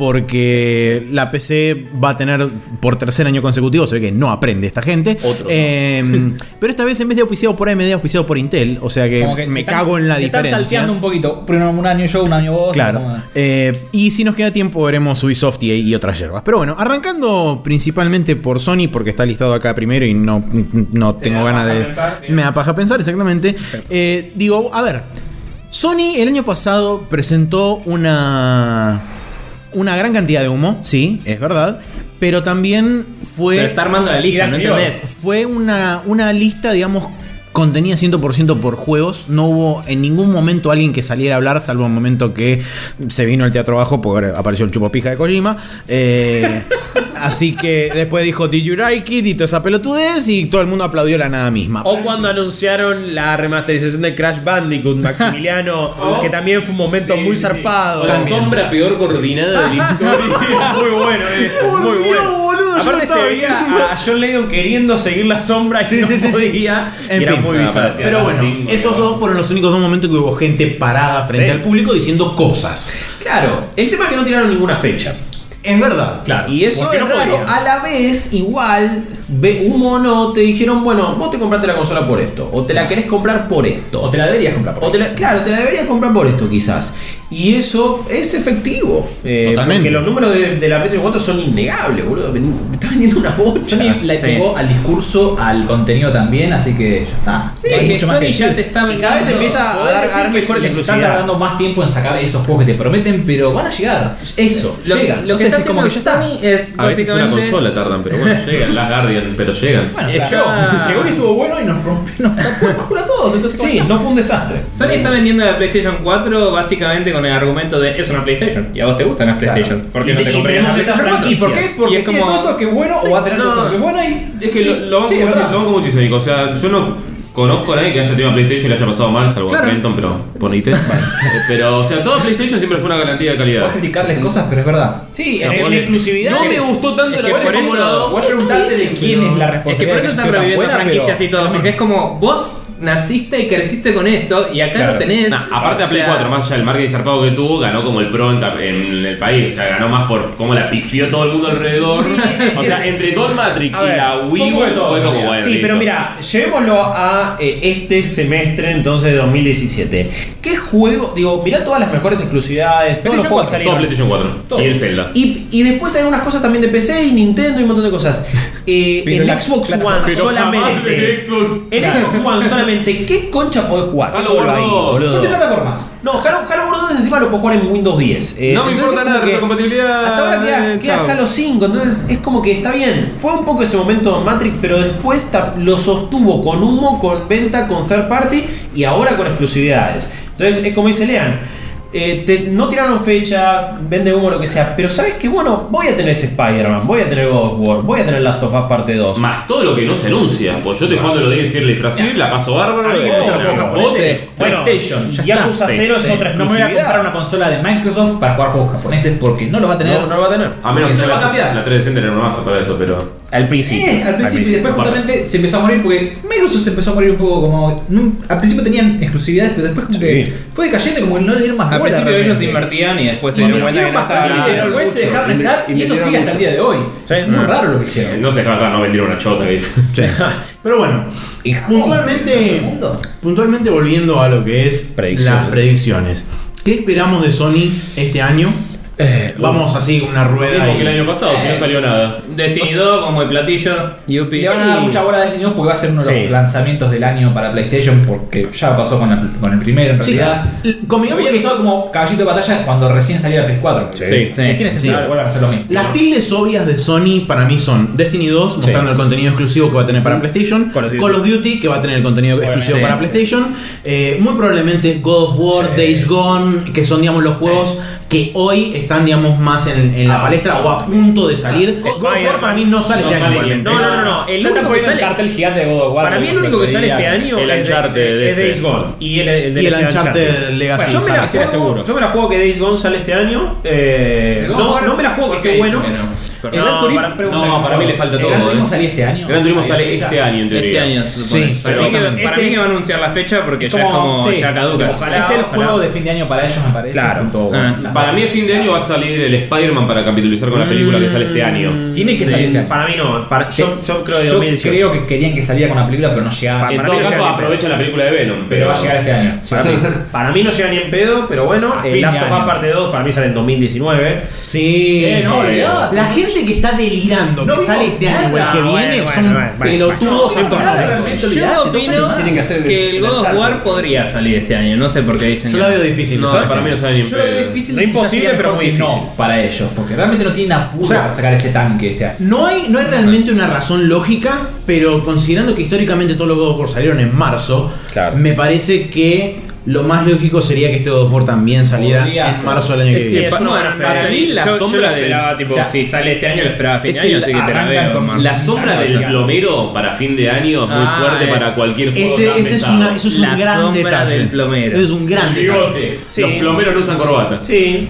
porque la PC va a tener por tercer año consecutivo, se ve que no aprende esta gente. Otro. Pero esta vez en vez de auspiciado por AMD, auspiciado por Intel, o sea que Como que me se están- cago en la se diferencia. Están salteando un poquito. Primero un año yo, un año vos. Claro. como- Y si nos queda tiempo veremos Ubisoft y otras yerbas. Pero bueno, arrancando principalmente por Sony, porque está listado acá primero y no tengo ganas de... Me da paja pensar, exactamente. Digo, a ver, Sony el año pasado presentó una gran cantidad de humo, sí, es verdad. Pero también fue... Pero está armando la lista, ¿no entendés? Fue una lista, digamos, contenida 100% por juegos. No hubo en ningún momento alguien que saliera a hablar, salvo un momento que se vino al teatro bajo porque apareció el chupapija de Kojima. Así que después dijo Did you like it y toda esa pelotudez y todo el mundo aplaudió la nada misma. O cuando anunciaron la remasterización de Crash Bandicoot, Maximiliano, que también fue un momento muy zarpado. La sombra peor coordinada de la historia. Muy bueno eso, muy bueno. Aparte se veía a John Layden queriendo seguir la sombra y Sí, no sí, sí, sí. podía. En Y era fin. muy bizarro. Pero bueno, esos dos fueron los únicos dos momentos que hubo gente parada frente Sí. al público diciendo cosas. Claro, el tema es que no tiraron ninguna fecha. Es verdad. Claro. Y eso Porque es no raro. podría. A la vez, igual, humo o no, te dijeron, bueno, vos te compraste la consola por esto. O te la querés comprar por esto. O te la deberías comprar por Claro, te la deberías comprar por esto, quizás. Y eso es efectivo. Totalmente. Porque los números de la PlayStation 4 son innegables, boludo. Me está vendiendo una bocha. Sony le Sí. pegó al discurso, al contenido también, así que ya está. Sí, No hay que mucho más Sony decir. ya te está Y cada vez empieza a Podés dar decir que mejores les están exclusividades. tardando más tiempo en sacar esos juegos que te prometen, pero van a llegar. Eso, llegan. Lo que Entonces, está es como haciendo que ya está. Sony es A veces una básicamente... consola tardan, pero bueno, llegan. Las Guardian, pero llegan. Bueno, Está- claro. Llegó y estuvo bueno y nos rompió, nos tapó el culo a todos. Entonces, Sí, no fue un desastre. Sony está vendiendo la PlayStation 4 básicamente con el argumento de es una PlayStation y a vos te gustan las PlayStation. ¿Por qué no te compras tenemos una estas PlayStation 4? franquicias. ¿Por qué? Porque Y es tiene como- todo esto que es bueno o va a tener todo esto que es bueno y... Es que Sí, lo banco sí, es mucho- verdad. lo banco muchísimo, Nico. O sea, yo no conozco a nadie que haya tenido una PlayStation y le haya pasado mal, salvo Claro. a Renton, pero ponite. Pero, o sea, toda PlayStation siempre fue una garantía de calidad. Puedes criticarles cosas, pero es verdad. Sí, O sea, en ponle- exclusividad. No me gustó tanto Es la que por PlayStation eso- Molo. Puedes preguntarte de quién es la Es que responsabilidad. por eso de están que sea tan reviviendo buena, franquicias pero- y todo, porque es como vos naciste y creciste con esto y acá Claro. lo tenés. Aparte a Play 4, más allá del marketing zarpado que tuvo, ganó como el pro en el país. O sea, ganó más por cómo la pifió todo el mundo alrededor. O sea, entre todo el Matrix A y ver, la Wii U fue de todo, fue como en realidad. bueno. Sí, listo. pero mira, llevémoslo a este semestre entonces de 2017. ¿Qué juego? Digo, mirá todas las mejores exclusividades, todos los juegos que Todo salieron. PlayStation 4 Todo. y el Zelda. Y después hay unas cosas también de PC y Nintendo y un montón de cosas. Pero En la Xbox plataforma- One Pero jamás solamente. de Xbox. En Xbox One solamente, ¿qué concha podés jugar? Halo Solo Wars ahí, 2. boludo. ¿Qué plataformas? No, Halo Wars 2 encima lo puedo jugar en Windows 10. No me Entonces importa es nada, como que retrocompatibilidad, hasta ahora queda chao. Halo 5, entonces es como que está bien. Fue un poco ese momento de Matrix, pero después lo sostuvo con humo, con venta, con third party y ahora con exclusividades. Entonces es como dice Lean. No tiraron fechas, vende humo, lo que sea, pero sabes que bueno, voy a tener ese Spider-Man, voy a tener God of War, voy a tener Last of Us parte 2. Más todo lo que no se anuncia. Pues yo estoy jugando los Days Fearless y Frasier, la paso bárbaro. Hay y otros bueno, juegos japoneses. Bueno, PlayStation, ya Yakuza está. 0 es Sí. otra No me voy a comprar exclusividad. una consola de Microsoft para jugar juegos japoneses porque no lo va a tener. No lo va a tener. A menos Porque que se sea va a cambiar. la 360 era una masa para eso, pero. Al principio. Al principio y después Bueno. justamente se empezó a morir porque Microsoft se empezó a morir un poco como. Al principio tenían exclusividades, pero después como que fue decayendo, como que no le dieron más Al bola principio ellos realmente. invertían y después se dieron cuenta que no estaba Bastante, pero bien. después se dejaron estar y eso sigue hasta el día de hoy. Es muy raro lo que hicieron. No se dejaba no vendieron una chota. Que... Sí. Pero bueno, puntualmente volviendo a lo que es Predicciones. las predicciones. ¿Qué esperamos de Sony este año? Vamos así, una rueda Mismo que el y... año pasado, si no salió nada. Destiny 2 como el platillo, Y Yuppie. le van a dar mucha bola a Destiny 2 porque va a ser uno de los Sí. lanzamientos del año para PlayStation porque ya pasó con el primero en Sí, realidad. convengamos Había que usado como caballito de batalla cuando recién salió la PS4. Sí. Tiene sentido que vuelvan a hacer lo mismo. las tildes obvias de Sony para mí son Destiny 2, mostrando el contenido exclusivo que va a tener para PlayStation, Call of Duty, que va a tener el contenido exclusivo para PlayStation, muy probablemente God of War, Days Gone, que son digamos los juegos que hoy están digamos más en la palestra o a punto de salir. God of War para mí no sale este año igualmente. No. El Yo único tampoco que vi sale el cartel gigante de God of War. Para mí el único que sale este año El es Uncharted de es ese. Days Gone y el Y el Uncharted Legacy. Bueno, yo me la sale. juego, yo me la juego que Days Gone sale este año. No me la juego porque bueno. El Gran Turismo, No, para mí le falta ¿El todo. Gran Turismo salía este año? Gran Turismo sale ¿Había fecha? este año en teoría. Este año se supone. Sí, para mí, que, exactamente. para mí que va a anunciar la fecha porque ya es como- como sí, ya caduca. ojalá. Es el Ojalá. juego de fin de año para ellos, me parece. Claro. Para mí, a fin de año va a salir el Spider-Man para capitalizar con la película que sale este año. Tiene que Sí. salir. Para mí no. Yo creo de Yo 2018. creo que querían que saliera con la película, pero no llegaba. En para todo mí no caso, llega ni aprovecha la película de Venom. Pero va a llegar este año. Para mí no llega ni en pedo, pero bueno, A fin de Last of Us año. parte 2 para mí sale en 2019. Sí. Sí, no, olvidate. La gente que está delirando No que sale vimos este año o el nada. que viene son pelotudos No, astronómicos. realmente Yo olvidate, opino Tienen que hacer que el God of Uncharted. War podría salir este año. No sé por qué dicen Yo que la veo difícil. No, ¿sabes? para mí no sale ni en Yo lo veo pedo. difícil, No quizás imposible, sería pero mejor muy que no difícil. para ellos, porque realmente no tienen apuro O sea, para sacar ese tanque este año. No hay realmente una razón lógica, pero considerando que históricamente todos los God of War salieron en marzo, Claro. me parece que lo más lógico sería que este God of War también saliera Podría en ser. marzo del año que Es viene. es una bueno, buena para fe. mí la Yo sombra lo del- esperaba, tipo, o sea, si sale este año lo esperaba a fin de Es que año, así que te la arrancan veo. con- man. La sombra del plomero para fin de año es muy Ah, fuerte es- para cualquier juego. tan Eso es pesado. un La gran sombra detalle. del plomero. Es un gran detalle. Sí. Los plomeros no usan corbata. Sí,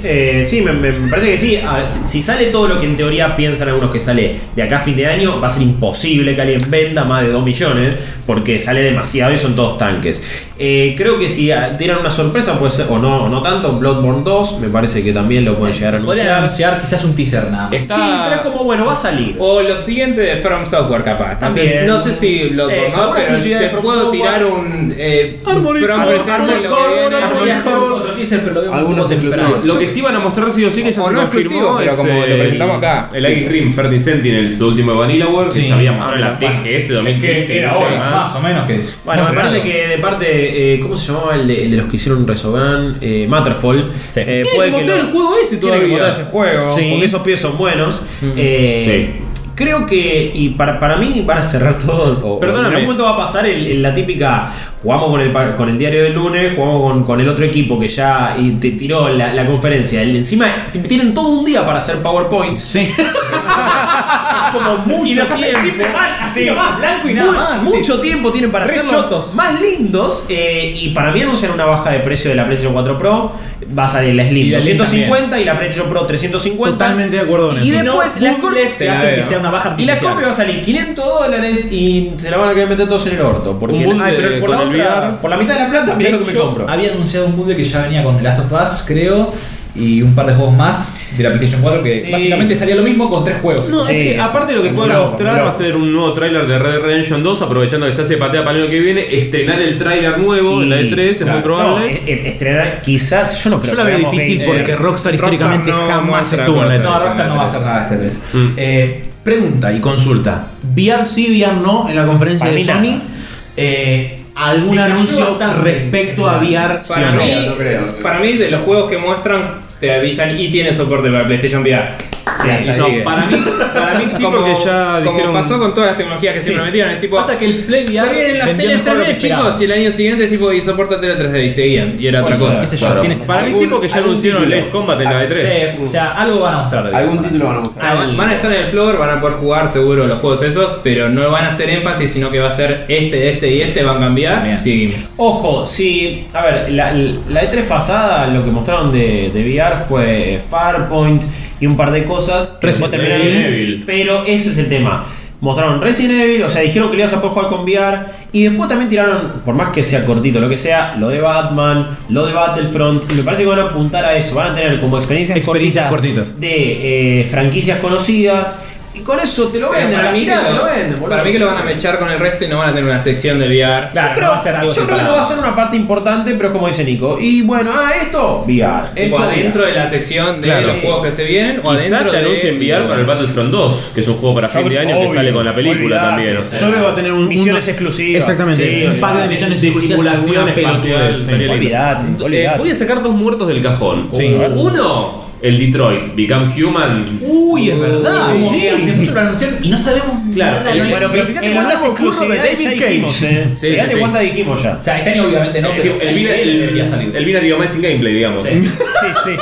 me parece que sí. A ver, si sale todo lo que en teoría piensan algunos que sale de acá a fin de año, va a ser imposible que alguien venda más de 2 millones, porque sale demasiado y son todos tanques. Creo que si tiran una sorpresa, puede ser, o no tanto, Bloodborne 2, me parece que también lo pueden llegar a Podrían anunciar. anunciar quizás un teaser nada más. Está- Sí, pero es como, bueno, va a salir. O lo siguiente de From Software, capaz. También. Entonces, no sé si lo Alguna pero exclusividad te de From puedo Software. tirar un Armored From Core, Presents Armored lo que Core, viene. Armored Podría ser Core. otro teaser, pero lo veo un Algunos poco exclusivos. temprano. Lo que sí van a mostrar sí o sí que ya O se no confirmó exclusivo, pero es como lo presentamos acá. el Ice Rim 30 Sentinels, su último Vanillaware, que Sí. se había mostrado en la Ahora, TGS 2015. que era no sé ahora, más. Más o menos que es. Bueno, me Muy parece raro. que de parte, ¿cómo se llamaba el de los que hicieron Resogun? Matterfall. Tiene que mostrar el juego ese tiene que todavía. mostrar ese juego, Sí. porque esos pies son buenos. Sí. Creo que, y para mí van a cerrar todo. O Perdóname. en algún momento va a pasar la típica: jugamos con el diario del lunes, jugamos con el otro equipo que ya y te tiró la conferencia. Encima tienen todo un día para hacer PowerPoints. Sí. como mucho Y los hacen siempre mal, así nomás, blanco y nada más. Mucho tiempo tienen para Re hacerlo chotos. más lindos. Y para mí anuncian una baja de precio de la PlayStation 4 Pro. Va a salir la Slim Y la Slim 250 y la PlayStation Pro 350. Totalmente de acuerdo con Y eso. después la Bundles que hacen que sea una baja Y la artificial. copia va a salir $500 y se la van a querer meter todos en el orto. Porque Un bundle pero por, la con el otra- VR. por la mitad de la plata, mirá lo que me Yo compro. había anunciado un bundle que ya venía con The Last of Us, creo, y un par de juegos más de la PlayStation 4 que Sí. básicamente salía lo mismo con 3 juegos. No, Sí. es que aparte lo que pueden Loco, mostrar loco. va a ser un nuevo tráiler de Red Dead Redemption 2, aprovechando que se hace patea para el año que viene, estrenar el tráiler nuevo en la E3, es muy probable. No, estrenar, quizás, yo no creo Yo la que veo veamos difícil gameplay. porque Rockstar históricamente Rockstar no jamás muestra estuvo en la cosas. No, E3. Rockstar no va a hacer nada este 3. Pregunta y consulta. VR sí, VR no en la conferencia Para de mí Sony. ¿Algún Me cayó anuncio bastante. respecto a VR sí Para o no? mí, no creo. para mí, de los juegos que muestran, te avisan y tiene soporte para PlayStation VR. Sí, hasta No, ahí. para mí sí, Como- porque ya como dijeron. pasó con todas las tecnologías que siempre metieron. Es tipo, Pasa que el Play VR se vienen las vendió teles mejor lo que 3D, chicos, esperaban. y el año siguiente es tipo, y soporta tele 3D, y seguían, y era otra Puede cosa. ser, qué sé yo, Claro. tiene Para mí sí, porque ya algún anunciaron el título. Ace Combat en la E3. Sí, o sea, algo van a mostrar. de Algún VR. título van a O mostrar. sea, van a estar en el floor, van a poder jugar seguro los juegos esos, pero no van a hacer énfasis, sino que va a ser este y este van a cambiar. Bien. Sí. Ojo, si. A ver, la E3 pasada lo que mostraron de VR fue Farpoint y un par de cosas. que después Resident terminaron- Evil. Pero ese es el tema. Mostraron Resident Evil, o sea, dijeron que le ibas a poder jugar con VR. Y después también tiraron, por más que sea cortito, lo que sea, lo de Batman, lo de Battlefront. Y me parece que van a apuntar a eso. Van a tener como experiencias cortitas. de franquicias conocidas. Y con eso te lo Pero venden, para mí, te lo venden, boludo. para mí que lo van a mechar con el resto y no van a tener una sección de VR. Claro, Yo creo, no va a ser algo yo creo que separado. no va a ser una parte importante, pero es como dice Nico. Y bueno, esto, VR. Tipo Esto, adentro VR. de la sección de Claro. los juegos que se vienen o Quizás adentro te de anuncien VR para el Battlefront 2, que es un juego para fin de año que Obvio, sale con la película olvidate, también. O Yo sea. creo que va a tener Misiones exclusivas. Exactamente. Sí, un par de misiones exclusivas. simulación alguna espacial. pelotudez, sí. Sería lindo. Olvidate. Voy a sacar dos muertos del cajón. Sí. Uno, el Detroit, Become Human. Uy, es verdad. Como Sí. que hace mucho lo anunciaron y no sabemos Claro, nada. el- no hay- Bueno, pero fíjate El cuántas nuevo curro de exclusividades David ya dijimos, Cage. Sí, Fíjate sí, sí. cuántas dijimos ya. O sea, este año obviamente no, pero El debería salir. el Binary Amazing Gameplay, digamos. Sí. Sí.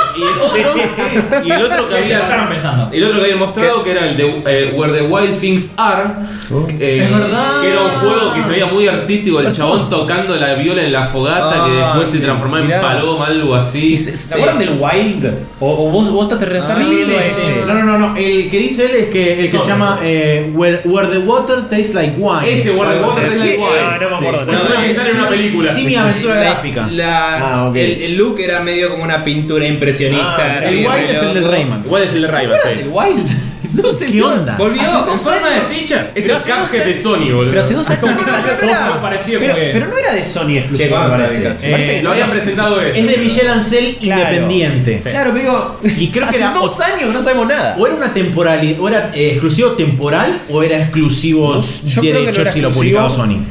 Y el otro que Sí, se lo había. estaban pensando. El otro que habían mostrado que era el de Where the Wild Things Are. Es verdad. Que era un juego que se veía muy artístico, el chabón tocando la viola en la fogata que después se transformaba en mirá. paloma, algo así. ¿Se acuerdan del Wild? ¿O vos te refiriendo a ese? No. El que dice él es que el que se llama Where the Water Tastes Like Wine. Ese Where the Water Tastes Like Wine. No me acuerdo. Bueno, Es una- que sale en una película. Sí, mi aventura gráfica. Ok. El look era medio como una pintura impresionista. Ah, El Wild es el del Rayman. Igual es el de Rayman, ¿El sí. Wild? No sé ¿Qué onda? Volvió Hace en 2 forma de años. fichas. Es Pero el hace 2 canje de Sony, boludo. Pero hace 2 años que salió todo Espera. parecido Pero, como que- pero no era de Sony exclusivo, Qué me vas a parece. dedicar. Me parece que Lo habían presentado ellos. Es de Michel Ancel Claro. independiente. Claro, pero digo, Y creo que hace era 2 años que no sabemos nada. O era una temporalidad, o era exclusivo temporal o era exclusivo Yo creo que no derechos era si lo exclusivo. publicaba Sony.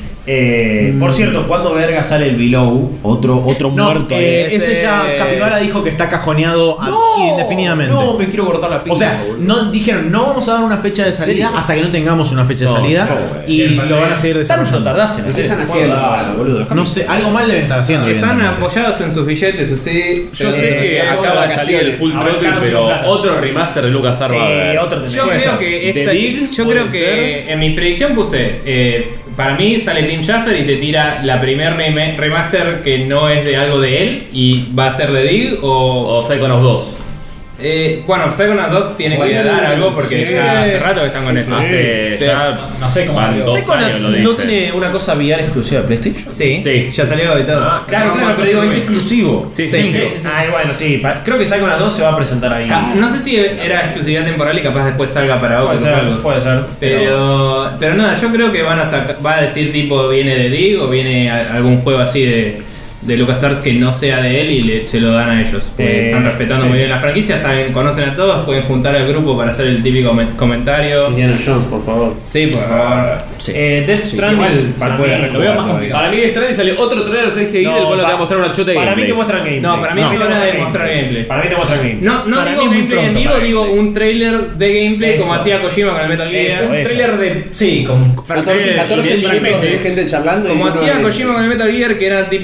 Por cierto, ¿cuándo verga sale el Below? Otro No, muerto. ese ya Capibara dijo que está cajoneado indefinidamente. No, me quiero cortar la pinza. O sea, no dijeron, no vamos a dar una fecha de salida ¿Serio? hasta que no tengamos una fecha de No, salida chavo, güey. y lo van a seguir Tanto desarrollando. tardás en hacer están ese haciendo? juego, dale, boludo. No sé, algo mal deben estar haciendo. Están evidentemente. apoyados en sus billetes, así. Yo sé que acaba acaba de salir el Full Ahora Throttle, Carlos pero sin plata. otro remaster de Lucas Arba. Sí, otro Yo puede creo ser. que The esta, Dig, yo puede creo que ser. en mi predicción puse para mí sale Tim Schafer y te tira la primer remaster que no es de algo de él y va a ser de Dig O Psychonauts 2. bueno, Psychonauts 2 tiene que dar algo porque sí, ya hace rato que están con eso. Hace ya. No sé cómo van salió. 2 años ¿Psychonauts lo no dice. tiene una cosa VR exclusiva de PlayStation? Sí, Sí. ya salió y todo. Claro, pero digo, es exclusivo. Sí, Sí. sí. Ay, bueno, sí. Creo que Psychonauts 2 se va a presentar ahí. No sé si era exclusividad temporal y capaz después salga para Puede otros ser, juegos. puede ser. Pero nada, yo creo que van a va a decir tipo viene de Dig o viene algún juego así de LucasArts que no sea de él y se lo dan a ellos. Porque están respetando sí. muy bien la franquicia, saben, conocen a todos, pueden juntar al grupo para hacer el típico comentario. Indiana Jones, por favor. Sí, por favor. Death Stranding igual se para puede mí- rejugar más todavía. Para mí de Stranding sale otro trailer CGI No, del cual te va a pa- mostrar una chota de Para mí gameplay. te muestran gameplay. No, para mí No, sí van a te demostrar gameplay. Para mí te muestran gameplay. No Para digo mí muy gameplay en pronto vivo, para digo gameplay. un trailer de gameplay Eso. como hacía Kojima con el Metal Gear. Eso, Un eso. trailer de. Sí, con. 14 bien, minutos de bien, gente bien. charlando. Como y uno hacía de- Kojima con el Metal Gear, que era tipo cinemática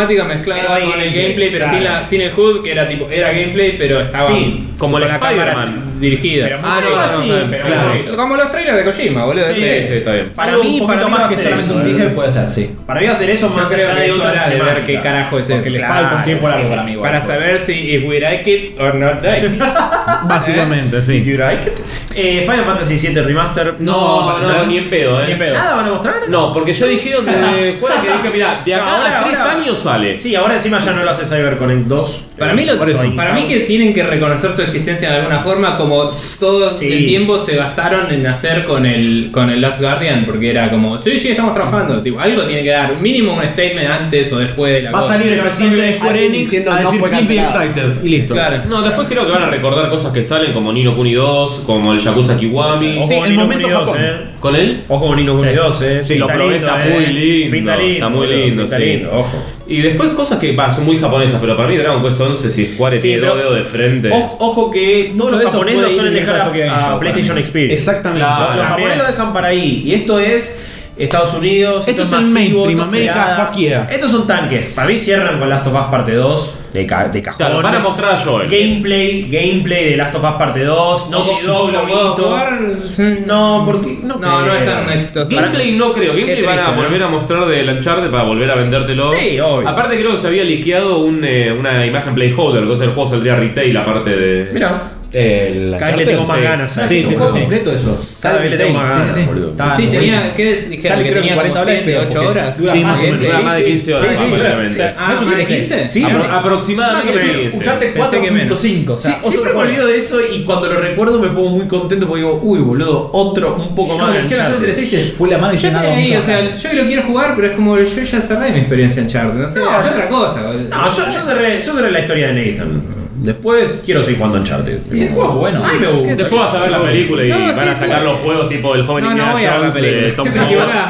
cinemática mezclada Pero hay con el gameplay, gameplay, pero claro. sin el HUD, que era tipo, era gameplay, pero estaba Sí, como el con la cámara Spider-Man. dirigida. Pero no, así, está bien, pero claro. Como los trailers de Kojima, boludo. Sí, está bien. Para Algo mí, un para poquito mí más va a que ser solamente eso, un teaser puede ser, sí. Para mí va a ser eso Yo más creo allá que de es otras hora de ver cinemáticas. qué carajo es eso. Porque le Claro. falta un tiempo largo para mí. igual. Para saber si if we like it or not like it. Básicamente, sí. You like it? Final Fantasy VII Remaster. No, ni en pedo, Ni en pedo. ¿Nada van a mostrar? No, porque yo dijeron de escuela que dije, mira, de acá Ahora- a 3 ahora- años sale. Sí, ahora encima ya no lo hace CyberConnect 2. Para mí, Por eso. para mí que tienen que reconocer su existencia de alguna forma, como todo Sí. el tiempo se gastaron en hacer con el Last Guardian, porque era como, sí, estamos trabajando, tipo, algo tiene que dar, mínimo un statement antes o después de la Va a cosa. salir el presidente de Square Alguien Enix diciendo a no decir fue please be cancelado". excited. Y listo. Claro. No, después creo que van a recordar cosas que salen como Nino Kuni 2, como el Yakuza Kiwami. Sí, el Nino momento Kuni 2, Japón. ¿Con él? Ojo con Nino Kuni 2, Sí, lo Pinta probé, lindo, está muy lindo. Pinta Está muy boludo, lindo, pinta sí. lindo, ojo. Y después cosas que son muy japonesas, pero para mí Dragon Quest 11, si Square Sí, tiene dos pero- dedos de frente. Ojo que todos Mucho los de eso japoneses puede lo suelen ir dejar directo a Tokyo Game Show a para PlayStation mí. Experience. Exactamente. Claro. Los También. japoneses lo dejan para ahí. Y esto es Estados Unidos. Esto es el masivo, mainstream, esto es América, fregada. fuck yeah. Estos son tanques. Para mí cierran con Last of Us parte 2 de cajón. Claro, van a mostrar a Joel. Gameplay de Last of Us parte 2. No ¿Lo puedo jugar? No, porque no, No es creo. tan exitoso. Gameplay no creo, Gameplay Qué van a triste, ¿no? volver a mostrar del Uncharted para volver a vendértelo. Sí, obvio. Aparte creo que se había liqueado una imagen placeholder, que el juego saldría retail aparte de... Mira, El cada vez le tengo más sí. ganas. Sí, Es un sí, juego sí. completo eso. Cada vez le tengo más ganas, boludo. Sí, tenía, ¿qué dijeron? Sale Que creo que tenía 40 como dólares, 7, pero 8 porque horas. Sí, más o menos. Dura más de 15 horas, sí, probablemente. Ah, ¿más de 15? Sí, Aproximadamente Más o menos. 15. Escuchate Pensé que menos. 4.5. O sea, Sí, siempre me olvido de eso y cuando lo recuerdo me pongo muy contento porque digo, uy, boludo, otro, un poco más de Hicieron hacer Uncharted. 3 se fue la mano y Yo estoy llenaba ahí, mucho o sea, más. yo lo quiero jugar, pero es como yo ya cerré mi experiencia en Uncharted. No sé, No, hacer yo- otra cosa. boludo. No, yo cerré la historia de Nathan. Después quiero seguir jugando Uncharted. Sí, el juego es bueno. Ay, me gusta. Después vas a ver la película y No, van sí, a sí, sacar sí, los sí. juegos tipo el joven No, Indiana no voy a ver la Jones de película. Tom Te Holland. equivocás,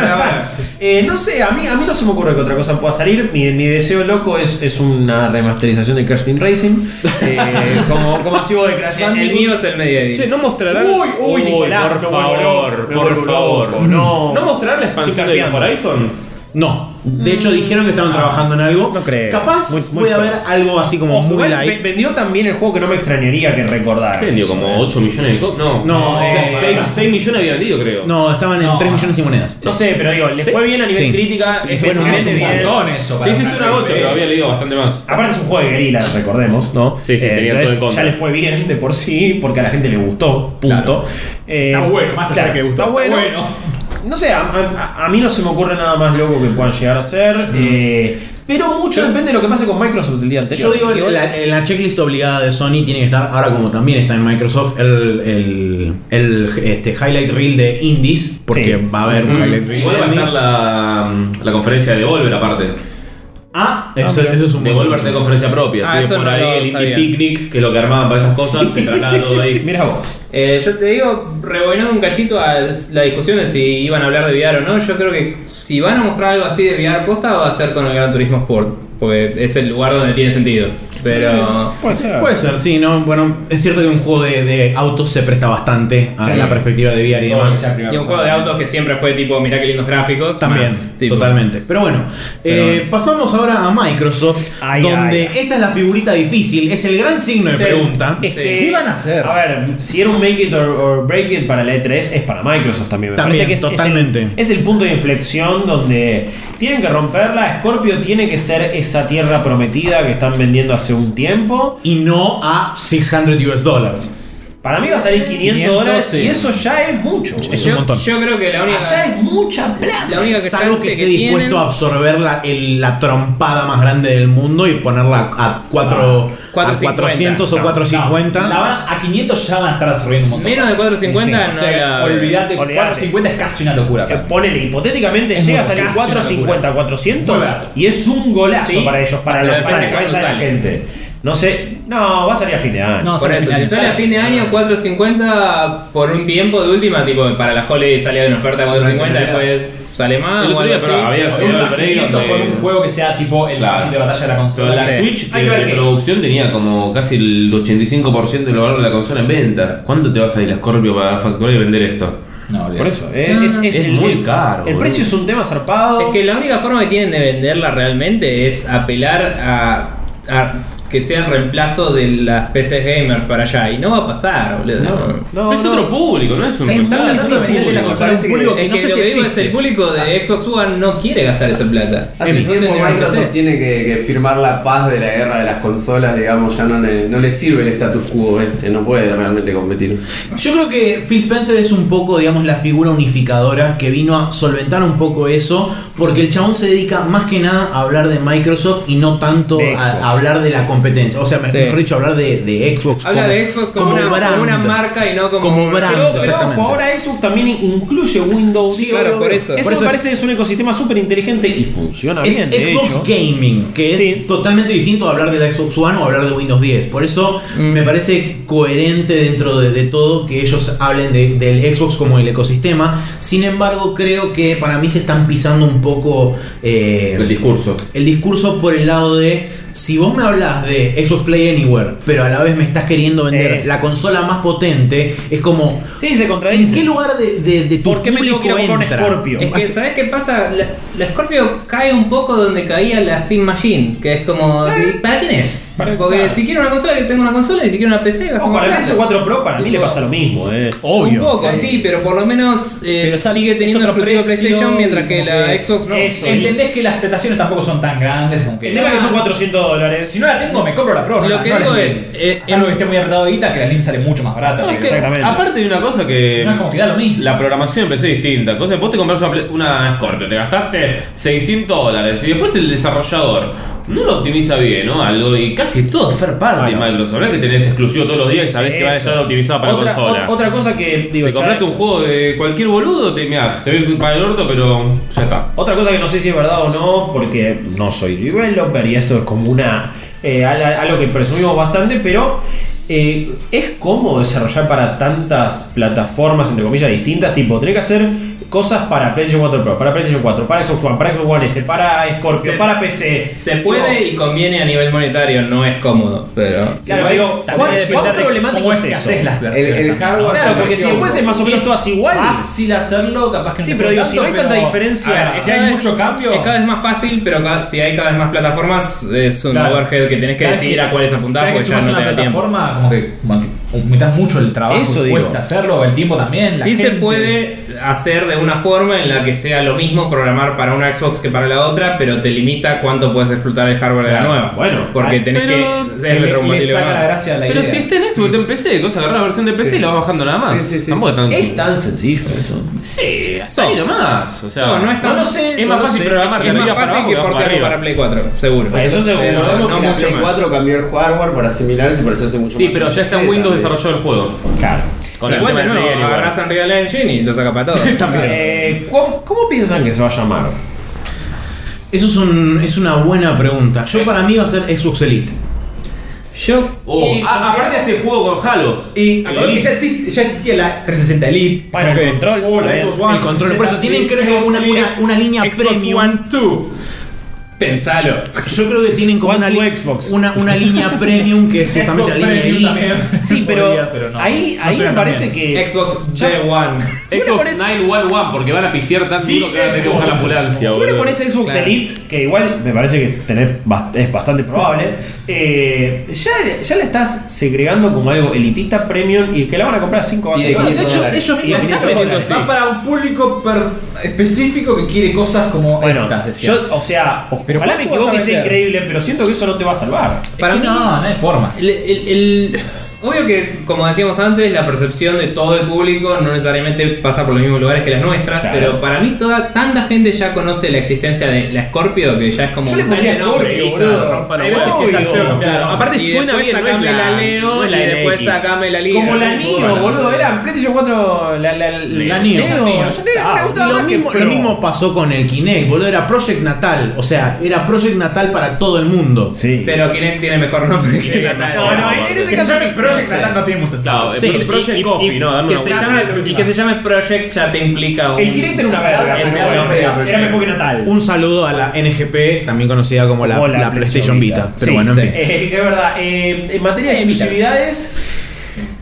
Marce. No sé, a mí no se me ocurre que otra cosa pueda salir. Mi deseo loco es una remasterización de Kerstin Racing. Como masivo de Crash El Bandicoot. mío es el Mediaí. Che, no mostrarán. Uy, Nicolás, por me vuelvo favor, loco, me por vuelvo favor. loco, no. ¿No mostrarán la expansión de Estoy Horizon? No. De hecho, dijeron que estaban trabajando en algo. no creo. Capaz Muy puede haber algo así como Ojo, muy igual light. vendió también el juego que no me extrañaría que recordara. Vendió como 8 millones de copias. No, No, 6 millones había vendido, creo. No, estaban en 3 millones y monedas. No sé, pero digo, le ¿Sí? fue bien a nivel Sí. crítica. Y fue en un vende mes, Es un bien. montón eso. Sí, para sí, es una 8, RPG. pero había leído bastante más. Aparte es un juego de guerrilla, recordemos, ¿no? Sí, sí, tenía todo entonces en contra. ya le fue bien de por sí, porque a la gente le gustó, punto. Está bueno, más allá de que le gustó. Está bueno. No sé, a mí no se me ocurre nada más loco que puedan llegar a ser. Pero mucho depende de lo que pase con Microsoft el día anterior. Yo digo, en la checklist obligada de Sony tiene que estar, ahora como también está en Microsoft, el highlight reel de indies, porque Sí. va a haber un highlight reel Igual de va a indies. estar la conferencia de Devolver aparte. Eso es un Devolver de conferencia propia. Ah, así que eso por no ahí lo el Indie sabía. Picnic, que es lo que armaban para estas cosas, se traslada todo ahí. Mira vos. Yo te digo, rebobinando un cachito a la discusión de si iban a hablar de VR o no, yo creo que si van a mostrar algo así de VR posta va a ser con el Gran Turismo Sport, porque es el lugar donde tiene sentido. Pero Puede ser, sí, ¿no? Bueno, es cierto que un juego de autos se presta bastante a la perspectiva de VR y Todo que demás. sea primera y un persona. juego de autos que siempre fue tipo, mirá qué lindos gráficos. También, más, tipo, totalmente. Pero bueno, pasamos ahora a Microsoft, Ay, donde ay. esta es la figurita difícil, es el gran signo de Sí. pregunta. Es Sí. que, ¿Qué van a hacer? A ver, si era un make it or break it para la E3, es para Microsoft también. Me También, parece que totalmente. es el punto de inflexión donde tienen que romperla. Scorpio tiene que ser esa tierra prometida que están vendiendo hace un tiempo. Y no a $600. Para mí va a salir $500 sí. y eso ya es mucho. Es un montón. Yo creo que la única. Allá es mucha plata. La única que Salvo chance que esté dispuesto tienen- a absorber la trompada más grande del mundo y ponerla a 400 o 450. La van a 500 ya van a estar absorbiendo un montón. Menos de 450 O no sea, la- olvídate, Olvídate. 450 es casi una locura. para mí. Ponele, hipotéticamente Es llega a muy salir casi una 450, locura. 400 Muy barato. y es un golazo Sí, para ellos, para pero lo que sale depende en la cabeza de la cuándo sale. gente. No sé, no, va a salir a fin de año. No, Por sale eso, final si de sale a año. fin de año, 450 por un tiempo de última, tipo para la Holiday salía de una oferta de 450, después sale más. El o otro día, algo pero así. había Con sido el unos break 500 donde- con un juego que sea tipo el Claro. caballito de batalla de la consola. Pero la Sí. Switch Hay que ver de qué. producción tenía como casi el 85% del valor de la consola en venta. ¿Cuánto te va a salir la Scorpio para facturar y vender esto? No, Por eso, Es muy caro, El boludo. precio es un tema zarpado. Es que la única forma que tienen de venderla realmente es apelar a que sea el reemplazo de las PCs gamers para allá. Y no va a pasar, boludo. No, es otro público, no es un Es muy reemplazo. difícil de la Me consola, parece un público que- que Es no que sé lo si que digo es existe. el público de Xbox One no quiere gastar esa plata. Hace tiempo Microsoft tiene que firmar la paz de la guerra de las consolas, digamos, ya no le sirve el status quo no puede realmente competir. Yo creo que Phil Spencer es un poco, digamos, la figura unificadora que vino a solventar un poco eso, porque el chabón se dedica más que nada a hablar de Microsoft y no tanto De Xbox. a hablar de la competencia. O sea, Sí. mejor dicho, hablar de Xbox. Habla de Xbox como una marca y no como brand. Pero exactamente. ojo, ahora Xbox también incluye Windows. Sí, claro, obvio, por obvio. eso. Eso Por me eso parece que es un ecosistema súper inteligente y funciona es bien, de Xbox hecho. Gaming, que es Sí. totalmente distinto a hablar de la Xbox One o hablar de Windows 10. Por eso me parece coherente dentro de todo que ellos hablen del Xbox como el ecosistema. Sin embargo, creo que para mí se están pisando un poco El discurso. el discurso por el lado de si vos me hablas de Xbox Play Anywhere, pero a la vez me estás queriendo vender Eso. la consola más potente, es como Sí, se ¿en contradice. qué lugar de tu ¿Por qué me tengo público que ir a comprar un entra? Scorpio? Es que, ¿sabes qué pasa? La Scorpio cae un poco donde caía la Steam Machine, que es como, ¿para quién es? Porque claro. si quiero una consola, que tengo una consola, y si quiero una PC, gasto Ojo, más a la plata. PS4 Pro para mí le pasa lo mismo, Obvio. Un poco, sí, pero por lo menos sigue teniendo es otro exclusivo precio, PlayStation, mientras que como la que- Xbox no. Eso. Entendés que las prestaciones tampoco son tan grandes como que. El tema es que son $400. Si no la tengo, me compro la Pro. Lo no, que no digo la es, Slim. Salvo que esté muy apretado de guita, que la Slim sale mucho más barata. No, es que, Exactamente. aparte de una cosa que. Si no, es como que da lo mismo. La programación empecé distinta. Cosa, vos te compras una Scorpio, te gastaste $600 y después el desarrollador no lo optimiza bien, ¿no? Algo, y casi todo es third party Microsoft. No es que tenés exclusivo todos los días y sabés que va a estar optimizado para otra, consola. Otra cosa que digo, Te compraste un juego de cualquier boludo, mirá, se ve para el orto, pero ya está. Otra cosa que no sé si es verdad o no, porque no soy developer y esto es como una algo que presumimos bastante, pero es cómodo desarrollar para tantas plataformas, entre comillas, distintas, tipo, tenés que hacer cosas para PlayStation 4 Pro, para PlayStation 4, para Xbox One, para Xbox One S, para Scorpio, para PC. Se puede y conviene a nivel monetario, no es cómodo, pero. Claro, digo, También depende ¿cuán de problemático cómo es es que eso? haces las versiones. El hardware. Claro, porque si después es más o menos todas iguales. Fácil hacerlo, capaz que no Sí, te pero pone digo, si no hay tanto, tanta pero- diferencia- A ver, si Cada hay vez- mucho cambio. Es cada vez más fácil, pero si hay cada vez más plataformas, es un Claro. overhead que tenés que Cada vez decidir a cuáles apuntar, cada vez porque que ya sumas no te una da tiempo. plataforma, como que aumentas mucho el trabajo Eso que digo. cuesta hacerlo, el tiempo también. la Sí se gente. puede hacer de una forma en la que sea lo mismo programar para una Xbox que para la otra, pero te limita cuánto puedes explotar el hardware de la Claro. nueva. Bueno, porque tenés pero- que Que ser le retrocompatible saca con la nada. gracia a la Pero idea. si está en Xbox, está en PC, cosa agarrar la versión de PC y la vas bajando nada más. Sí, sí, sí. Tampoco es tan. Es tan sencillo eso. Sí, hasta ahí nomás. O sea, No es tan- no lo sé, es más fácil programar de Es más arriba para fácil abajo que que abajo para portearlo arriba. para Play 4, seguro. Eso seguro. Pero Recordemos no que la mucho Play más. 4 cambió el hardware para asimilarse y por eso hace mucho Sí, más pero ya está en PC Windows también. desarrollado el juego. Claro. Con el Igual tema de de nuevo, Play Anywhere. agarrás Unreal Engine y lo saca para todo. ¿Cómo piensan que se va a llamar? Eso es una buena pregunta. Yo para mí va a ser Xbox Elite. Yo. Aparte hace juego con Halo. Y El Elite. ya existía la 360 Elite. Bueno, el control. La Xbox One. El control, por eso tienen creo que una línea Xbox premium. One 2. Pensalo. Yo creo que tienen como One una, to Xbox. una línea premium que es justamente la línea Elite. Sí, pero no. ahí No suena me tan parece bien. que. Xbox J1. Xbox 911, porque van a pifiar tan duro que van a tener que buscar la ambulancia, Si vos le boludo. pones Xbox Claro. Elite, que igual me parece que es bastante probable, ya le estás segregando como algo elitista premium y que la van a comprar 5 Y de bancos. $500. ellos Y la están metiendo así. Va para un público específico que quiere cosas como Bueno, estas, decía. yo, o sea, Pero ojalá me ¿cuánto vas a equivoque y sea vender? increíble, pero siento que eso no te va a salvar. Para Es que mí- no hay forma. Obvio que, como decíamos antes, la percepción de todo el público no necesariamente pasa por los mismos lugares que las nuestras, Claro. pero para mí tanta gente ya conoce la existencia de la Scorpio que ya es como Yo le usar pondría ese nombre, Scorpio, listo, boludo. rompan Hay los veces huevos. que es acción, Claro, aparte Y suena después bien, no es sacame la Leo no es y la después NX. sacame la Liga. Como la Neo, boludo, era en PlayStation 4 la Neo. Neo. Me gustaba Lo más que mismo, Pro. lo mismo pasó con el Kinect, boludo. Era Project Natal. O sea, era Project Natal para todo el mundo. Sí. Pero Kinect tiene mejor nombre que Natal. No, en ese caso Project Natal no tiene mucho sentido. Claro, Sí, Project Coffee, ¿no? Dame que una se vuelta. llame, y que se llame Project ya te implica un... El Kinect era una verga, Ese pero nombre bueno, de era mejor que Natal. Un saludo a la NGP, también conocida como la, Como PlayStation Vita. Pero Sí, bueno, en sí. fin. Es verdad. En materia de exclusividades,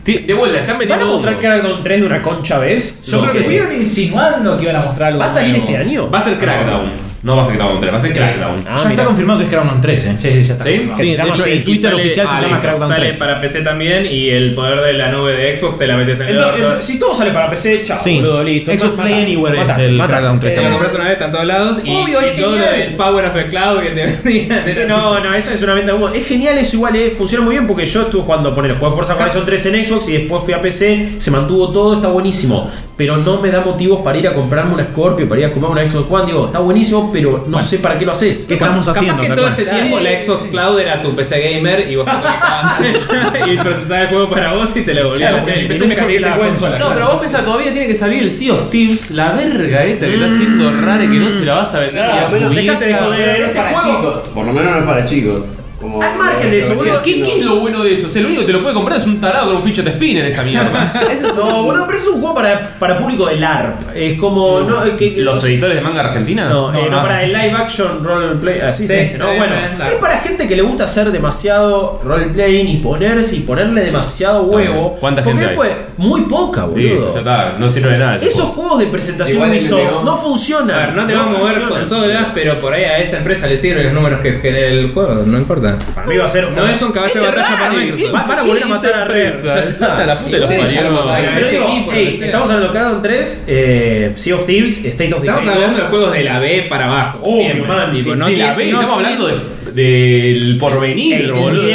De vuelta, están ¿Van a metiendo mostrar humos. Crackdown 3 de una concha vez? Yo creo que sí. Estuvieron insinuando que iban a mostrar algo ¿Va a salir nuevo. este año? Va a ser Crackdown. No va a ser Crackdown 3, va a ser Crackdown. Ah, Ya está mira. confirmado que es Crackdown 3, Sí, sí, ya está. ¿Sí? Que Sí, se llama de hecho, así. el Twitter oficial se llama Crackdown sale 3. para PC también y el poder de la nube de Xbox te la metes en el Entonces, orto. si todo sale para PC, chao, Sí. boludo, listo. Xbox Mata, Play Anywhere mata, es el mata. Crackdown 3 Te lo también. compras una vez, están en todos lados y, Obvio, es y todo genial. el Power of the Cloud que te vendían. era- No, eso es una venta de humo. Es genial, eso igual funciona muy bien porque yo estuve jugando, jugué Forza Horizon 3 en Xbox y después fui a PC, se mantuvo todo, está buenísimo. Pero no me da motivos para ir a comprarme una Scorpio, para ir a comprarme una Xbox One. Digo, está buenísimo, pero no sé para qué lo haces. ¿Qué estamos Capaz haciendo? que tal todo cual? este tiempo la Xbox Cloud era tu PC gamer y vos te conectabas y procesabas el juego para vos y te lo volvías a Claro, meter. el PC mejor que la consola. No, pero vos pensás, todavía tiene que salir el Sea of Thieves, la verga esta que está haciendo rara y que no se la vas a vender ni a tu dejate de vieja. joder, No es ese para juego. chicos. Por lo menos no es para chicos. Como Al margen de eso, lo que boludo, ¿Qué es lo bueno de eso? O sea, lo único que te lo puede comprar es un tarado con un fidget spinner esa mierda. No, boludo, pero es un juego para público de LARP. Es como. No, ¿Los editores de manga argentina? No, para el live action roleplay, así Sí, se dice, ¿no? está bien, Bueno, está bien, claro. es para gente que le gusta hacer demasiado roleplaying y ponerle demasiado huevo. ¿Cuánta Porque gente hay? después, muy poca, Listo, boludo. ya está, no sirve de nada. ese Esos juego. juegos de presentación Igual Ubisoft MMO. no A funcionan. ver, no te va a mover funcionan. consolas, pero por ahí a esa empresa le sirven los números que genera el juego, no importa. Para mí va a ser. No es un caballo de batalla para Microsoft. Van a volver a matar a Rare. Ya está. Ya la puta de los Sí, ya parió. lo mataron. Pero ese digo, equipo, ey, lo que sea. estamos hablando de Crackdown 3, Sea of Thieves, State of Estamos Decay hablando de 2. juegos de la B para abajo. Oh, siempre. man, Tipo, de no De la tiene- B, no estamos tiene- hablando del porvenir, boludo.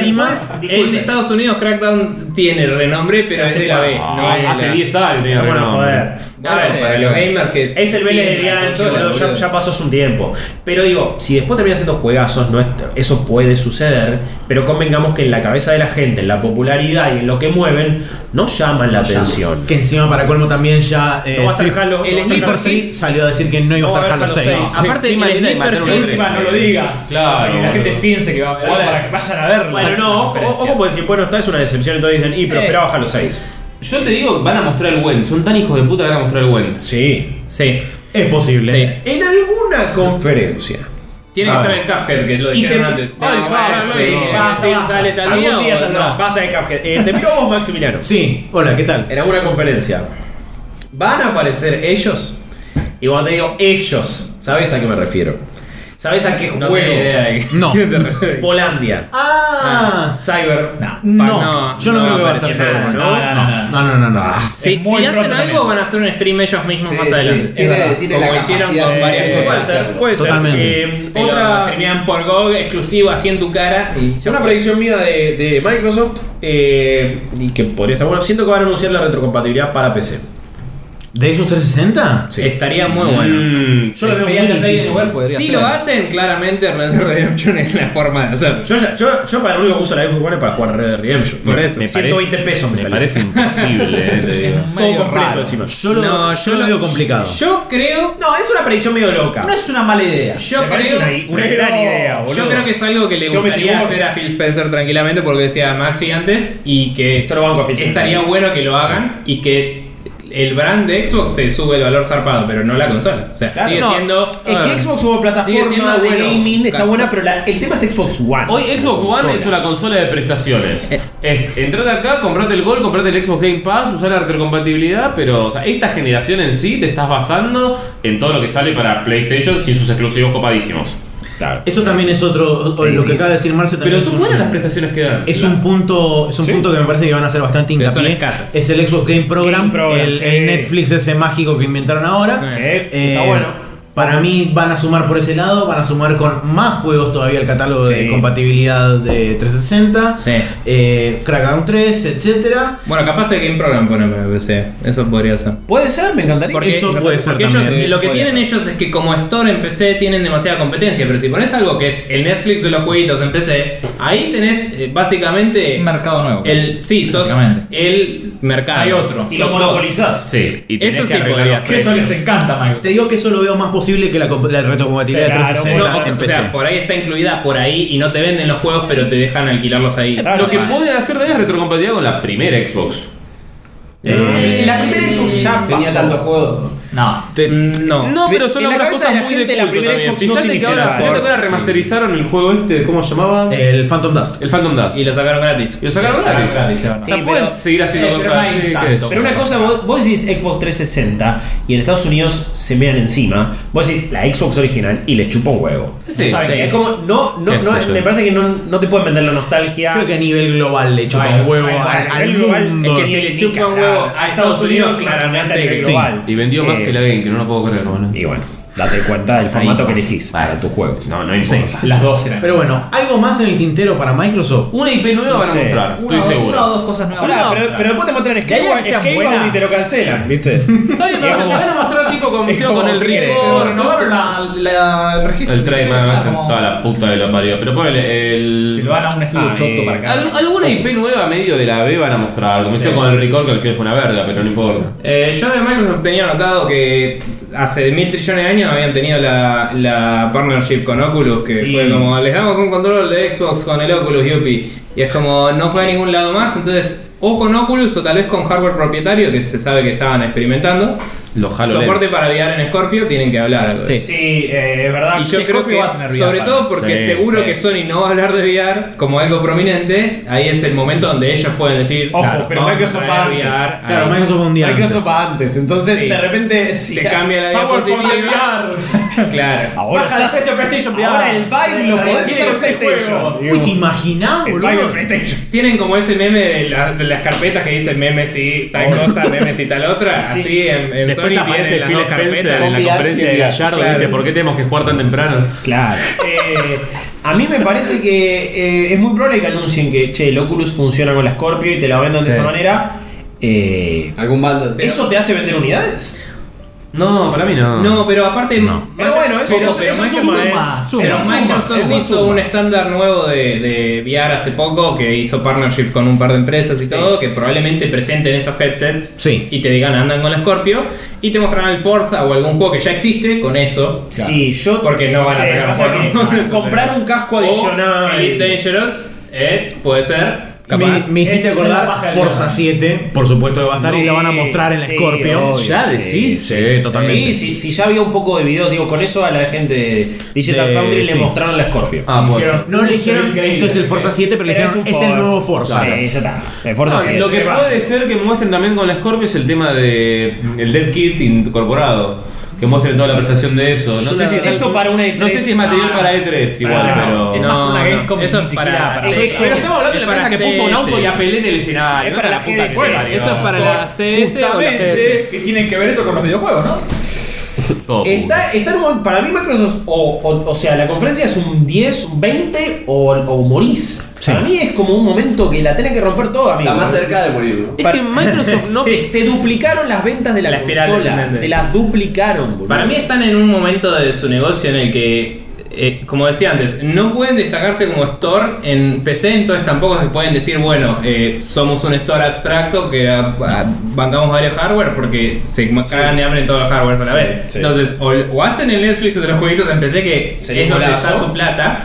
En Estados Unidos Crackdown tiene renombre, pero es de la B. No, No es de hace la- 10 años tenía Bueno, renombre. joder. A ver, para los gamers que. Es el Vélez de siguen la Bianchi, consola, boludo, boludo. ya pasó hace un tiempo. Pero digo, si después terminan siendo juegazos, eso puede suceder. Pero convengamos que en la cabeza de la gente, en la popularidad y en lo que mueven, no llaman la atención. Que encima para colmo también ya No va a estar Halo, el no va a estar Sleep Halo for 6. salió a decir que no iba No a va a estar haber Halo Halo 6. 6. Aparte, Qué el manera de Sleep matar una Perfect- empresa. No lo digas. Claro, O sea, que la boludo. gente piense que va a jugar Ahora, para que vayan a verlo. Bueno, no, ojo puede decir, bueno, esta es una decepción, entonces dicen, pero esperaba Halo 6. Yo te digo, van a mostrar el Wend. Son tan hijos de puta que van a mostrar el Wend. Sí. Sí. Es posible. Sí. En alguna conferencia. Tiene que estar en Cuphead, que lo dijeron antes. Ah, el Cuphead, sí. Sí, sale tal día. Algún día o saldrá. no. Basta de Cuphead. Te miro a vos, Maximiliano. Sí, hola, ¿qué tal? En alguna conferencia. ¿Van a aparecer ellos? Y cuando te digo ellos, ¿sabes a qué me refiero? ¿Sabes a qué No juego? tengo idea de qué- No. qué te refieres. Polandia. Ah, Cyber. no, yo no creo que va a estar aparecer nada, Cyberpunk. No. Si Es muy hacen pronto algo, también. van a hacer un stream ellos mismos Sí, más sí, adelante. tiene Como la hicieron capacidad con de varias hacer cosas. eso. Puede ser. Totalmente. Te lo Otra, streamean por GOG exclusivo así en tu cara. Y una predicción mía de Microsoft y que podría estar bueno. Siento que van a anunciar la retrocompatibilidad para PC. ¿De Xbox 360? estaría muy bueno. Yo lo veo muy Mediante el Play difícil. Anywhere podría Si ser. lo hacen, claramente Red Dead Redemption es la forma de hacerlo. Yo para lo único que uso la Xbox One es para jugar Red Dead Redemption. Por eso. Me 120 pesos me salió. parece imposible, te digo. todo medio completo raro. encima. Yo lo veo complicado. Yo creo. No, es una predicción medio loca. No es una mala idea. Yo Me parece creo. una gran idea, boludo. Yo creo que es algo que le Geometry gustaría Wars. hacer a Phil Spencer tranquilamente, porque decía Maxi antes, y que Yo lo banco a Phil estaría Spencer. bueno que lo hagan y que el brand de Xbox te sube el valor zarpado, pero no la consola. O sea, Claro, sigue no, siendo. Es que Xbox como sigue siendo plataforma de bueno. gaming está Claro. buena, pero el tema es Xbox One. Hoy Xbox One es una consola de prestaciones. Es entrate acá, comprate el Gold, comprate el Xbox Game Pass, usar la retrocompatibilidad, pero o sea, esta generación en sí te estás basando en todo lo que sale para PlayStation sin sus exclusivos copadísimos. Claro. Eso también es otro. Lo que acaba de decir Marce también. Pero es son un- buenas las prestaciones que dan. Es un punto que me parece que van a hacer bastante Pero son hincapié. escasas. Es el Xbox Game Program, Game Program, el sí. Netflix ese mágico que inventaron ahora. Está bueno. Para mí van a sumar por ese lado, van a sumar con más juegos todavía al catálogo de Sí. compatibilidad de 360, Sí. Crackdown 3, etcétera. Bueno, capaz el Game Program poneme en PC. Eso podría ser. Puede ser, me encantaría. Porque, Eso puede ser porque ellos, también. lo que Puede tienen ellos es que como store en PC tienen demasiada competencia, pero si pones algo que es el Netflix de los jueguitos en PC, ahí tenés básicamente Un mercado nuevo. sí, sos Básicamente. el mercado. Hay otro. Y lo monopolizás. Sí, y tenés Eso que sí arreglar podría los ser. Eso les encanta, Microsoft. Te digo que eso lo veo más posible que la retrocompatibilidad Claro, de 360 No, en o PC. sea, por ahí está incluida por ahí y no te venden los juegos, pero te dejan alquilarlos ahí. Lo que pueden hacer de es retrocompatibilidad con la primera Xbox. La primera Xbox ya Tenía pasó. tantos juegos. No. No. Pero son En la algunas cabeza de cosas la muy gente, de la culto primera también. Xbox no Fíjate que significa ahora nada. remasterizaron el juego este, ¿cómo se llamaba? El Phantom Dust. El Phantom Dust. Y lo sacaron gratis. Y lo sacaron gratis. Sí, O sea, Sí, pueden pero- seguir haciendo pero cosas no hay así. tanto. que esto. Pero una cosa, vos decís Xbox 360 y en Estados Unidos se mean encima. Vos decís la Xbox original y le chupa un huevo. Sí, ¿Saben? sí. Es como, Qué sé yo. me parece que no te pueden vender la nostalgia. Creo que a nivel global le chupa Ay, un huevo ay, ay, al nivel global, mundo. es que si le ni chupa un hablar. huevo a Estados Unidos, claramente a nivel que- global. Y vendió más que la Game, que no lo puedo creer, boludo. Y bueno, date cuenta del formato que elegís para tus juegos. No, no importa. Las dos eran. Pero bueno, ¿algo más en el tintero para Microsoft? Una IP nueva van a sé. mostrar, estoy seguro. Una o dos cosas nuevas. Ahora, pero después te muestran Que haya que sean Scalebound buenas. y te lo cancelan, ¿viste? Está bien, pero te van a mostrar tipo como es hicieron como con el quiere, Record. Pero renovaron el registro. El trademark va a ser Como- toda la puta de lo parió. Pero ponele el. Si lo van a un estudio choto para acá. Alguna IP nueva medio de la B van a mostrar. Como hicieron con el Record, que al final fue una verga, pero no importa. Yo de Microsoft tenía notado que hace 1000 trillones de años habían tenido la partnership con Oculus, que fue como les damos un control de Xbox con el Oculus Yuppie. Y es como no fue a ningún lado más, entonces o con Oculus o tal vez con hardware propietario que se sabe que estaban experimentando. Los HoloLens. Soporte para VR en Scorpio, tienen que hablar algo de eso. Sí, es verdad. Y yo Sí, creo Scorpio que, va a tener VR sobre para- todo porque Sí, seguro sí. que Sony no va a hablar de VR como algo prominente, ahí es el momento donde ellos pueden decir, Ojo, claro, pero vamos a Microsoft traer va antes. VR. Claro, ahí. Microsoft un día Microsoft antes. va antes, entonces Sí. de repente si Te ya- cambia la PowerPoint diapositiva. de VR. Claro. Ahora Baja el precio de PlayStation VR. Ahora el Vive lo podés Tiene usar en seis PlayStation. juegos. Uy, ¿te imaginás, El boludo? Vive en PlayStation. Tienen como ese meme de las carpetas que dice meme si tal cosa, meme si tal otra. Sí. Así en Después Sony aparece tienen las Phil dos Spencer carpetas. en la VR conferencia de sin Gallardo, claro. ¿viste? ¿Por qué tenemos que jugar tan temprano? Claro. A mí me parece que es muy probable que anuncien que, che, el Oculus funciona con la Scorpio y te la vendan de esa manera. ¿Algún bundle? ¿Eso te hace vender unidades? No, para mí no. No, pero aparte. Pero bueno, eso Pero Microsoft hizo un estándar nuevo de VR hace poco que hizo partnership con un par de empresas y todo, que probablemente presenten esos headsets Sí. y te digan andan con la Scorpio y te mostrarán el Forza o algún juego que ya existe con eso. Sí, yo. Porque no van a sé, sacar pasa que juego. comprar un casco adicional. O Elite Dangerous, puede ser. Capaz. Me hiciste Esa es la acordar paja del Forza tema. 7, por supuesto que va a estar y la van a mostrar en la sí, Scorpio. obvio. ¿Ya decís? Sí, totalmente. Sí, ya había un poco de videos, digo, con eso a la gente de Digital De- Foundry le sí. mostraron la Scorpio. Ah, pues. No le dijeron esto es el Forza 7, pero le dijeron es el nuevo Forza. Sí, ya está. El Forza No, 7. lo que puede ser que muestren también con la Scorpio es el tema de el Dev Kit incorporado. Que muestren toda la prestación de eso. No sé si es eso algo- para una E3. No sé si es material para E3 igual, Ah, pero. Es más que una Gamescom eso ni es siquiera para para sellos. Pero estamos hablando de Es la empresa para que puso un auto CS. y apelé en el escenario. Es no para la la puta que GDC. se parió. Eso es para la CS o la Justamente, GS. que tienen que ver eso con los videojuegos, ¿no? Todo Está en un momento, para mí Microsoft, o sea, la conferencia es un 10, un 20 o morís. Sí. Para mí es como un momento que la tenés que romper todo, amigo. Está más cerca de morir, ¿no? Es que Microsoft no. Te duplicaron las ventas de la espiral consola. descendente. Te las duplicaron, boludo. Para mí están en un momento de su negocio en el que, como decía antes, no pueden destacarse como store en PC, entonces tampoco se pueden decir, bueno, somos un store abstracto que bancamos varios hardware porque se cagan de hambre en todos los hardware a la vez. sí. Entonces, o hacen el Netflix de los jueguitos en PC, que Sería es un donde golazo. está su plata.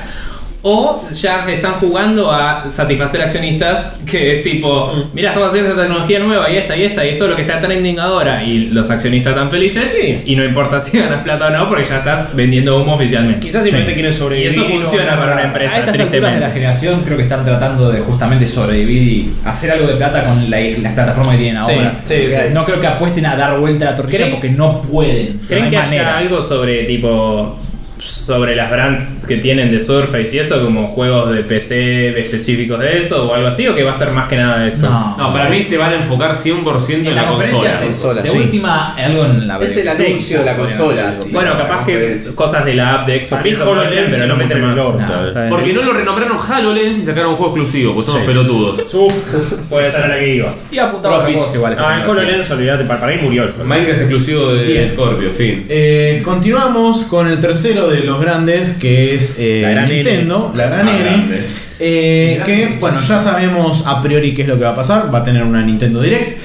O ya están jugando a satisfacer accionistas, que es tipo, mira, estamos haciendo esta tecnología nueva y esto es lo que está trending ahora. Y los accionistas están felices, Sí. y no importa si ganas plata o no, porque ya estás vendiendo humo oficialmente. Quizás simplemente quieren Y sobrevivir. eso funciona o- para una A empresa, estas alturas de la tristemente. generación creo que están tratando de justamente sobrevivir y hacer algo de plata con las plataformas que tienen Sí, ahora. sí, Porque sí. No creo que apuesten a dar vuelta a la tortilla ¿Creen- porque no pueden. ¿Creen no que hay haya manera. algo sobre tipo sobre las brands que tienen de Surface y eso, como juegos de PC específicos de eso o algo así, o que va a ser más que nada de Xbox? No. No, para mí se van a enfocar 100% en la conferencia consola. consola. de Sí. última algo en la Es el sí, anuncio de la podrían consola. hacer. sí. Bueno, La capaz que conferencia. cosas de la app de Xbox, Para mí eso HoloLens podrían, pero no meten más. orto. No, está bien. Porque no lo renombraron HoloLens y sacaron un juego exclusivo, pues somos Sí. pelotudos. Puede Esa era ser. la que iba. Y apuntaba a otra Profit. cosa igual. esa No, el tecnología. HoloLens, olvídate, para mí murió el juego. Minecraft es exclusivo de Bien. Scorpio, fin. Continuamos con el tercero de los grandes, que es La gran Nintendo, la gran Ah, N. grande. Que, bueno, ya sabemos a priori qué es lo que va a pasar. Va a tener una Nintendo Direct.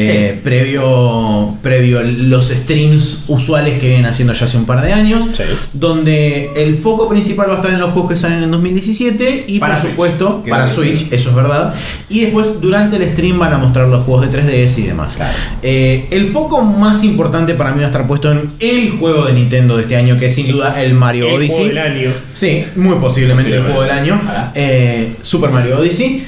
Previo los streams usuales que vienen haciendo ya hace un par de años. Sí. Donde el foco principal va a estar en los juegos que salen en 2017. Y Para por Switch. supuesto, Que para va a Switch, eso es verdad. Y después, durante el stream, van a mostrar los juegos de 3DS y demás. Claro. El foco más importante para mí va a estar puesto en el juego de Nintendo de este año, que es sin duda el Mario El Odyssey. juego del año. Sí, muy posiblemente Sí, el bueno. juego del año. Super Mario Odyssey.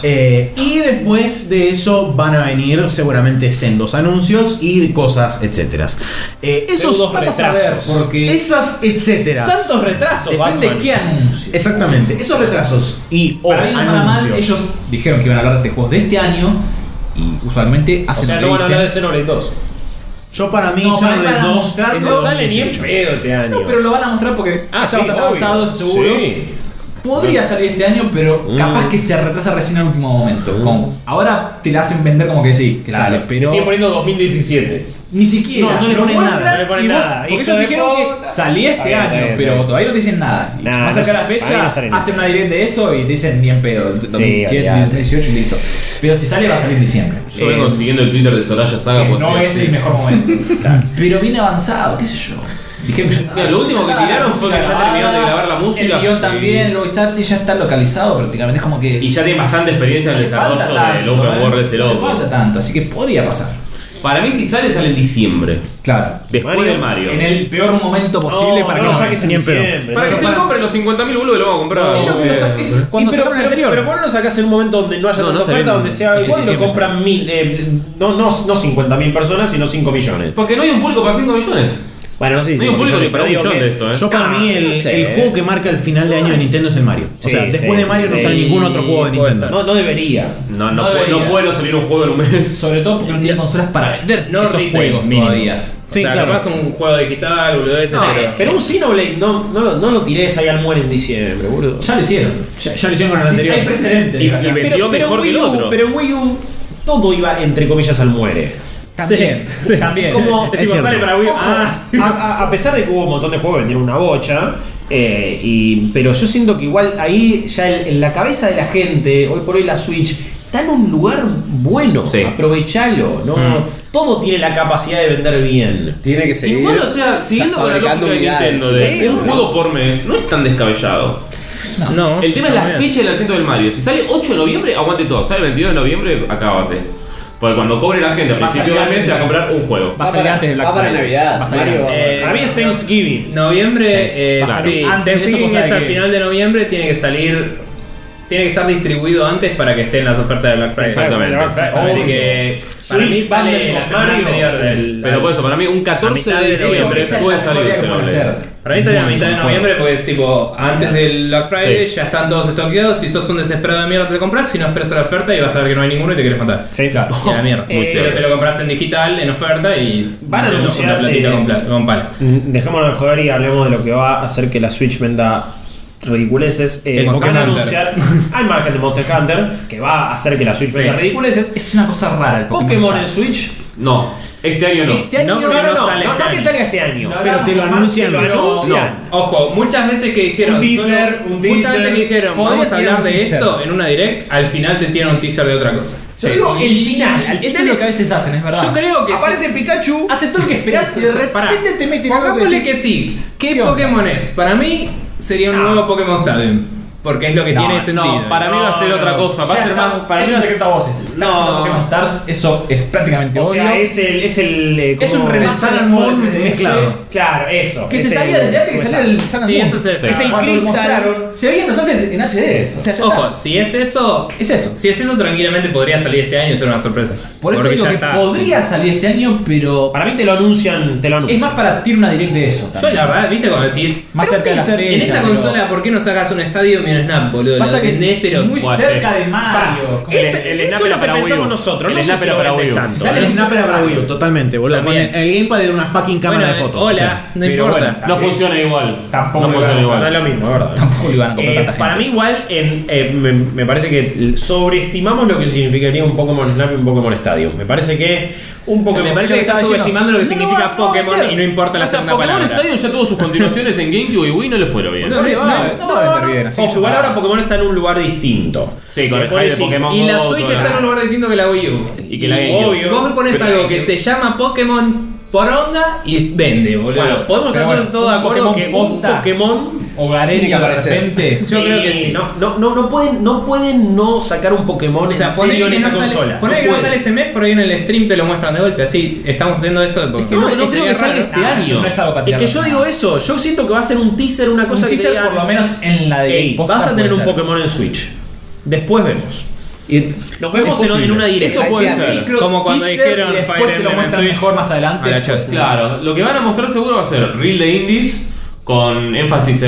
Y después de eso van a venir seguramente sendos anuncios y cosas, etcétera. Esos Pseudos Vamos a ver, retrasos. porque esas etcétera. Santos retrasos, depende Batman. qué anuncio. Exactamente, esos retrasos y o Para bien o para mal, anuncios. ellos dijeron que iban a hablar de juegos de este año y usualmente O hacen sea, lo no que van a hablar de dicen. Xenoblade 2. Yo para mí No, para mí Xenoblade van a 2 mostrarlo. es de No sale ni en 2018. pedo este año. No, pero lo van a mostrar porque está bastante obvio. avanzado, seguro. Sí. Podría salir este año, pero capaz que se retrasa recién al último momento. Como, ahora te la hacen vender como que sí, que Claro, sale, pero siguen poniendo 2017. ni siquiera. No, no le Lo ponen muestran nada, no le ponen y vos- nada. Porque Hijo ellos de dijeron puta. que salía este Está bien, año, está bien, pero está bien. todavía no te dicen nada. Y Nah, más cerca de la ahí no fecha, sale ni hacen una direct de eso y dicen ni en pedo. 2017, olvidate. 2018 y listo. Pero si sale va a salir en diciembre. Yo vengo siguiendo el Twitter de Soraya Saga. Que pues, no sí, es sí. el mejor momento. Pero viene avanzado, qué sé yo. Dijeron que ya Mira, lo último que tiraron fue que ya terminaron de grabar la música. El guión y- también, el voice acting ya está localizado prácticamente. Es como que. Y ya tiene bastante experiencia en el le falta desarrollo tanto, del Open World ese no le loco. falta tanto, así que podría pasar. Para mí, si sale en diciembre. Claro. Después del Mario. En el peor momento posible para no que lo no saques en ni en pedo. diciembre. Para que no, se compren los 50.000 boludos, lo vamos a comprar. Es lo que lo sa- cuando pero, sacaron el anterior. pero ¿por qué no lo sacás en un momento donde no haya No, tanta no se oferta, ven. donde sea igual y lo siempre compran 1000, no 50.000 personas, sino 5 millones? Porque no hay un público para 5 millones. Bueno, no sé si No hay un 5 público ni millones, para un pero digo millón de que- esto, ¿eh? Yo para mí no sé. el juego que marca el final de año de Nintendo es el Mario. O Sí, sea, después sí, de Mario no sí. sale ningún otro juego de Puede Nintendo. No debería. No, No no, puede, debería. no puede no salir un juego en un mes. Sobre todo porque no tienen consolas para vender No esos retail, juegos mínimo. todavía. Sí, o sea, claro. capaz un juego digital, boludo, ese, Pero un Xenoblade no lo tires ahí al muere en diciembre, boludo. Ya lo hicieron. Ya lo hicieron con el Así, anterior. hay precedentes. Y desgraciadamente. vendió mejor que el otro. Pero en Wii U todo iba entre comillas al muere. También. También. Como, Es cierto. sale para Wii. Ojo, a pesar de que hubo un montón de juegos que vendieron una bocha, pero yo siento que igual ahí ya en la cabeza de la gente, hoy por hoy la Switch está en un lugar bueno, Sí. aprovechalo, ¿no? Todo tiene la capacidad de vender bien. Tiene que seguir. Igual, o sea, siguiendo con la lógica fabricando de unidades. Nintendo de Sí, un no. juego por mes, no es tan descabellado. No. El tema es la fecha del asiento del Mario. Si sale 8 de noviembre, aguante todo. Sale 22 de noviembre, acábate. Porque cuando cobre la gente a Va a principio salir del mes se va a antes. comprar un juego. Va a salir antes de Black Va para Friday. Navidad. Va a salir Mario. antes. Para mí es Thanksgiving. Noviembre, Claro. sí. Antes de eso, Thanksgiving cosa es de al que- final de noviembre, tiene que salir. Tiene que estar distribuido antes para que esté en las ofertas de Black Friday. Exactamente. Así Obvio. que para mí Switch sale bundle la con semana Mario. anterior del. Pero por eso, para mí un 14 mitad de de diciembre Esa es puede la salir mejor idea que pueden Xenoblade. hacer. Para mí sale a mitad de noviembre porque es tipo antes del Black Friday, Sí. ya están todos estoqueados. Si sos un desesperado de mierda te lo compras, si no esperas a la oferta y vas a ver que no hay ninguno y te quieres matar. Sí, claro. Y a la mierda. Muy Pero cierto. te lo compras en digital, en oferta y Van a te lo anunciar, una platita con pala. Dejémonos de joder y hablemos de lo que va a hacer que la Switch venda ridiculeces. El Van Pokémon a Hunter. anunciar, al margen de Monster Hunter, que va a hacer que la Switch venda ridiculeces. Es una cosa rara el Pokémon en Stars. Switch. No, este año no. Este año No, no, porque no, no no, sale no, este no que año. salga este año. Pero te lo anuncian. Te lo anuncian. Ojo, muchas veces que dijeron. Un teaser, solo- un muchas teaser. veces que dijeron, Podría vamos a tirar hablar un de teaser. esto en una direct, al final te tiran un teaser de otra cosa. Yo digo el final. Al Eso final es lo que a veces hacen, es verdad. Yo creo que aparece Pikachu. Hace todo lo que esperás y de Pará. repente te meten algo que Pongámosle decís, que sí. ¿Qué ¿qué onda? Pokémon es? Para mí sería un No. nuevo Pokémon Stadium. Porque es lo que No, tiene sentido. No, para mí va a ser No, otra no. cosa. Va a ya ser está. más. Para es mí un va a secreto a voces. No. Pokémon Stars, eso es prácticamente O obvio. sea, es el Es un como- remaster Sun del and juego Moon de 3DS, mezclado. Claro, eso. Que es se sabía el- desde antes que salía el Sun and Sí, Moon. eso es- Sí. Es el Cuando lo Crystal. mostraron, se veían los assets en HD. O sea, ya Ojo, está. si es eso. Es eso. Si es eso, tranquilamente podría salir este año y ser una sorpresa. Por eso Porque digo ya que está. podría salir este año, pero Para mí te lo anuncian, es más para tirar una direct de eso. Yo también. la verdad, viste como decís. Más cerca de la En fecha. esta pero consola, ¿por qué no sacas un estadio y un snap, boludo? Pasa Lo que entendés, pero muy Buah, cerca sí. de Mario. Como Eso el es Snap lo era que para Wii pensamos U. nosotros. El No sé Snap si era lo para venden Wii U. tanto. Sale El Snap era para Wii U, totalmente, boludo. Con También. el gamepad de una fucking cámara bueno, de fotos. hola, o sea. no pero importa. bueno, No funciona igual. Tampoco no le funciona van a igual. No es lo mismo, ¿verdad? Tampoco le iban a comprar tanta gente. Para mí igual me parece que sobreestimamos lo que significaría un Pokémon Snap y un Pokémon Stadium. Me parece que un Pokémon... Me parece que estás subestimando lo que significa Pokémon y no importa la O sea, segunda Pokémon palabra. Stadium ya tuvo sus continuaciones en GameCube y Wii no le fueron bien. No, no va a vender bien, así que ya igual ahora Pokémon está en un lugar distinto. Sí, con el Pone hype de sí. Pokémon Y la Go, Switch toda está en un lugar distinto que la Wii U. Y que la GameCube. Obvio. Vos me pones Pero algo que se llama Pokémon Poronga y vende, boludo. Bueno, podemos estar Pero todos todos de un acuerdo Pokémon que un posta. Pokémon Hogareño Tiene que de aparecer. repente. Yo creo que sí. No pueden no sacar un Pokémon O sea, en serio en esta consola. Poné que no pueden. sale este mes, por ahí en el stream te lo muestran de golpe. Así estamos haciendo esto de Pokémon. no creo que salga este año. No es algo para Es que tirarlo. yo digo eso, yo siento que va a ser un teaser, una cosa Un que teaser te diga, por lo menos en la de "Ey, posta vas a tener un puede ser". Pokémon en Switch. Después vemos. Y Nos vemos en una directa. Eso puede Este ser. Micro Como cuando teaser dijeron y después Fire te lo Emblem en muestran Switch mejor más adelante. a la Puede chat. ser. Claro, lo que van a mostrar seguro va a ser Reel de Indies con énfasis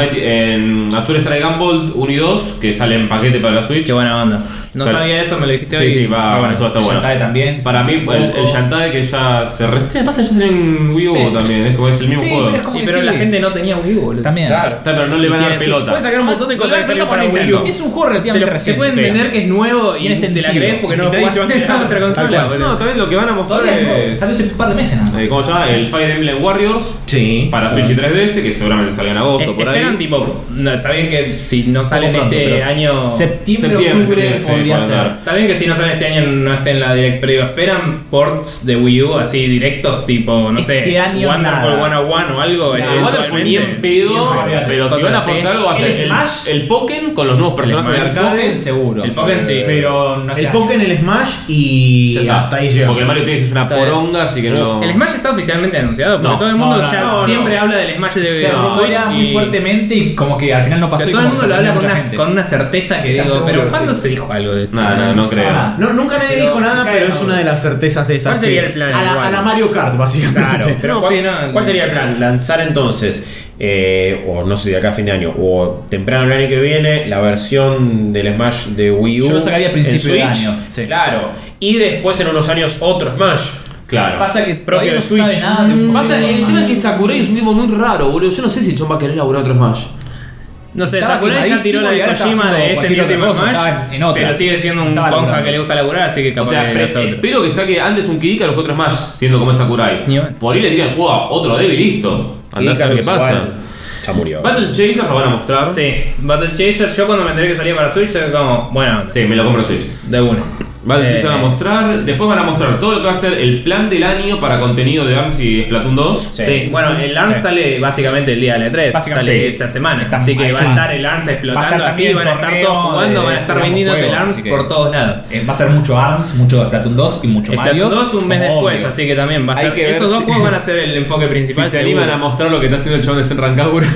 en Azure Strike Gunvolt 1 y 2 que sale en paquete para la Switch. Qué buena onda. No Sale- sabía eso, me lo dijiste hoy. Sí, va, Pero eso va a estar El bueno. Shantae también. Para mí, el Shantae que ya se restringe. Pasa que ya salió en Wii U Sí. también, es como es el mismo Sí, juego. pero es como Y que pero sí. la gente no tenía Wii U, boludo. También. Está, pero no le van a dar tiene- pelota. Puedes sacar un montón de cosas que salieron para Wii U. Es un juego Te, relativamente te reciente. pueden Sí. vender que es nuevo y Tiene te la sentido. crees porque no Y lo nadie se va a jugaste en enterar. otra Tal consola, cual. boludo. No, también lo que van a mostrar Todavía es nuevo. es. Salió hace un par de meses nada más. ¿Cómo se llama? El Fire Emblem Warriors Sí. para Switch y 3DS, que seguramente salga en agosto por ahí. Esperan tipo, no, está bien que si no sale en pronto, este pero año. Septiembre, Septiembre, octubre sí, podría puede ser. ser. Está bien que si no sale este año no esté en la Direct, pero digo, esperan ports de Wii U así directos, tipo, no Este sé, año Wonderful nada. 101 o algo. Sí, Waterfall bien pedo, pero si Cosas van a así. aportar algo va a ser El Smash. el Pokémon con los nuevos personajes de Smash, arcade. Pokémon seguro. El Pokémon sí. Pero no El este Pokémon, el Smash Ya y está. hasta ahí llega. Porque el Mario Tennis es una Está bien. poronga, así que no. El Smash está oficialmente anunciado, porque No, todo el mundo no, ya no, siempre habla del Smash de se Switch rumorea muy y- fuertemente y como que al final no pasó. pero y todo el como que mundo lo habla sorprendió con a una, mucha gente. con una certeza que ¿Estás digo, seguro pero que ¿cuándo sí? se dijo algo de esto? No creo. Ah, No, nunca nadie Pero dijo nada, se cae pero es ahora. una de las certezas de esas. ¿Cuál sería que- el plan a la, igual? a la Mario Kart, básicamente. Claro, pero No, ¿cuál, sí, no. cuál sería el plan? Lanzar entonces, o no sé, de acá a fin de año, o temprano el año que viene, la versión del Smash de Wii U. Yo lo sacaría a principio en de Switch. año, sí. Claro. Y después en unos años otro Smash. Claro. Pasa que Propio todavía de no se sabe Switch. nada de un Pasa, posible el Smash. tema es que Sakurai es un tipo muy raro, boludo. Yo no sé si el chon va a querer laburar otro Smash. No sé, Estaba Sakurai ya tiró la quemadísimo de y ahora está Kojima haciendo de este cualquier último otra cosa, Smash, estaba en otra. pero sigue siendo un Estaba ponja laburando. que le gusta laburar, así que capaz O sea, que hace otro. espero que saque antes un Kid Icarus que otro Smash, siendo como es Sakurai. Ni bueno. Por ahí le tiran el juego a otro débil y listo. Andá a saber qué Icarus pasa. igual ya murió. Battle Chaser lo van a mostrar. Sí, Battle Chaser, yo cuando me enteré que salía para Switch, yo como, bueno, Sí, me lo compro en Switch. de una. Battle Chaser van a mostrar. Después van a mostrar todo lo que va a ser el plan del año para contenido de ARMS y Splatoon 2. Sí, bueno, el ARMS Sí. sale básicamente el día de la E3, Básicamente, sale sí. esa semana. Está Así que ahí va a más. estar el ARMS Va a explotando estar así, también van a el estar torneo todos jugando, van a de estar Splatoon vendiéndote el juegos, ARMS así que- por todos lados. Va a ser mucho ARMS, mucho Splatoon 2 y mucho Mario. Splatoon 2 un mes como después, obvio. así que también va a Hay ser. que ver Esos dos si- juegos van a ser el enfoque Si principal. se animan a mostrar lo que está haciendo el chabón de Senran Kagura.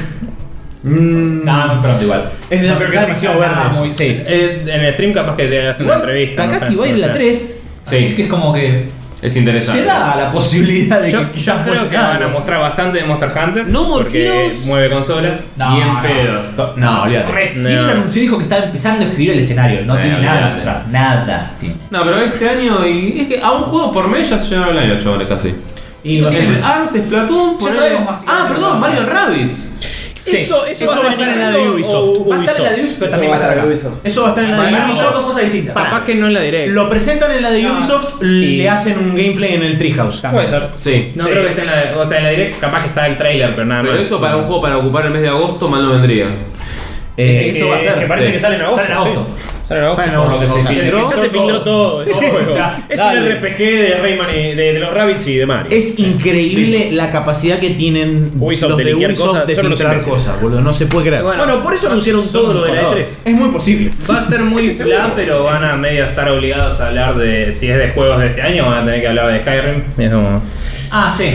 Nada, muy pronto igual. Es de- está demasiado verde eso. Muy, sí. En el stream capaz que te hacen una Igual, entrevista. no Takaki sé, va a ir no a la sé. 3. Sí. Así que es como que Es interesante. se da la posibilidad de Yo, que quizás yo creo que muestren van a algo. mostrar bastante de Monster Hunter. No More porque Heroes. mueve consolas. No, Bien no. pedo. No, olvídate. Recién No. lo anunció y dijo que estaba empezando a escribir el escenario. No tiene nada. olvídate. Mostrar, nada. tiene. No, pero este año y es que a un juego por mes ya se llenaron el año, chavales, casi. Y va a ser- Entre ARMS, Splatoon, Ya ponele- sabemos básicamente perdón, lo que va a Mario ser. Rabbids. Eso va a va a estar en la de Nintendo Ubisoft. o Va a estar en la de Ubisoft, pero también va a estar acá. Eso va a estar en la de Son Ubisoft. cosas distintas. Capaz que no en la direct. Lo presentan en la de Ubisoft, le hacen un gameplay en el Treehouse. Puede ser. Sí. No creo que esté en la. O sea, en la direct capaz que está el trailer, pero nada Pero más. eso para un juego para ocupar el mes de agosto mal no vendría. Eso va a ser. Que parece Sí. que sale en agosto. Sale en agosto. sí. Sale en agosto. Sale en agosto. Por lo que se Ya filtró. Ya se filtró todo ese juego. Ya, Es dale. un RPG de Rayman de los Rabbids y de Mario. Es increíble la capacidad que tienen Ubisoft los de de liquear Ubisoft cosas, de son unos filtrar imbéciles. cosas, boludo. No se puede creer. Bueno, por eso anunciaron todo lo de la E3. Es muy posible. Va a ser muy bla, pero van a medio estar obligados a hablar de. Si es de juegos de este año, van a tener que hablar de Skyrim. Y es como. Ah, sí.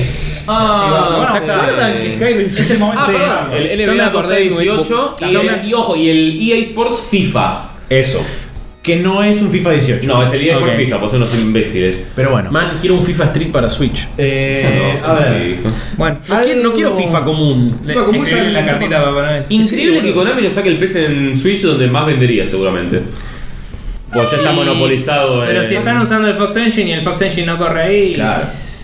Ah, ¿Se acuerdan que Skyrim Es el momento. Sí. perdón, el Yo me NBA acordé 18 Yo me- y ojo, y el EA Sports FIFA. Eso. Que no es un FIFA 18. No, es el EA Sports Ok. FIFA, pues son los imbéciles. Pero bueno. Man, quiero un FIFA Street para Switch. A ver. Bueno, No quiero FIFA común. FIFA común escribirle la cartita para poner. Increíble que Konami lo saque el PC en Switch donde más vendería seguramente. Pues ya está monopolizado. Pero si están usando el Fox Engine y el Fox Engine no corre ahí. Claro.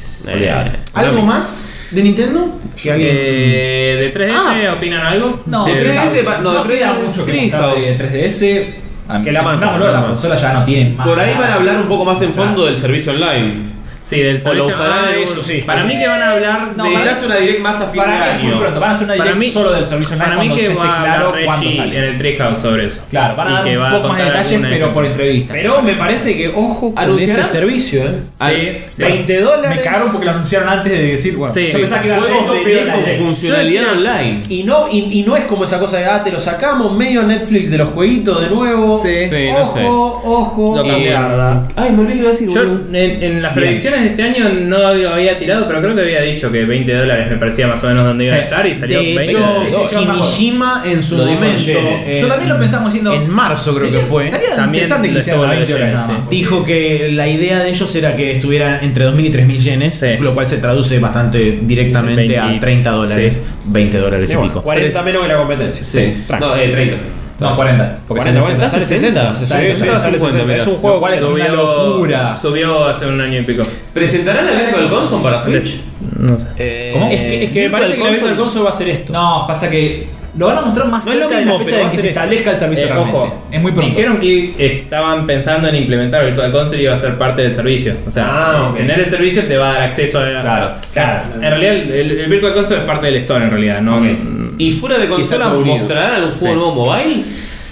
¿Algo más de Nintendo? Que alguien- ¿De 3DS opinan algo? No, De 3DS, no, de no queda 3DS, mucho que Treehouse. mostrar de 3DS. Que la mandan, No, la la mandan. consola ya no tiene más. Por ahí van a nada. hablar un poco más en fondo del servicio online. Sí, del O lo servicio. usarán en eso sí. Para mí que van a hablar de. Quizás una direct más a fin de Para mí es muy año. pronto. Van a hacer una Para direct mí- solo del servicio online Para mí cuando que ya esté va a claro hablar cuándo Reggie sale. en el Treehouse sobre eso. Claro, van a Y dar que un va a poco más de contar detalles, alguna pero por información. entrevista. Pero me parece que, ojo con ¿Anunciarán? ese servicio, Sí, $20. Me cagaron porque lo anunciaron antes de decir, bueno, Sí. yo pensaba que iba a ser Juegos esto, de pero 10 la con direct. funcionalidad Yo decía- online. Y no es como esa cosa de, te lo sacamos, medio Netflix de los jueguitos de nuevo. Sí. Sí, no sé. Ojo. Lo cambiaron. mierda. Ay, me olvidé de decir, Yo boludo. en las predicciones de este año no había tirado, pero creo que había dicho que $20 me parecía más o menos donde iba a estar y salió De 20. hecho, Sí, yo me acuerdo. Kimishima en su Lo dijo momento. ayer. Yo también lo pensamos diciendo. En marzo creo que fue. Estaría También interesante que lo hicieran estuvo a 20 dólares leyendo, nada más. Dijo que la idea de ellos era que estuviera entre 2.000 y 3.000 yenes, Sí. lo cual se traduce bastante directamente 20. a $30, Sí. $20 y Bueno, pico. 40 menos que la competencia. Sí. No, 30. No, 40. Porque 40, sale 40, sale 60. Sale 50, mira. Es un juego cual es una locura. Subió hace un año y pico. ¿Presentarán la Virtual Console para Switch? No sé. ¿Cómo? Es que me parece que la Virtual Console va a ser esto. No, pasa que lo van a mostrar más No es lo cerca de mismo, la fecha pero de va a que ser se esto. establezca el servicio realmente. Ojo, Es muy pronto. dijeron que estaban pensando en implementar Virtual Console y iba a ser parte del servicio. O sea, ok. tener el servicio te va a dar acceso a. Claro. En realidad, el Virtual Console es parte del store en realidad, ¿no? ¿Y fuera de consola todo unido. mostrarán algún juego Sí. nuevo mobile?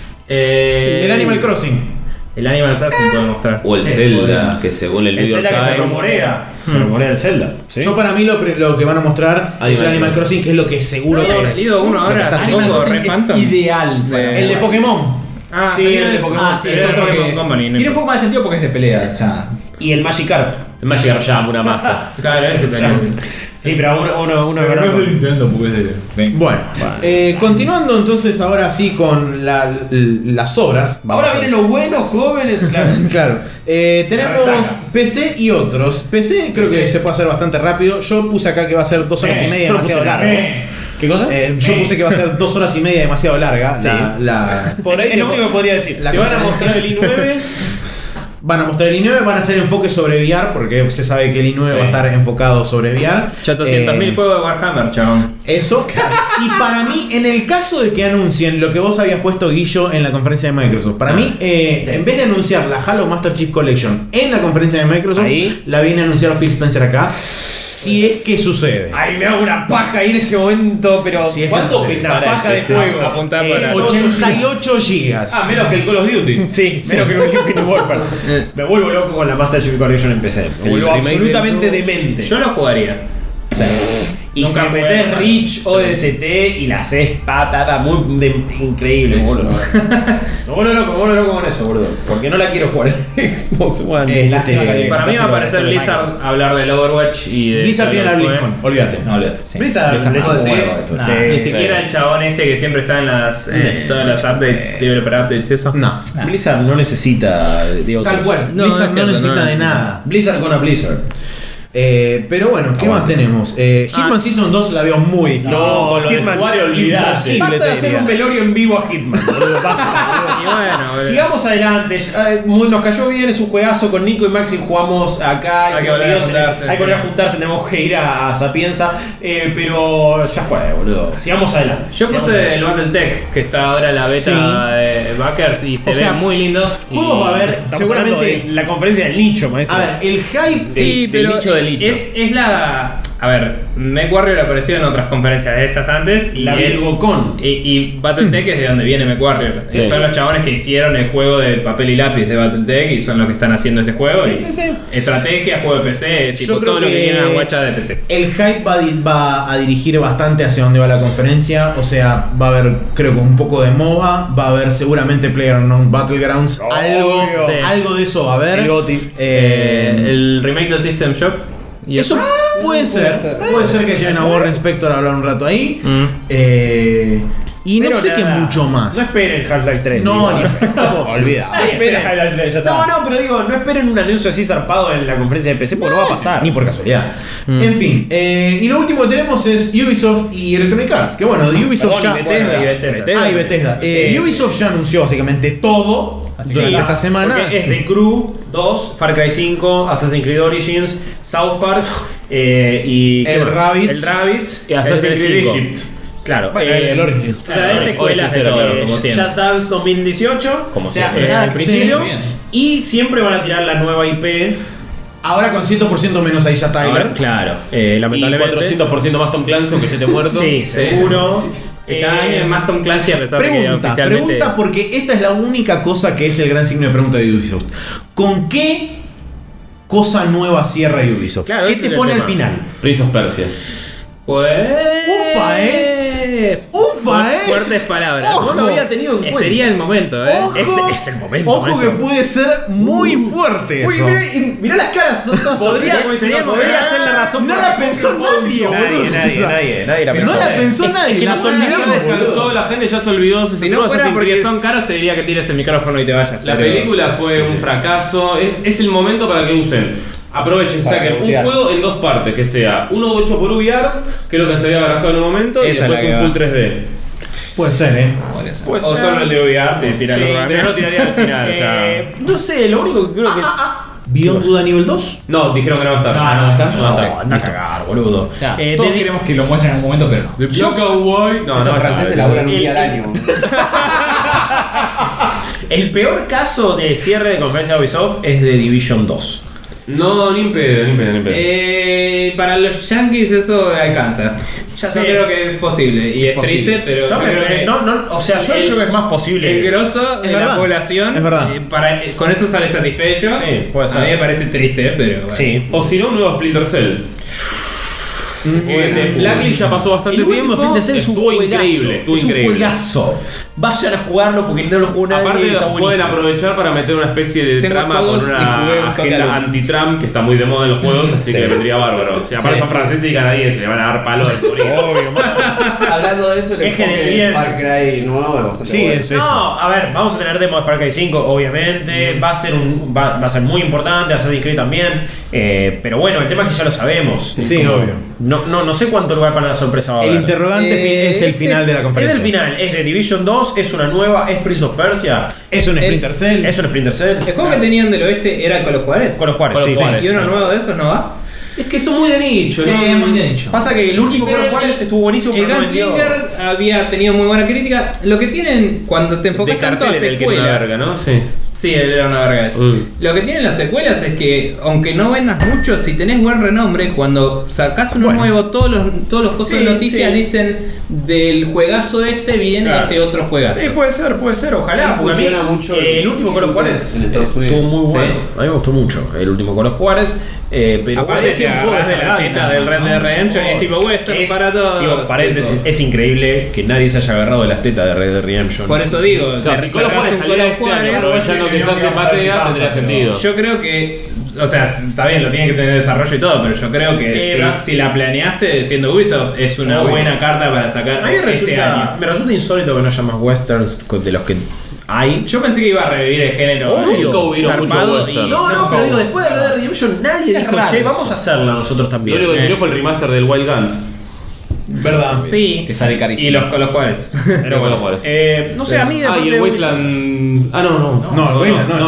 El Animal Crossing. El Animal Crossing puede mostrar. O el Zelda, que según el El New York Zelda que se Times. rumorea. Se rumorea el Zelda. ¿sí? Yo para mí lo que van a mostrar es el Animal Crossing, que es lo que seguro ¿No que había salido uno ahora está hace Animal poco, Crossing Re es Phantom? ideal para El de Pokémon. Ah, Sí, salió el de ese. Pokémon. Ah, sí, Salió es el otro Pokémon que Company, tiene un poco más de sentido porque es de pelea. O sea, Y el Magikarp. El Magic Jam, una masa. Claro, ese salió. Sí, pero uno es verdad. Nintendo porque es de. Bueno, continuando entonces ahora sí con las obras. vamos Ahora a vienen ver. los buenos jóvenes, claro. Claro, tenemos PC y otros. PC creo que se puede hacer bastante rápido. Yo puse acá que va a ser 2 horas y media, Yo lo demasiado puse acá. largo. ¿Qué cosa? Yo puse que va a ser 2 horas y media, demasiado larga. Sí. Por ahí Es lo único que podría decir. la te van a conferencia. mostrar el i9. Van a mostrar el i9, van a hacer enfoque sobre VR, porque se sabe que el i9 va a estar enfocado sobre VR. 800.000 juegos de Warhammer, chabón. Eso. Y para mí, en el caso de que anuncien lo que vos habías puesto, Guillo, en la conferencia de Microsoft, para mí, en vez de anunciar la Halo Master Chief Collection en la conferencia de Microsoft, Ahí. la viene a anunciar Phil Spencer acá. Si es que sucede. Ay, me hago una paja ahí en ese momento, pero Sí, es ¿cuánto que pesa? pensar Una paja de este fuego. Apuntar para. 88 gigas. Ah, menos que el Call of Duty. Sí, menos que el Infinite Warfare. Me vuelvo loco con la Master Chief Collection en PC. Me El vuelvo remake absolutamente del demente. Yo lo jugaría. Y Nunca si jugué metés nada. Reach o DST y la haces muy increíble, boludo. Me vuelvo loco con eso, boludo. Porque no la quiero jugar en Xbox One. Lástima que Para mí va a aparecer lo de Blizzard Microsoft. a hablar del Overwatch y de. Blizzard tiene la lo que fue. BlizzCon, olvídate. No, olvídate. Sí. Blizzard le echa un ¿sí? huevo a esto. Nah, Sí, Ni sí. siquiera el chabón este que siempre está en las todas las updates, developer updates y eso. No. Blizzard no necesita de otros. Tal cual. No, Blizzard es no cierto, necesita no de necesita. nada. Blizzard con a Blizzard. Pero bueno, ¿qué más tenemos? Hitman Season 2 la veo muy difícil. No, con lo de jugar, olvidate. imposible, Basta de te hacer diría. un velorio en vivo a Hitman, boludo. Basta. Y bueno, Sigamos adelante. Nos cayó bien, es un juegazo con Nico y Maxi. Jugamos acá. Hay que hicimos volver a videos, juntarse, hay que volver a juntarse. Tenemos que ir a Sapienza. Pero ya fue, boludo. Sigamos adelante. yo Sigamos puse adelante. el Battletech, que está ahora la beta de Backers y se O sea, ve muy lindo. Juegos va a haber, Estamos hablando seguramente. de la conferencia del nicho, maestro. A ver, el hype. Sí, del pero nicho del nicho. es la. A ver, MechWarrior apareció en otras conferencias de estas antes. Y La es- VirgoCon. Y Battletech es de donde viene MechWarrior. Sí. Son los chabones que hicieron el juego de papel y lápiz de Battletech y son los que están haciendo este juego. Sí, y sí, sí. Estrategia, juego de PC, tipo creo todo lo que que- viene a la guacha de PC. El hype va a dirigir bastante hacia donde va la conferencia. O sea, va a haber, creo que un poco de MOBA. Va a haber seguramente PlayerUnknown's Battlegrounds. Obvio. Algo de eso va a haber. El GOTY. El remake del System Shop. Y Eso puede ser. Puede ser que lleven a Warren Spector a hablar un rato ahí. Y no Pero sé qué nada, mucho más. No esperen Half-Life 3. No, digo. olvidado. Nadie espera Half-Life 3, ya está. No, pero digo, no esperen un anuncio así zarpado en la conferencia de PC porque no va a pasar. Ni por casualidad. En fin, y lo último que tenemos es Ubisoft y Electronic Arts. Que bueno, de Ubisoft Perdón, ya. y Bethesda. Bueno, y Bethesda. Ah, y Bethesda. Ubisoft ya anunció básicamente todo durante esta semana. Porque es The Crew 2, Far Cry 5, Assassin's Creed Origins, South Park y ¿qué El más? Rabbids. El Rabbids Y Assassin's el Creed 5. Egypt. Claro. Bueno, el Origins. O sea, es secuelas de Origins era, todo, claro, como siempre. Just Dance 2018. Como o sea, siempre. nada Sí, al principio. sí, bien. Y siempre van a tirar la nueva IP Ahora con 100% menos Aisha Tyler. Ahora, claro, Y lamentablemente. 400% más Tom Clancy, aunque esté muerto. Sí, seguro. Cada año es más Tom Clancy a pesar de que oficialmente... Pregunta, porque esta es la única cosa que es el gran signo de pregunta de Ubisoft. ¿Con qué cosa nueva cierra Ubisoft? Claro, ¿Qué ese te es el pone al tema. final? Prince of Persia. Pues... ¡Upa, ¡Upa, Fuertes palabras. Ojo. No lo había tenido en cuenta. Sería el momento, Ojo, Es el momento. Ojo que puede ser muy fuerte Uy, eso. mirá las caras. Podría ser la razón. No por la que pensó nadie, boludo. Nadie la pensó. No la pensó nadie. Es que la ya descansó, la gente ya se olvidó. Si no fuera porque son caros, te diría que tires el micrófono y te vayas. La pero- película fue un fracaso. Es el momento para que usen. Aprovechen, Para saquen un rebotear. juego en dos partes, que sea uno hecho por UbiArt, que es lo que se había barajado en un momento, y Esa es después la un que full 3D. Puede ser, Puede O ser. solo el de OVR te tira Sí, el pero no tiraría al final. O sea. No sé, lo único que creo que. ¿Beyond Good a nivel 2? No, dijeron que no va a estar. no está. No va a estar. Anda a cagar, boludo. O sea, Eh, todos Dedi- queremos que lo muestren en algún momento, pero no. No, Esos no franceses está. laburan un día al año. El peor caso de cierre de conferencia de Ubisoft es de Division 2. No, ni en pedo, ni en pedo, ni en pedo. Para los yankees eso alcanza. Ya Yo sé. creo que es posible. Y es triste, pero yo creo que o sea, yo creo que es más posible. el grosso Es de verdad, la población es verdad. con eso sale satisfecho. Sí, puede ser. A mí me parece triste, pero bueno. Sí. O si no, un nuevo Splinter Cell. De Blacklist ya pasó bastante El último tiempo. Splinter Cell es un Estuvo juegazo. increíble, estuvo Es un increíble. juegazo. Vayan a jugarlo porque no lo jugó nadie. Aparte y está pueden buenísimo. aprovechar para meter una especie de Tengo trama todos con y jugué una un toque al agenda uno. anti-Trump que está muy de moda en los juegos, así que vendría bárbaro. Si aparecen franceses y canadienses, le van a dar palo al Hablando de eso, el Es que enfoque del de bien. Far Cry nuevo es bastante Sí, bueno. eso es. No, a ver, vamos a tener demo de Far Cry 5, obviamente. Va a ser muy importante, Assassin's Creed también. Pero bueno, el tema es que ya lo sabemos. Sí, obvio. No sé cuánto lugar para la sorpresa va a El haber. interrogante es el final de la Es conferencia. el final, es de Division 2, es una nueva, es Prince of Persia, Es un Splinter Cell. es un Splinter Cell. El juego que tenían del oeste era con los Juárez. Con los Juárez, Con los sí, Juárez. ¿Y uno nuevo de esos no va? Es que son muy de nicho, Sí, ¿no? muy de nicho. Pasa que el último con Pero los Juárez estuvo buenísimo, El pero no vendió. Gunslinger había tenido muy buena crítica. Lo que tienen cuando te enfocas De tanto a cartel era el que era una secuelas. verga, ¿no? Sí. Sí, él era una verga eso. Lo que tienen las secuelas es que, aunque no vendas mucho, si tenés buen renombre, cuando sacás uno nuevo, todos los cosas Sí, de noticias sí. dicen del juegazo este viene Claro. este otro juegazo. Sí, puede ser, ojalá. Y Porque a mí, funciona mucho el último con los Juárez en Estados Unidos. estuvo muy bueno. Sí. A mí me gustó mucho el último con los Juárez. Pero Aparte bueno, es te un juego agarrás de la desde teta del Red Dead Redemption y es tipo western Es- para todos. Digo, paréntesis, Tipo. es increíble que nadie se haya agarrado de las tetas de Red Dead Redemption. Por eso digo, Claro, te si Call of sacás Juárez un saliera Call of este año, Juárez, aprovechando que se hace patea, tendría sentido. yo creo que, o sea, está bien, lo tiene que tener desarrollo y todo, pero yo creo que si la planeaste siendo Ubisoft es una Obvio. buena carta para sacar A mí este año. me resulta insólito que no haya más westerns de los que hay. Yo pensé que iba a revivir el género. Obvio. Nunca hubieron mucho zarpado western. y- No, pero digo, después de Red Dead Redemption nadie Es dijo, raro che, eso. vamos a hacerla nosotros Lo también. único que salió fue el remaster del Wild Guns. ¿Verdad? Sí. Que sale carísimo. Y los Call of Juárez. Pero Call bueno, of Juárez. no sé, a mí de Ah, y parte el de Wasteland. Ah, no. No,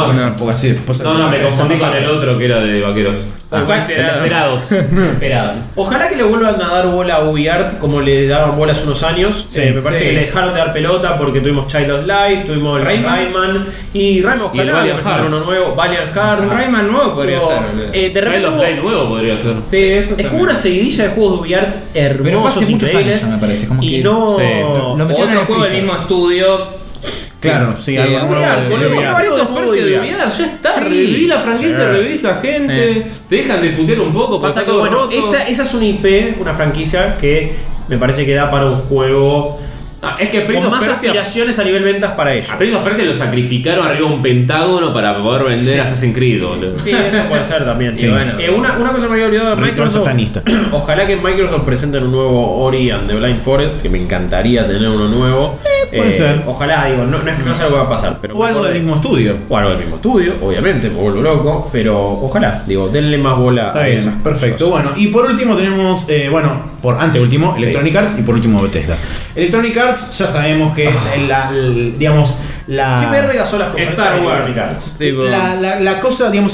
No, me confundí con el otro que era de vaqueros. Esperados. Esperados. Ojalá que le vuelvan a dar bola a UbiArt como le daban bola hace unos años. Sí, Me parece que le dejaron de dar pelota porque tuvimos Child of Light, tuvimos el Rayman y Rayman, Y el ojalá Valiant presentaron Hearts. uno nuevo, Valiant Hearts. Rayman nuevo podría Digo, ser, boludo. de repente Child of hubo- Light nuevo podría ser. Sí, eso es como una seguidilla de juegos de UbiArt hermosos, Pero fue hace muchos increíbles, años, me parece, como y que- no Sí. Lo metieron en otro el juego del freezer. mismo estudio. Claro, sí, algo nuevo UbiArt, de boludo, UbiArt. algo Eso nuevo Persia de de UbiArt. UbiArt, ya está. Sí. Reviví la franquicia, Sí. revivís la gente. Te dejan de putear un poco. porque Pasa está que todo bueno, roto. esa es una IP, una franquicia que me parece que da para un juego Ah, es que Prince con of más Persia. aspiraciones a nivel ventas para ellos. A Prince of Persia lo sacrificaron arriba de un pentágono para poder vender Assassin's Creed, boludo. Sí, eso puede ser también. Sí. Sí, bueno. Una cosa me había olvidado de Ritual Microsoft. satanista. Ojalá que Microsoft presenten un nuevo Ori and the Blind Forest, que me encantaría tener uno nuevo. puede ser. Ojalá, digo, no sé lo que va a pasar. Pero O algo del mismo estudio. O algo del mismo estudio, obviamente, me vuelvo loco. Pero ojalá, digo, denle más bola Está a bien, esas perfecto. cosas. Bueno, y por último tenemos, por anteúltimo, Sí. Electronic Arts y por último Bethesda. Electronic Arts ya sabemos que digamos, ¿Qué verga son las conferencias Star de Wars. Electronic Arts? Tipo, la cosa, digamos,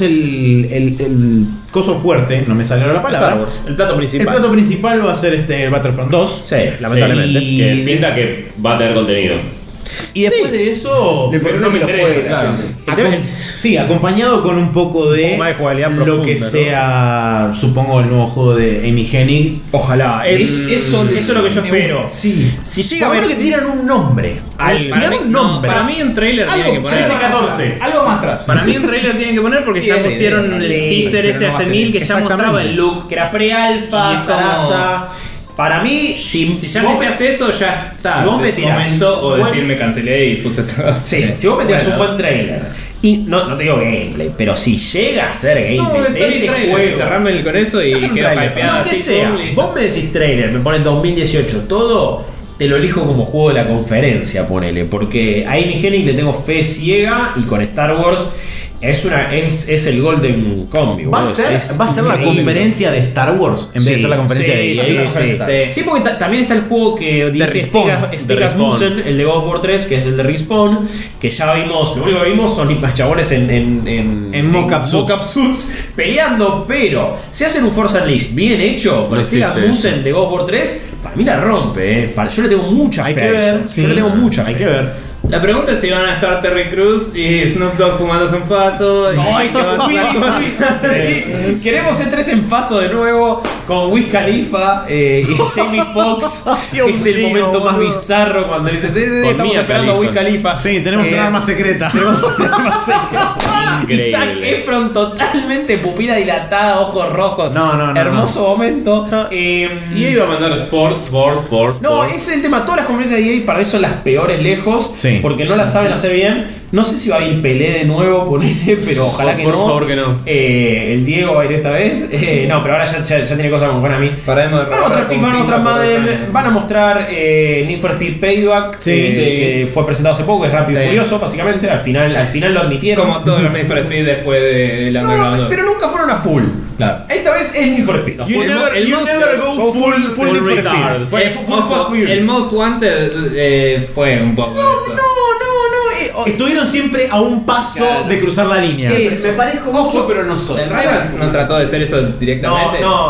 el coso fuerte, no me salió la palabra. Star Wars, el plato El principal. plato principal va a ser Battlefront 2. Sí, lamentablemente. Y- Que pinta que va a tener contenido. Y después de eso, Lo importante no me es que lo interesa, juegue la claro. gente. sí, acompañado con un poco de poco más de jugabilidad lo profunda, que ¿no? sea, supongo, el nuevo juego de Amy Hennig. Ojalá. Eso es lo que yo espero. Sí. Si llega a Por lo ver menos que tiran un nombre. Algo. Tiran un nombre. Para mí un trailer tiene que poner. 13-14. Algo más atrás. Para mí un trailer tiene que poner porque ya Tiene, pusieron el sí, teaser pero ese no va a hace ser mil que eso. ya mostraba Exactamente. el look. que era pre-alfa, Y es Sarasa. Para mí, Si ya vos deseaste eso, ya está. si vos me Es tirás momento o un buen- decir me cancelé y puse eso. Sí, si vos me tirás Bueno. un buen trailer y no te digo gameplay, pero si llega a ser gameplay de ese juego, cerrame con eso y hacer un quedo trailer, hypeado no que así, sea. pum, listo. Vos me decís trailer, me pones 2018, todo te lo elijo como juego de la conferencia, ponele, porque a Amy Hennig le tengo fe ciega y con Star Wars es el Golden Combi. Va a boludo, ser, es va a ser la increíble. conferencia de Star Wars en vez de ser la conferencia de EA. Sí, porque también está el juego que dije Respawn. Steg De Asmussen, el de God of War 3, que es el de Respawn, que ya vimos, lo único que vimos son chabones en mocap suits. suits peleando, pero si hacen un Force Unleashed bien hecho, con No Steg existe Asmussen de God of War 3, para mí la rompe, yo le tengo mucha Hay fe que a ver. eso. Yo le tengo mucha fe. Hay que ver. La pregunta es si van a estar Terry Crews y Snoop Dogg fumándose un faso. Ay, ¿Qué va a pasar? sí. Queremos E3 en paso de nuevo con Wiz Khalifa y Jamie Foxx. Dios Es el mío, momento más boludo. bizarro cuando dices, Con estamos Mia esperando a Wiz Khalifa. Khalifa. Sí, tenemos un arma secreta. Tenemos un arma secreta. Y Zac Efron totalmente pupila dilatada, ojos rojos. No. Hermoso momento. Y iba a mandar Sports. No, ese es el tema. Todas las conferencias de EA para eso son las peores lejos. Sí. Porque no las saben hacer bien. No sé si va a ir Pelé de nuevo, ponele, pero ojalá que Por no. favor que no. El Diego va a ir esta vez. No, pero ahora ya tiene cosas con Konami. Paremos de Van a mostrar FIFA, van a mostrar Madden, van a mostrar Need for Speed Payback, que fue presentado hace poco, es Rápido y Sí. Furioso, básicamente. Al final lo admitieron. Como todos los Need for Speed después de la No, pero nunca fueron a full. Claro. Esta vez es Need for Speed. You never go full Need for retard. Speed. Fue full Fast Furious. El Most Wanted fue un poco eso. Estuvieron siempre a un paso de cruzar la línea. Sí, me parezco mucho, pero no soy. El Rivals no trató de hacer eso directamente. No,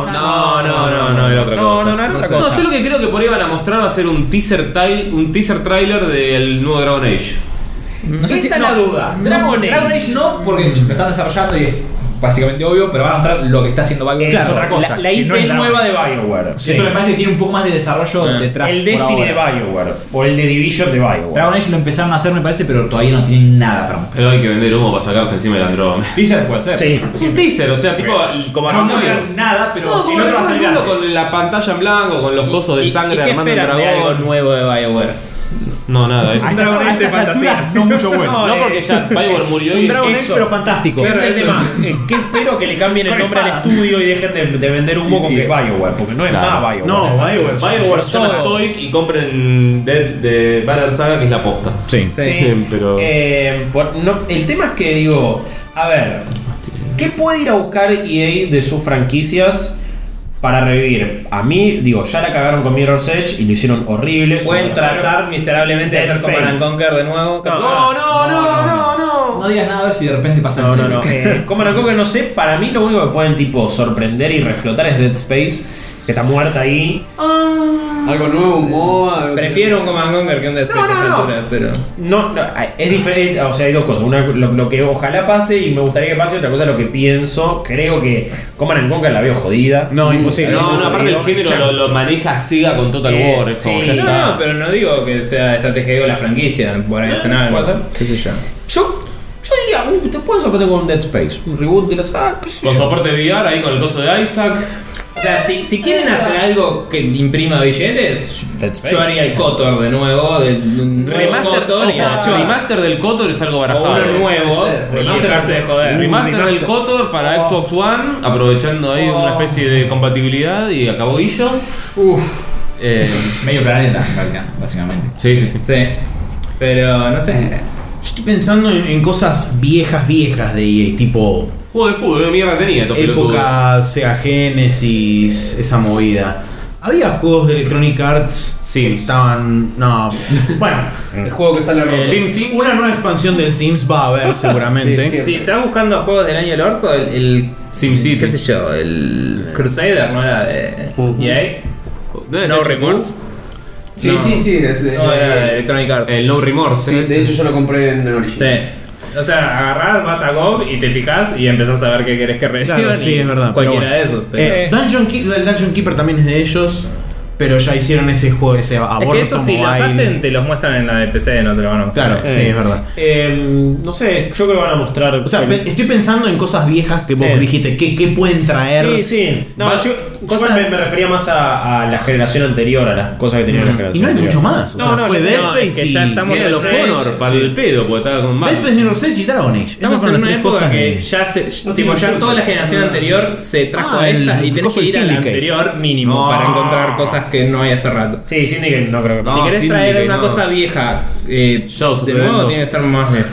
era otra cosa. No, era otra cosa. No, yo lo que creo que por ahí van a mostrar va a ser un teaser trailer del nuevo Dragon Age. No sé Esa si es la duda. Dragon Age no, porque lo están desarrollando y es básicamente obvio, pero van a mostrar lo que está haciendo BioWare. Claro, es otra cosa. La que IP no es Dragon nueva Age. de BioWare. Eso me parece que tiene un poco más de desarrollo detrás. El por Destiny de ahora. BioWare. O el de Division de BioWare. Dragon Age lo empezaron a hacer, me parece, pero todavía no tienen nada para mostrar. Pero hay que vender humo para sacarse encima del Andrómeda. Teaser puede ser. Sí. Es un teaser, o sea, tipo como No arrancó mostraron nada, pero No, como el otro va a salir uno antes. con la pantalla en blanco, con los cosos de sangre ¿Y qué armando el esperan de algo dragón. nuevo de BioWare? No, nada, eso. A estas alturas, no mucho bueno. No, porque ya BioWare murió y Un Dragon Age, eso. pero fantástico. Ese es el eso. tema. ¿Qué espero que le cambien el Con nombre al espadas. estudio y dejen de vender humo con que es BioWare? Porque no es Claro. más BioWare. No, BioWare. BioWare se llama Stoic y compren Dead de Banner Saga, que es la posta. Sí. Sí, pero. el tema es que digo, a ver, ¿qué puede ir a buscar EA de sus franquicias para revivir? A mí, digo, ya la cagaron con Mirror's Edge y lo hicieron horrible. Pueden tratar miserablemente de Dead hacer Command and Space. Conquer de nuevo. No digas nada a ver si de repente pasa en No, serio. no, no. Command and Conquer no sé, para mí lo único que pueden tipo sorprender y reflotar es Dead Space, que está muerta ahí. Algo nuevo, un MOBA. algo que- Prefiero un Command and Conquer que un Dead Space No, no, a esta no. altura, pero... No, es diferente, o sea, hay dos cosas. Una, lo que ojalá pase y me gustaría que pase, otra cosa es lo que pienso. Creo que Command and Conquer la veo jodida. No, imposible. No, aparte el género lo maneja Sega con Total War. Es como sí. ya No, está. no, pero no digo que sea estrategia de la franquicia. Por ahí hace nada. puede ser. ¿Qué sé yo? Yo diría, te pueden sorprender con un Dead Space. Un reboot de las. Qué sé Con yo. soporte VR ahí con el coso de Isaac. O sea, si quieren hacer algo que imprima billetes, Dead Space. yo haría el KOTOR de nuevo. Un nuevo Remaster, KOTOR y ojo, remaster del KOTOR es algo o barajado. uno nuevo y dejarse de joder. Remaster del KOTOR para Xbox One, aprovechando ahí una especie de compatibilidad y acabó Guillo. Medio planeta, en realidad, básicamente. Sí, sí, sí. Sí, pero no sé. Yo estoy pensando en cosas viejas de EA, tipo Juego de fútbol, ¿qué mierda tenía estos pelotudos? época Sega Genesis, esa movida. Había juegos de Electronic Arts que Sims. estaban. No. Bueno, El juego que sale rojo. Sim. una nueva expansión del Sims va a haber seguramente. Sí, sí. Si se va buscando juegos del año del orto, el SimCity. qué sé yo, el Crusader no era de EA. ¿No era No Nature Remorse. Sí, No. sí, es de, No, era de Electronic Arts. El No Remorse. sí, de hecho yo lo compré en Origin. Sí. O sea, agarrás, vas a GOG y te fijas y empezás a ver qué querés que revivan. Claro, sí, y es verdad. Cualquiera pero de bueno. esos. Pero... El Dungeon Keeper también es de ellos, pero ya hicieron ese juego, ese es aborto que eso si los mobile. hacen, te los muestran en la de PC, no te lo van a mostrar. Claro, sí, es verdad. No sé, yo creo que van a mostrar. O sea, estoy pensando en cosas viejas que vos Sí. dijiste, ¿qué pueden traer? Sí, sí. No, Va- yo me refería más a la generación anterior, a las cosas que tenían la Y generación no hay anterior. mucho más. O No, sea, no, fue ya sé, Dead no, Space es que y... ya estamos Mira en los el Honor para el pedo, porque estaba con Dead Space, Mirror 6 y Dragon Age. Esas Estamos fueron en las una tres época cosas que de... ya se. No tipo, tiene ya toda la generación anterior se trajo a esta el y tenés coso que del ir a la Syndicate. anterior mínimo No. para encontrar cosas que no hay hace rato. Sí, Syndicate no creo que No, pase. Si querés Syndicate, traer una no. cosa vieja Shadows of de the nuevo, Dead tiene que ser más vieja.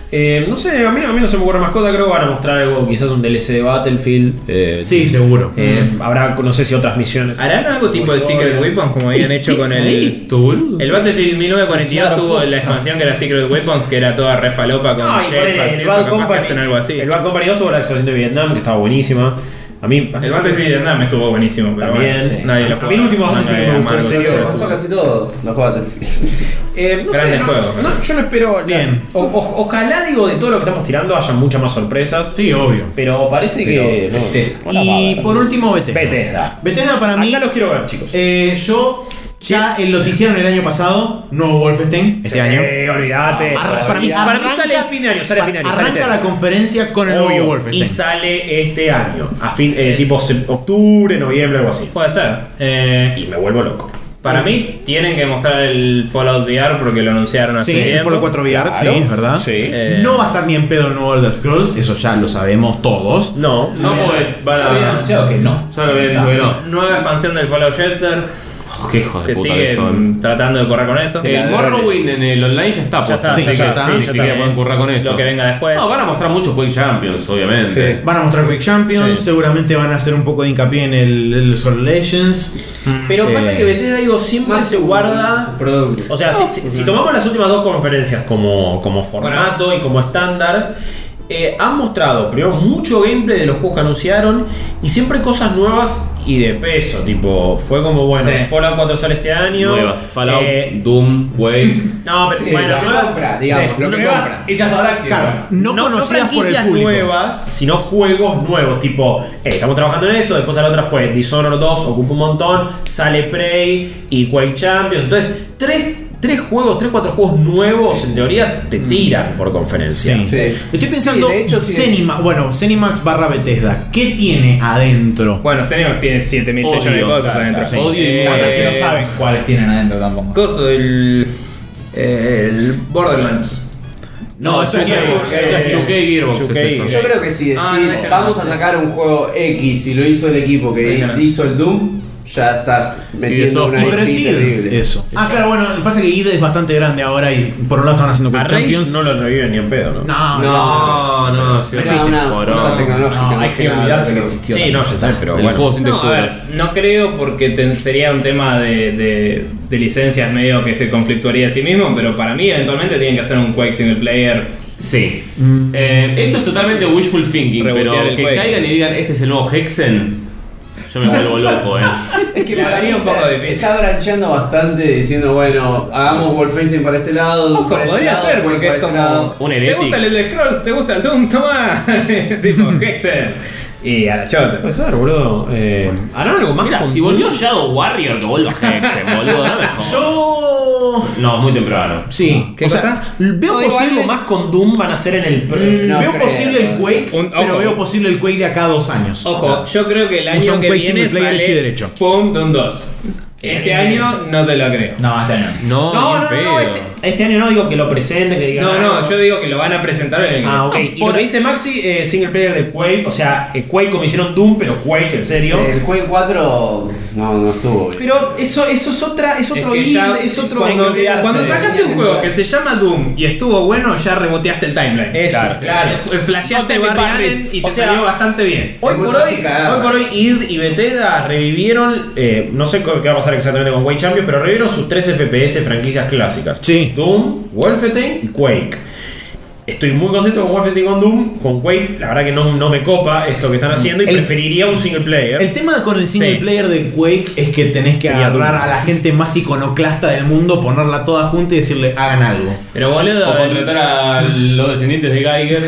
No sé, a mí no se me ocurre más cosas. Creo que van a mostrar algo, quizás un DLC de Battlefield. Sí, seguro. Habrá, no sé si otras misiones. ¿Harán algo tipo el Secret Weapons como habían hecho con el. El Battlefield 1942 Claro, tuvo posta. la expansión que era Secret Weapons, que era toda re falopa con No, y ponele, jetpacks y el eso, Bad capaz que Company, hacen algo así. el Bad Company 2 tuvo la expansión de Vietnam, que estaba buenísima. A mí, El Battlefield de Vietnam estuvo buenísimo, pero También, bueno, sí. nadie lo A jugó. mí el último Battlefield me gustó, en serio. Lo que pasó a casi todos los Battlefield. no Grandes sé, juegos. yo no espero. Bien. Ojalá, digo, de todo lo que estamos tirando haya muchas más sorpresas. Sí, obvio. Pero parece que. No, Y por último, Bethesda. Bethesda. Bethesda para mí... Acá los quiero ver, chicos. Yo ya lo hicieron el año pasado, nuevo Wolfenstein, este año. Olvídate. Para mí sale el fin de año. Sale el fin de año. sale Arranca este la año. conferencia con el Obvio, nuevo Wolfenstein. y sale este año. A fin, tipo octubre, noviembre, algo así. Puede ser. Y me vuelvo loco. Para mí, tienen que mostrar el Fallout VR porque lo anunciaron hace Sí, el tiempo. Fallout 4 VR, sí, es verdad. Sí. No va a estar ni en pedo el nuevo Elder Scrolls, eso ya lo sabemos todos. No. No, porque van Yo había a. anunciado que no. Ya lo habían dicho que no. Nueva expansión del Fallout Shelter, Qué hijos de que puta que son. siguen tratando de correr con eso. El Morrowind en el online ya está. Ya está, así sí, que ya está, sí, ya ni está. siquiera pueden currar con eso. Lo que venga después. No, van a mostrar muchos Quake Champions, obviamente. Van a mostrar Quick Champions, Sí. seguramente van a hacer un poco de hincapié en el Soul Legends. Pero pasa que Bethesda, digo, siempre se guarda. O sea, si tomamos las últimas dos conferencias como formato y como estándar, han mostrado primero mucho gameplay de los juegos que anunciaron y siempre cosas nuevas y de peso. Tipo, fue como, bueno, Sí. Fallout 4 sale este año. Nuevas. Fallout, eh, Doom, Quake. no, pero Sí, bueno, lo que nuevas. compra, digamos, lo que nuevas, compra. ellas sabrán que. Claro, no conocidas por el franquicias público. nuevas, sino juegos nuevos. Tipo, estamos trabajando en esto. Después a la otra fue Dishonored 2, ocupa un montón. Sale Prey y Quake Champions. Entonces, tres, 4 juegos nuevos en teoría te tiran por conferencia. Sí. Sí. Estoy pensando, Sí, de hecho, sí Zenimax barra Bethesda, ¿qué tiene adentro? Bueno, Zenimax tiene 7000 Odio, millones de cosas claro, adentro. sí. Odio y Bueno, es que no Eh, saben cuáles tienen adentro tampoco. Coso, el Borderlands. No, eso es Chuqué Gearbox es eso. Yo creo que si decís, Ah, no, vamos a sacar un juego X y lo hizo el equipo que Déjalo. hizo el Doom, ya estás metiendo una Pero IP sí, terrible. eso. Ah, claro, bueno, lo que pasa es que id es bastante grande ahora y por un lado están haciendo A Quick Rage Champions. no lo reviven ni en pedo, ¿no? No, sí, Era existe. una Porón. cosa tecnológica. No, más hay que nada, olvidarse que pero- existió. Sí, no, ya sabes, pero El bueno. juego sin No, a ver, texturas. no creo porque sería un tema de licencias medio que se conflictuaría a sí mismo, pero para mí eventualmente tienen que hacer un Quake single player. Sí. Esto es totalmente wishful thinking, Rebotear pero el que Quake. caigan y digan, este es el nuevo Hexen. Yo me vuelvo loco, Es que Le para daría mí un poco difícil. está brancheando bastante diciendo, bueno, hagamos Wolfenstein para este lado, Doom Ojo, para este podría lado, ser, Quake porque para es este como. lado. Un ¿Te Heretic. gusta el Elder Scrolls? ¿Te gusta el Doom? Toma. Tipo, Hexen. Y a la chota. Puede ser, boludo. ¿Harán algo más Mira, con si volvió Shadow Warrior, que vuelva Hexen, boludo, no me jodas. Yo. No, muy temprano. Sí, ¿Qué o sea, cosa? veo No, digo, posible. algo más con Doom van a hacer en el No veo creo. posible el Quake, Ojo. pero veo posible el Quake de acá a 2 años. Ojo, yo creo que el Usa año un que Quake viene single player hecho y sale derecho. Pum Doom 2. Este año no te lo creo. No, este año. No, No, ni no, en no, pedo. este año no digo que lo presente, que digan. No, ah, no, yo digo que lo van a presentar en el Ah, ok. Y lo que dice Maxi, single player de Quake, o sea, Quake como hicieron Doom, pero Quake, en serio. Sí, el Quake 4 no estuvo bien. Pero eso es otra, es otro que ya- lead, es otro. cuando, hay que cuando olvidarse. sacaste un juego que se llama Doom y estuvo bueno, ya reboteaste el timeline. Eso, claro. Flasheaste No te Barry Barry. Allen y O te sea, salió bastante bien. Hoy Es muy por hoy, fácil cagar. hoy por hoy, id y Bethesda revivieron, no sé qué va a pasar exactamente con Quake Champions, pero revivieron sus 3 FPS franquicias clásicas. Sí. Doom, Wolfenstein y Quake. estoy muy contento con Wolfenstein con Doom. Con Quake, la verdad que no me copa esto que están haciendo y preferiría un single player. El tema con el single player de Quake es que tenés que agarrar a la gente más iconoclasta del mundo, ponerla toda junta y decirle hagan algo. Pero boludo, O contratar a los descendientes de Geiger.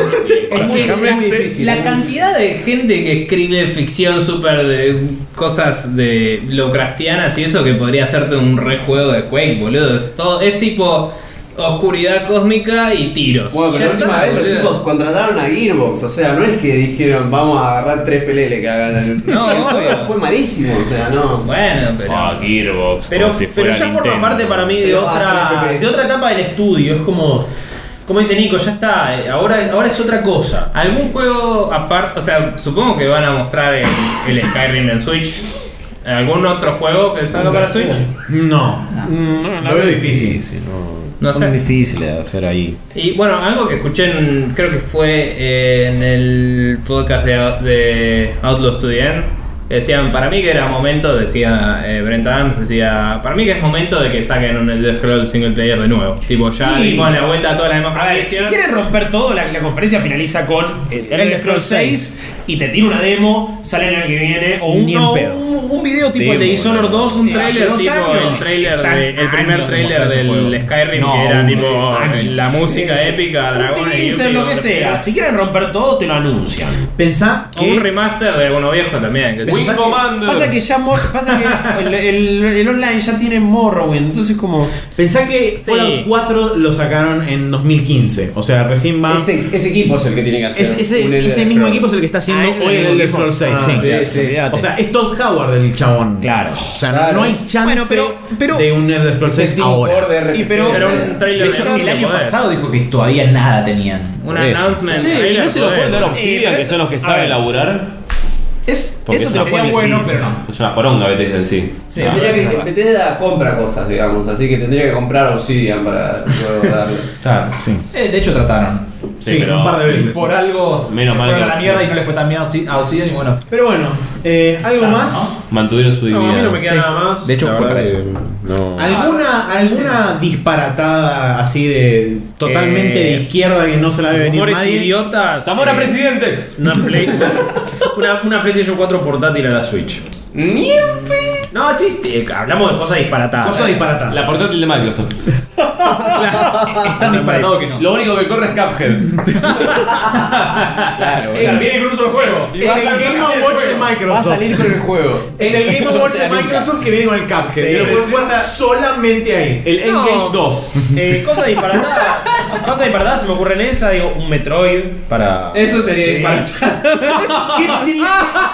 la cantidad de gente que escribe ficción súper de cosas de Lovecraftianas y eso que podría hacerte un rejuego de Quake, boludo. Es tipo oscuridad cósmica y tiros. Bueno, pero la última vez los chicos contrataron a Gearbox, o sea, no es que dijeron vamos a agarrar 3 PLL que hagan el No, obvio. fue malísimo, o sea, no. Bueno, pero Gearbox. Pero, como si pero fuera ya forma Nintendo. parte para mí de Pero va a ser FPS. otra etapa del estudio. Es como dice Nico, ya está. Ahora es otra cosa. algún juego aparte, o sea, supongo que van a mostrar el Skyrim en Switch. ¿Algún otro juego que salga para Switch? No, lo veo difícil. No Son sé. difíciles de hacer ahí. Y bueno, algo que escuché creo que fue en el podcast de Outlaws to the End. Decían, para mí que era momento, decía Brent Adams, decía, para mí que es momento de que saquen un Elder Scrolls single player de nuevo. Tipo, ya dimos la vuelta a todas las demás A ver, si franquicias. quieren romper todo, la conferencia finaliza con Elder Scrolls 6 y te tira una demo, sale el año que viene, o Ni en pedo. un video tipo el de Demo, Dishonored 2, Un hace trailer 2 tipo años. el trailer Están el primer años de trailer mostrar ese juego. del Skyrim No, que era tipo años. la música épica, dragones y Utilicen lo que sea. Si quieren romper todo, te lo anuncian. Pensá o un que remaster de alguno viejo también. Que Wing Pensá que- Commander. Pasa que el online ya tiene Morrowind, entonces como... Pensá que Sí. Fallout 4 lo sacaron en 2015. O sea, recién va. Ese equipo es el que tiene que hacer. Ese un Elder mismo Scrolls. equipo es el que está haciendo ese hoy el mismo Elder equipo. Scrolls 6. Ah, sí. Sí. olvídate. O sea, es Todd Howard el chabón. Claro. O sea, Claro. no hay chance Bueno, pero- de un Elder Scrolls 6 ahora. pero un trailer De hecho, de el año poder. pasado dijo que todavía nada tenían. Un Por eso. announcement. Sí, trailer, ¿no se lo poder. pueden dar a Obsidian, pero que son los que a saben ver. laburar? Porque Eso te eso lo pueden sería bueno, decir. pero no. Es una poronga, Bethesda en sí. Sí, Tendría que Bethesda compra cosas, digamos, así que tendría que comprar Obsidian para luego darle. Claro. De hecho, trataron. Sí, pero un par de veces. Por algo Menos se mal fueron que a la sí. mierda y no le fue tan bien a Obsidian y bueno. Pero bueno, ¿algo Está, más? mantuvieron su No, a dignidad. mí no me queda Sí. nada más. De hecho, La fue verdad para que- eso. No. ¿Alguna disparatada así de totalmente de izquierda que no se la ve venir Rumores nadie? idiotas. ¡Zamora presidente! Una una PlayStation 4 portátil a la Switch. No, chiste. Hablamos de cosas disparatadas. Cosa disparatada. La portátil de Microsoft. Es tan disparatado que no. Lo único que corre es Cuphead. Viene con un solo juego. Es el Game Watch de Va a Microsoft. salir con el juego. Es el Game Watch de Microsoft que viene con el Cuphead. Sí, y lo puedes presenta- jugar solamente ahí. El Engage 2. Cosas disparatadas. Cosas disparatadas se me ocurren esa. Digo, un Metroid para. Eso sería disparatado. Qué triste.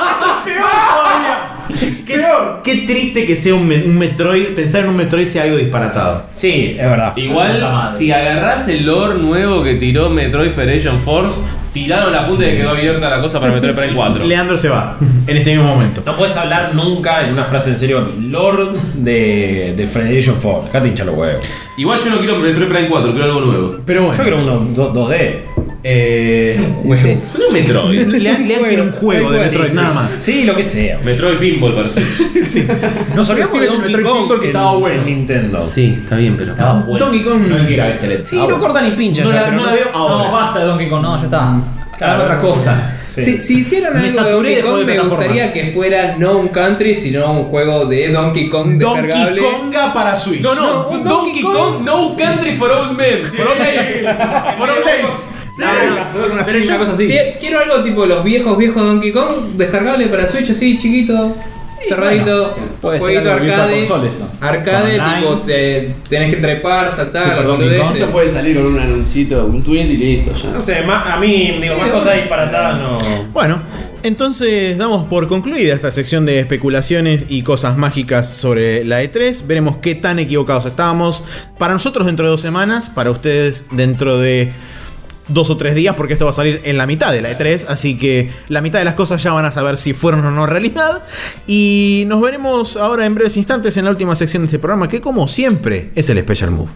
Qué triste que sea un Metroid. Pensar en un Metroid sea algo disparatado. Sí, es verdad. Puta Igual, madre. si agarrás el lore nuevo que tiró Metroid Federation Force, tiraron la punta y quedó abierta la cosa para Metroid Prime 4. Leandro se va en este mismo momento. No puedes hablar nunca en una frase en serio Lord de Federation 4. Acá te hincha los huevos. Igual yo no quiero Metroid Prime 4, quiero algo nuevo. Pero bueno. Yo quiero uno 2D. Yo quiero Metroid. Lean quiere un juego de Metroid, nada más. Sí, lo que sea. Metroid Pinball para Switch. Nos olvidamos de Ese Donkey Metroid Kong Pinball que en- estaba bueno. en Nintendo. Sí, está bien, pero. Estaba bueno. Donkey Kong. No es que era excelente. Sí, no corta ni pincha. No ya, la- pero no la veo ahora. No, basta de Donkey Kong, no, ya está. Claro, otra cosa. Sí. Si hicieran Me algo de saturé Donkey de juego Kong, de me gustaría plataformas. que fuera no un country, sino un juego de Donkey Kong Donkey descargable. Konga para Switch. no, un Donkey Kong, No Country for Old Men. For Old Men. For Old Men. Pero yo cosa así. quiero algo tipo los viejos Donkey Kong, descargable para Switch, así chiquito, cerradito, puede ser jueguito algo Virtual arcade, Console eso. arcade, Con online. tipo tenés que trepar, saltar, Super Donkey Kong. boludeces. Eso puede salir con un anuncito, un tweet y listo ya. No sé, a mí, digo, más cosas disparatadas no. Bueno, entonces damos por concluida esta sección de especulaciones y cosas mágicas sobre la E3. Veremos qué tan equivocados estábamos. Para nosotros dentro de 2 semanas, para ustedes dentro de 2 o 3 días, porque esto va a salir en la mitad de la E3, así que la mitad de las cosas ya van a saber si fueron o no realidad. Y nos veremos ahora en breves instantes en la última sección de este programa, que como siempre es el Special Move.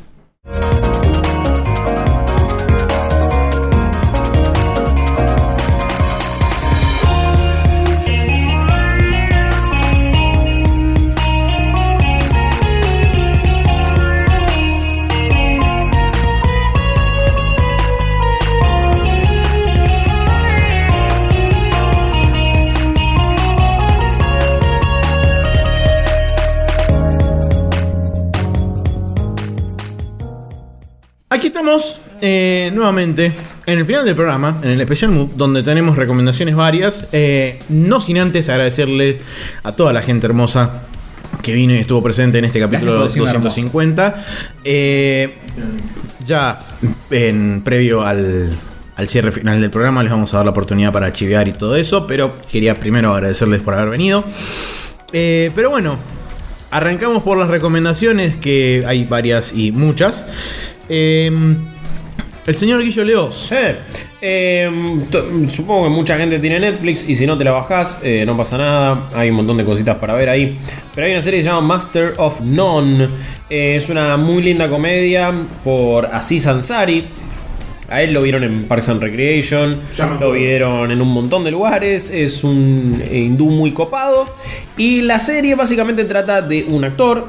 estamos nuevamente en el final del programa, en el Special Mood, donde tenemos recomendaciones varias. No sin antes agradecerle a toda la gente hermosa que vino y estuvo presente en este capítulo 250. Ya previo al cierre final del programa les vamos a dar la oportunidad para chivear y todo eso, pero quería primero agradecerles por haber venido. Pero bueno, arrancamos por las recomendaciones, que hay varias y muchas. El señor Guillo Leos. Supongo que mucha gente tiene Netflix y si no te la bajás, no pasa nada. Hay un montón de cositas para ver ahí. Pero hay una serie que se llama Master of None. Es una muy linda comedia por Aziz Ansari. A él lo vieron en Parks and Recreation, lo vieron en un montón de lugares. Es un hindú muy copado. Y la serie básicamente trata de un actor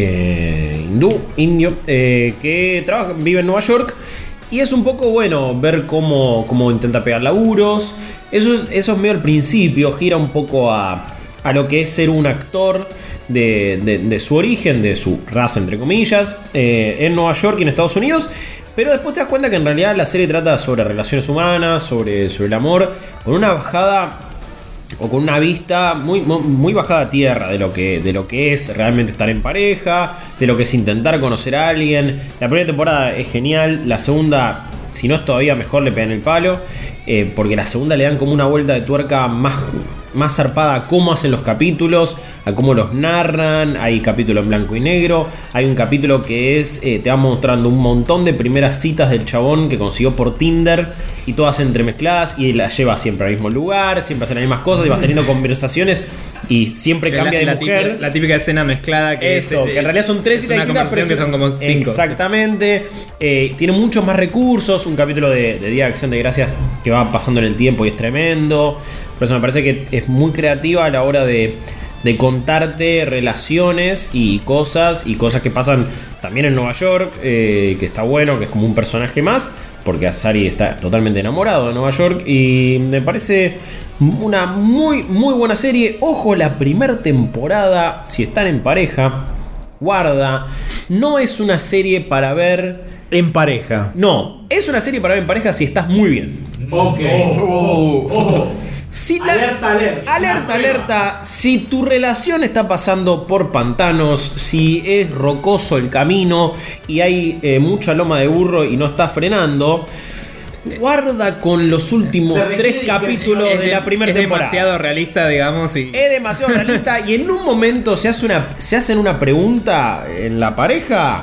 indio, que vive en Nueva York. Y es un poco bueno ver cómo intenta pegar laburos. Eso es medio al principio. Gira un poco a lo que es ser un actor de su origen, de su raza, entre comillas, en Nueva York y en Estados Unidos. Pero después te das cuenta que en realidad la serie trata sobre relaciones humanas, sobre el amor, con una bajada o con una vista muy bajada a tierra de lo que es realmente estar en pareja, de lo que es intentar conocer a alguien. La primera temporada es genial, la segunda, si no es todavía mejor, le pegan el palo, porque la segunda le dan como una vuelta de tuerca más zarpada a cómo hacen los capítulos, a cómo los narran. Hay capítulo en blanco y negro, hay un capítulo que es te va mostrando un montón de primeras citas del chabón que consiguió por Tinder y todas entremezcladas, y las lleva siempre al mismo lugar, siempre hacen las mismas cosas y vas teniendo conversaciones y siempre cambia de mujer. La típica escena mezclada que en realidad son 3 citas distintas, pero que son como 5. Exactamente. Tiene muchos más recursos. Un capítulo de Día de Acción de Gracias que va pasando en el tiempo y es tremendo. Por eso me parece que es muy creativa a la hora de contarte relaciones y cosas que pasan también en Nueva York, que está bueno, que es como un personaje más, porque Ansari está totalmente enamorado de Nueva York y me parece una muy muy buena serie. Ojo, la primera temporada, si están en pareja, guarda, no es una serie para ver en pareja. No, es una serie para ver en pareja si estás muy bien. Ok. Si Alerta. Si tu relación está pasando por pantanos, si es rocoso el camino y hay mucha loma de burro y no estás frenando, guarda con los últimos 3 capítulos de la primera temporada. Es demasiado realista, digamos. Es demasiado realista y en un momento se hacen una pregunta en la pareja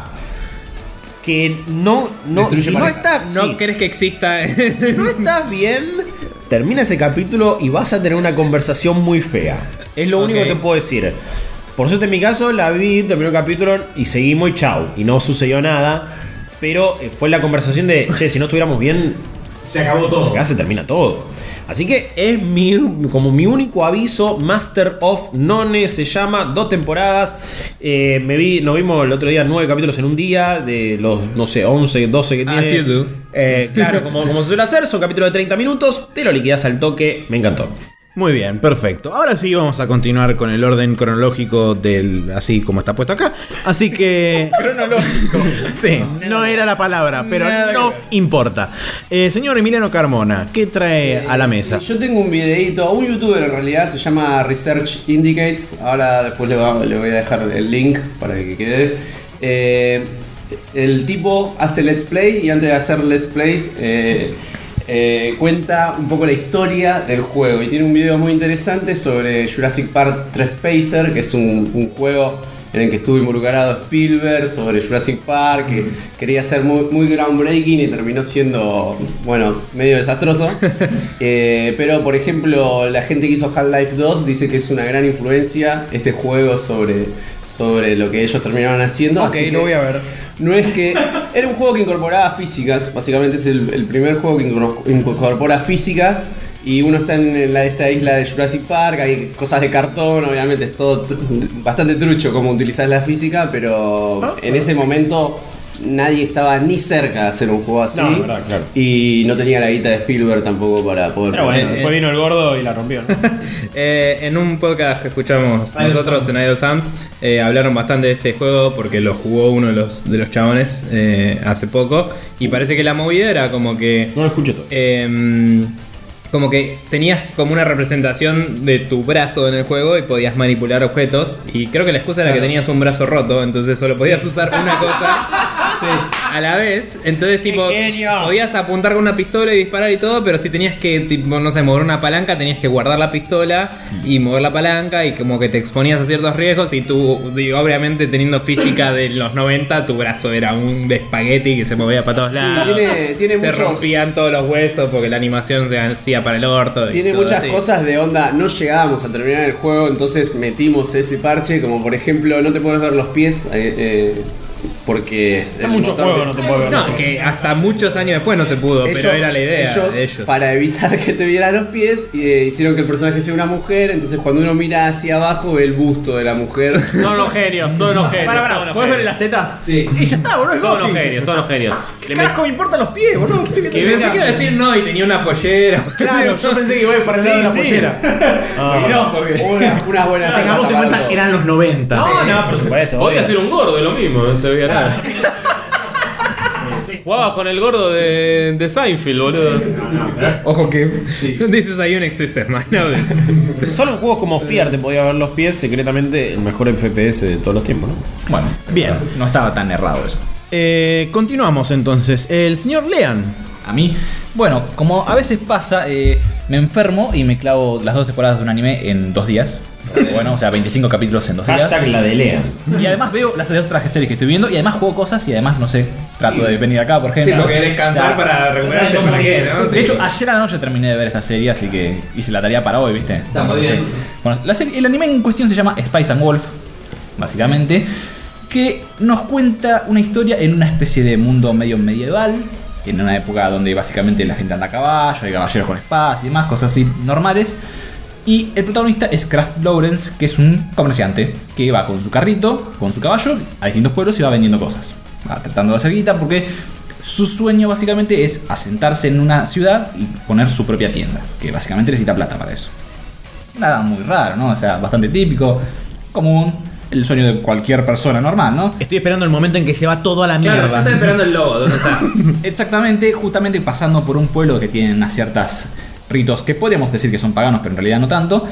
que no crees que exista. Si no estás bien, termina ese capítulo y vas a tener una conversación muy fea. Es lo único que te puedo decir. Por suerte en mi caso la vi, terminó el capítulo y seguimos y chau. Y no sucedió nada. Pero fue la conversación de, che, si no estuviéramos bien, se acabó todo. Acá se termina todo. Así que es como mi único aviso. Master of None se llama, 2 temporadas. Nos vimos el otro día 9 capítulos en un día, de los, no sé, 11, 12 que tiene. Sí, tú. Claro, como se suele hacer, son capítulos de 30 minutos, te lo liquidás al toque, me encantó. Muy bien, perfecto. Ahora sí vamos a continuar con el orden cronológico del así como está puesto acá. Así que... Cronológico. Sí, no era la palabra, pero no importa. Señor Emiliano Carmona, ¿qué trae a la mesa? Yo tengo un videito, un youtuber en realidad, se llama Research Indicates. Ahora después le voy a dejar el link para que quede. El tipo hace let's play y antes de hacer let's plays... cuenta un poco la historia del juego y tiene un video muy interesante sobre Jurassic Park Trespacer, que es un juego en el que estuvo involucrado Spielberg, sobre Jurassic Park, que quería ser muy groundbreaking y terminó siendo, bueno, medio desastroso. Pero por ejemplo, la gente que hizo Half-Life 2 dice que es una gran influencia este juego sobre lo que ellos terminaron haciendo. Ok, lo voy a ver. No es que... Era un juego que incorporaba físicas. Básicamente es el primer juego que incorpora físicas. Y uno está en esta isla de Jurassic Park. Hay cosas de cartón, obviamente es todo bastante trucho cómo utilizar la física. Pero en ese momento nadie estaba ni cerca de hacer un juego así. No, verdad, claro. Y no tenía la guita de Spielberg tampoco para poder. Pero bueno, después vino el gordo y la rompió, ¿no? En un podcast que escuchamos nosotros en Idle Thumbs, hablaron bastante de este juego porque lo jugó uno de los chabones hace poco. Y parece que la movida era como que. No lo escuché todo. Como que tenías como una representación de tu brazo en el juego y podías manipular objetos. Y creo que la excusa era que tenías un brazo roto, entonces solo podías usar una cosa a la vez. Entonces, tipo, podías apuntar con una pistola y disparar y todo, pero si tenías que, tipo, no sé, mover una palanca, tenías que guardar la pistola y mover la palanca y como que te exponías a ciertos riesgos. Y tú, digo, obviamente teniendo física de los 90, tu brazo era un espagueti que se movía para todos lados. Tiene se rompían todos los huesos porque la animación se hacía para el orto. Tiene muchas cosas de onda. No llegábamos a terminar el juego, entonces metimos este parche. Como por ejemplo, no te puedes ver los pies. Porque en muchos juegos no te puedes ver. No, que hasta muchos años después no se pudo, pero era la idea de ellos. Para evitar que te vieran los pies, hicieron que el personaje sea una mujer. Entonces cuando uno mira hacia abajo ve el busto de la mujer. Son los genios, son los genios. Para, ¿puedes ver las tetas? Sí. Y ya está, boludo. Son los genios, son los genios. ¿Qué carajo me importan los pies, boludo? Que pensé que iba a decir no y tenía una pollera. Claro, yo pensé que iba a parecer una pollera. No, porque. Una buena. Tengamos en cuenta, eran los 90. No, por supuesto. Podía ser un gordo, es lo mismo, no te voy a dar. Jugabas con el gordo de Seinfeld, boludo. Ojo que This is a Unix system, I know this. Solo en juegos como Fear te podía ver los pies, secretamente el mejor FPS de todos los tiempos, ¿no? Bueno, Bien. no estaba tan errado eso. Continuamos entonces. El señor Lean. A mí, bueno, como a veces pasa, me enfermo y me clavo las 2 temporadas de un anime en 2 días. Bueno, o sea, 25 capítulos en 2 días. Hashtag la de Lea. Y además veo las otras series que estoy viendo y además juego cosas y además, no sé, trato de venir acá, por Sí, ejemplo. porque descansar para recuperarse para qué, ¿no? De hecho, ayer a la noche terminé de ver esta serie, así que hice la tarea para hoy, ¿viste? Está muy bien. Bueno, el anime en cuestión se llama Spice and Wolf, básicamente, que nos cuenta una historia en una especie de mundo medio medieval, en una época donde básicamente la gente anda a caballo, hay caballeros con espadas y demás, cosas así normales. Y el protagonista es Kraft Lawrence, que es un comerciante que va con su carrito, con su caballo, a distintos pueblos y va vendiendo cosas. Va tratando de hacer guita porque su sueño básicamente es asentarse en una ciudad y poner su propia tienda, que básicamente necesita plata para eso. Nada muy raro, ¿no? O sea, bastante típico, común, el sueño de cualquier persona normal, ¿no? Estoy esperando el momento en que se va todo a la Claro, mierda. yo estoy esperando el logo, ¿dónde está? Exactamente, justamente pasando por un pueblo que tiene unas ciertas ritos que podríamos decir que son paganos, pero en realidad no tanto.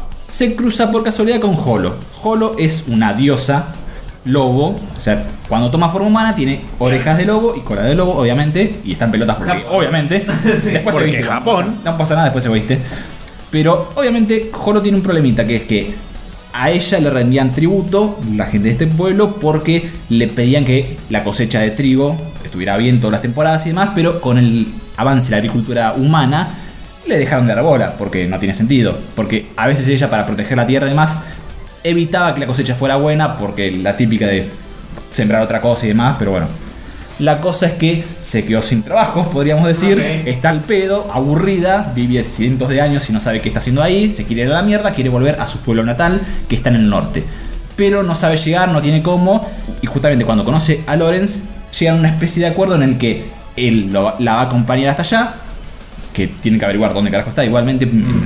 Se cruza por casualidad con Holo. Holo es una diosa lobo, o sea, cuando toma forma humana tiene orejas de lobo y cola de lobo, obviamente, y está en pelotas porque, obviamente. Después se viste. Japón. No pasa nada, después se viste. Pero obviamente Holo tiene un problemita, que es que a ella le rendían tributo la gente de este pueblo porque le pedían que la cosecha de trigo estuviera bien todas las temporadas y demás, pero con el avance de la agricultura humana le dejaron de dar bola, porque no tiene sentido. Porque a veces ella, para proteger la tierra y demás, evitaba que la cosecha fuera buena, porque la típica de sembrar otra cosa y demás, pero bueno. La cosa es que se quedó sin trabajo, podríamos decir. Está al pedo, aburrida, vive cientos de años y no sabe qué está haciendo ahí. Se quiere ir a la mierda, quiere volver a su pueblo natal, que está en el norte. Pero no sabe llegar, no tiene cómo. Y justamente cuando conoce a Lawrence, llegan a una especie de acuerdo en el que él la va a acompañar hasta allá, que tiene que averiguar dónde carajo está, igualmente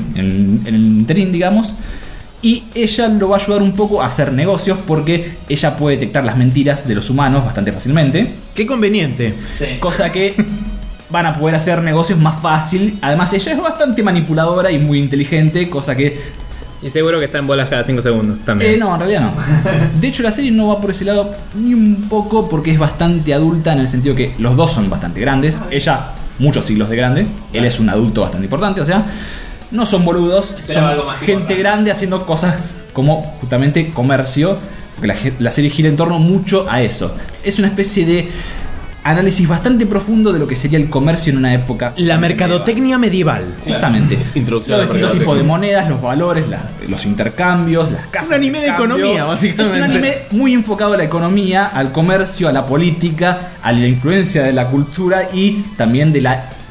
en el interín, digamos. Y ella lo va a ayudar un poco a hacer negocios porque ella puede detectar las mentiras de los humanos bastante fácilmente. Qué conveniente. Cosa que van a poder hacer negocios más fácil. Además ella es bastante manipuladora y muy inteligente, cosa que... Y seguro que está en bolas cada 5 segundos también. No, en realidad no. De hecho la serie no va por ese lado ni un poco porque es bastante adulta en el sentido que los dos son bastante grandes. Ella, muchos siglos de grande. Él es un adulto bastante importante, o sea... No son boludos, Pero son algo más gente importante. grande haciendo cosas como justamente comercio, porque la serie gira en torno mucho a eso. Es una especie de análisis bastante profundo de lo que sería el comercio en una época. La mercadotecnia medieval. Justamente. Introducción Los a la distintos mercadotecnia. tipos de monedas, los valores, los intercambios, las casas. Un anime de cambio. economía, básicamente. Es un anime muy enfocado a la economía, al comercio, a la política, a la influencia de la cultura y también de la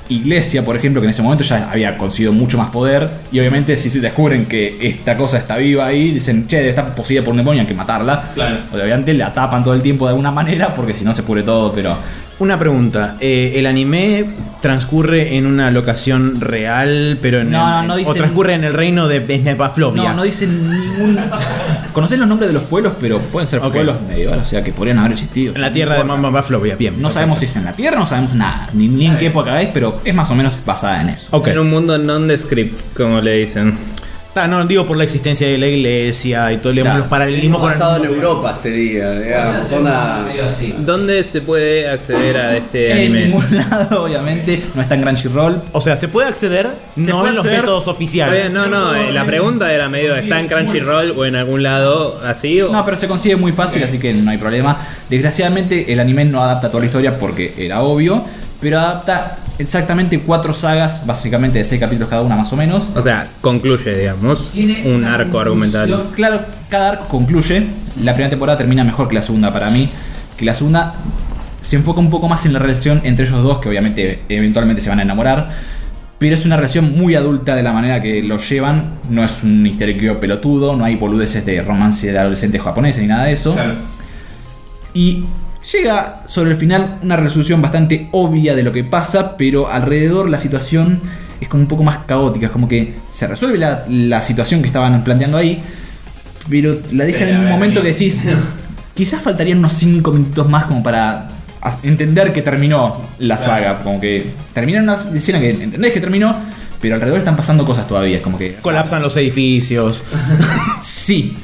Iglesia, por ejemplo, que en ese momento ya había conseguido mucho más poder. Y obviamente, si se descubren que esta cosa está viva ahí, dicen, che, está poseída por un demonio, hay que matarla. Claro. Obviamente la tapan todo el tiempo de alguna manera, porque si no se pudre todo, pero. Una pregunta, ¿el anime transcurre en una locación real, pero No o transcurre en el reino de Snepaflovia? No dicen ningún. Conocen los nombres de los pueblos, pero pueden ser pueblos medievales, o sea que podrían haber existido. En la tierra de Snepaflovia, bien. No sabemos si es en la tierra, no sabemos nada, ni en qué época es, pero es más o menos basada en eso. Ok. En un mundo nondescript, como le dicen. No, digo por la existencia de la iglesia y todo Claro. los paralelismos con basado en el Europa sería, digamos. Medio así. ¿Dónde se puede acceder a este En anime? ningún lado, obviamente, no está en Crunchyroll. O sea, se puede acceder, no puede en los acceder? métodos oficiales. No, la pregunta era medio, ¿está en Crunchyroll o en algún lado así? No, pero se consigue muy fácil, así que no hay problema. Desgraciadamente, el anime no adapta toda la historia porque era obvio, pero adapta exactamente 4 sagas, básicamente de 6 capítulos cada una más o menos. O sea, concluye, digamos, Tiene un una arco conclusión. argumental. Claro, cada arco concluye. La primera temporada termina mejor que la segunda para mí. Que la segunda se enfoca un poco más en la relación entre ellos dos, que obviamente eventualmente se van a enamorar. Pero es una relación muy adulta de la manera que lo llevan. No es un histeriqueo pelotudo, no hay boludeces de romance de adolescentes japoneses ni nada de eso. Claro. Y llega sobre el final una resolución bastante obvia de lo que pasa, pero alrededor la situación es como un poco más caótica. Es como que se resuelve la situación que estaban planteando ahí, pero la dejan en un momento que decís, quizás faltarían unos 5 minutos más como para entender que terminó la saga. Como que termina una escena que entendés que terminó, pero alrededor están pasando cosas todavía. Es como que Colapsan los edificios. sí.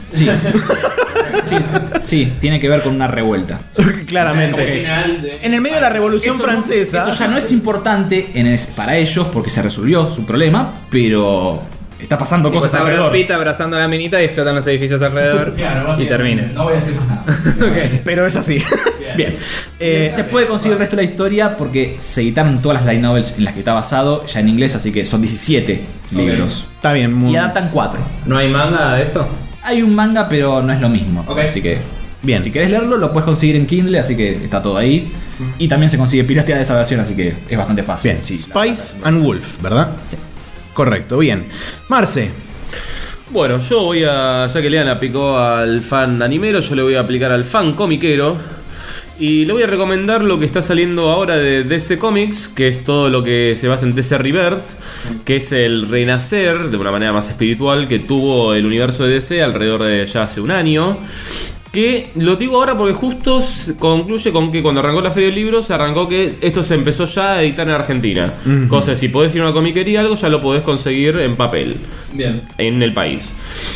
Sí, tiene que ver con una revuelta. Claramente. En el medio de la Revolución Francesa. Eso ya no es importante para ellos porque se resolvió su problema, pero está pasando Pues cosas a Brad alrededor. Pitt abrazando a la minita y explotan los edificios alrededor y termina. No voy a decir más nada. Pero es así. Bien. Se puede conseguir el resto de la historia porque se editaron todas las light novels en las que está basado ya en inglés, así que son 17 libros. Está bien. Muy Y adaptan 4. ¿No hay manga de esto? Hay un manga, pero no es lo mismo. Así que, bien. Si querés leerlo, lo puedes conseguir en Kindle, así que está todo ahí. Y también se consigue pirateada de esa versión, así que es bastante fácil. Bien. Sí, Spice and Wolf, ¿verdad? Sí. Correcto, bien. Marce. Bueno, yo voy a. Ya que Lean aplicó al fan animero, yo le voy a aplicar al fan comiquero. Y le voy a recomendar lo que está saliendo ahora de DC Comics, que es todo lo que se basa en DC Rebirth, que es el renacer de una manera más espiritual que tuvo el universo de DC alrededor de ya hace un año. Que lo digo ahora porque justo concluye con que cuando arrancó la Feria del Libro se arrancó que esto se empezó ya a editar en Argentina. Cosa, si podés ir a una comiquería algo, ya lo podés conseguir en papel. Bien. En el país.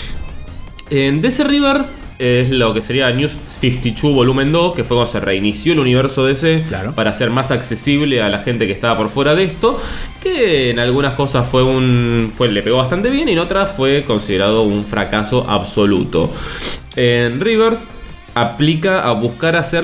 En DC Rebirth es lo que sería New 52 volumen 2, que fue cuando se reinició el universo DC, Claro. para ser más accesible a la gente que estaba por fuera de esto, que en algunas cosas le pegó bastante bien y en otras fue considerado un fracaso absoluto. En Rebirth aplica a buscar hacer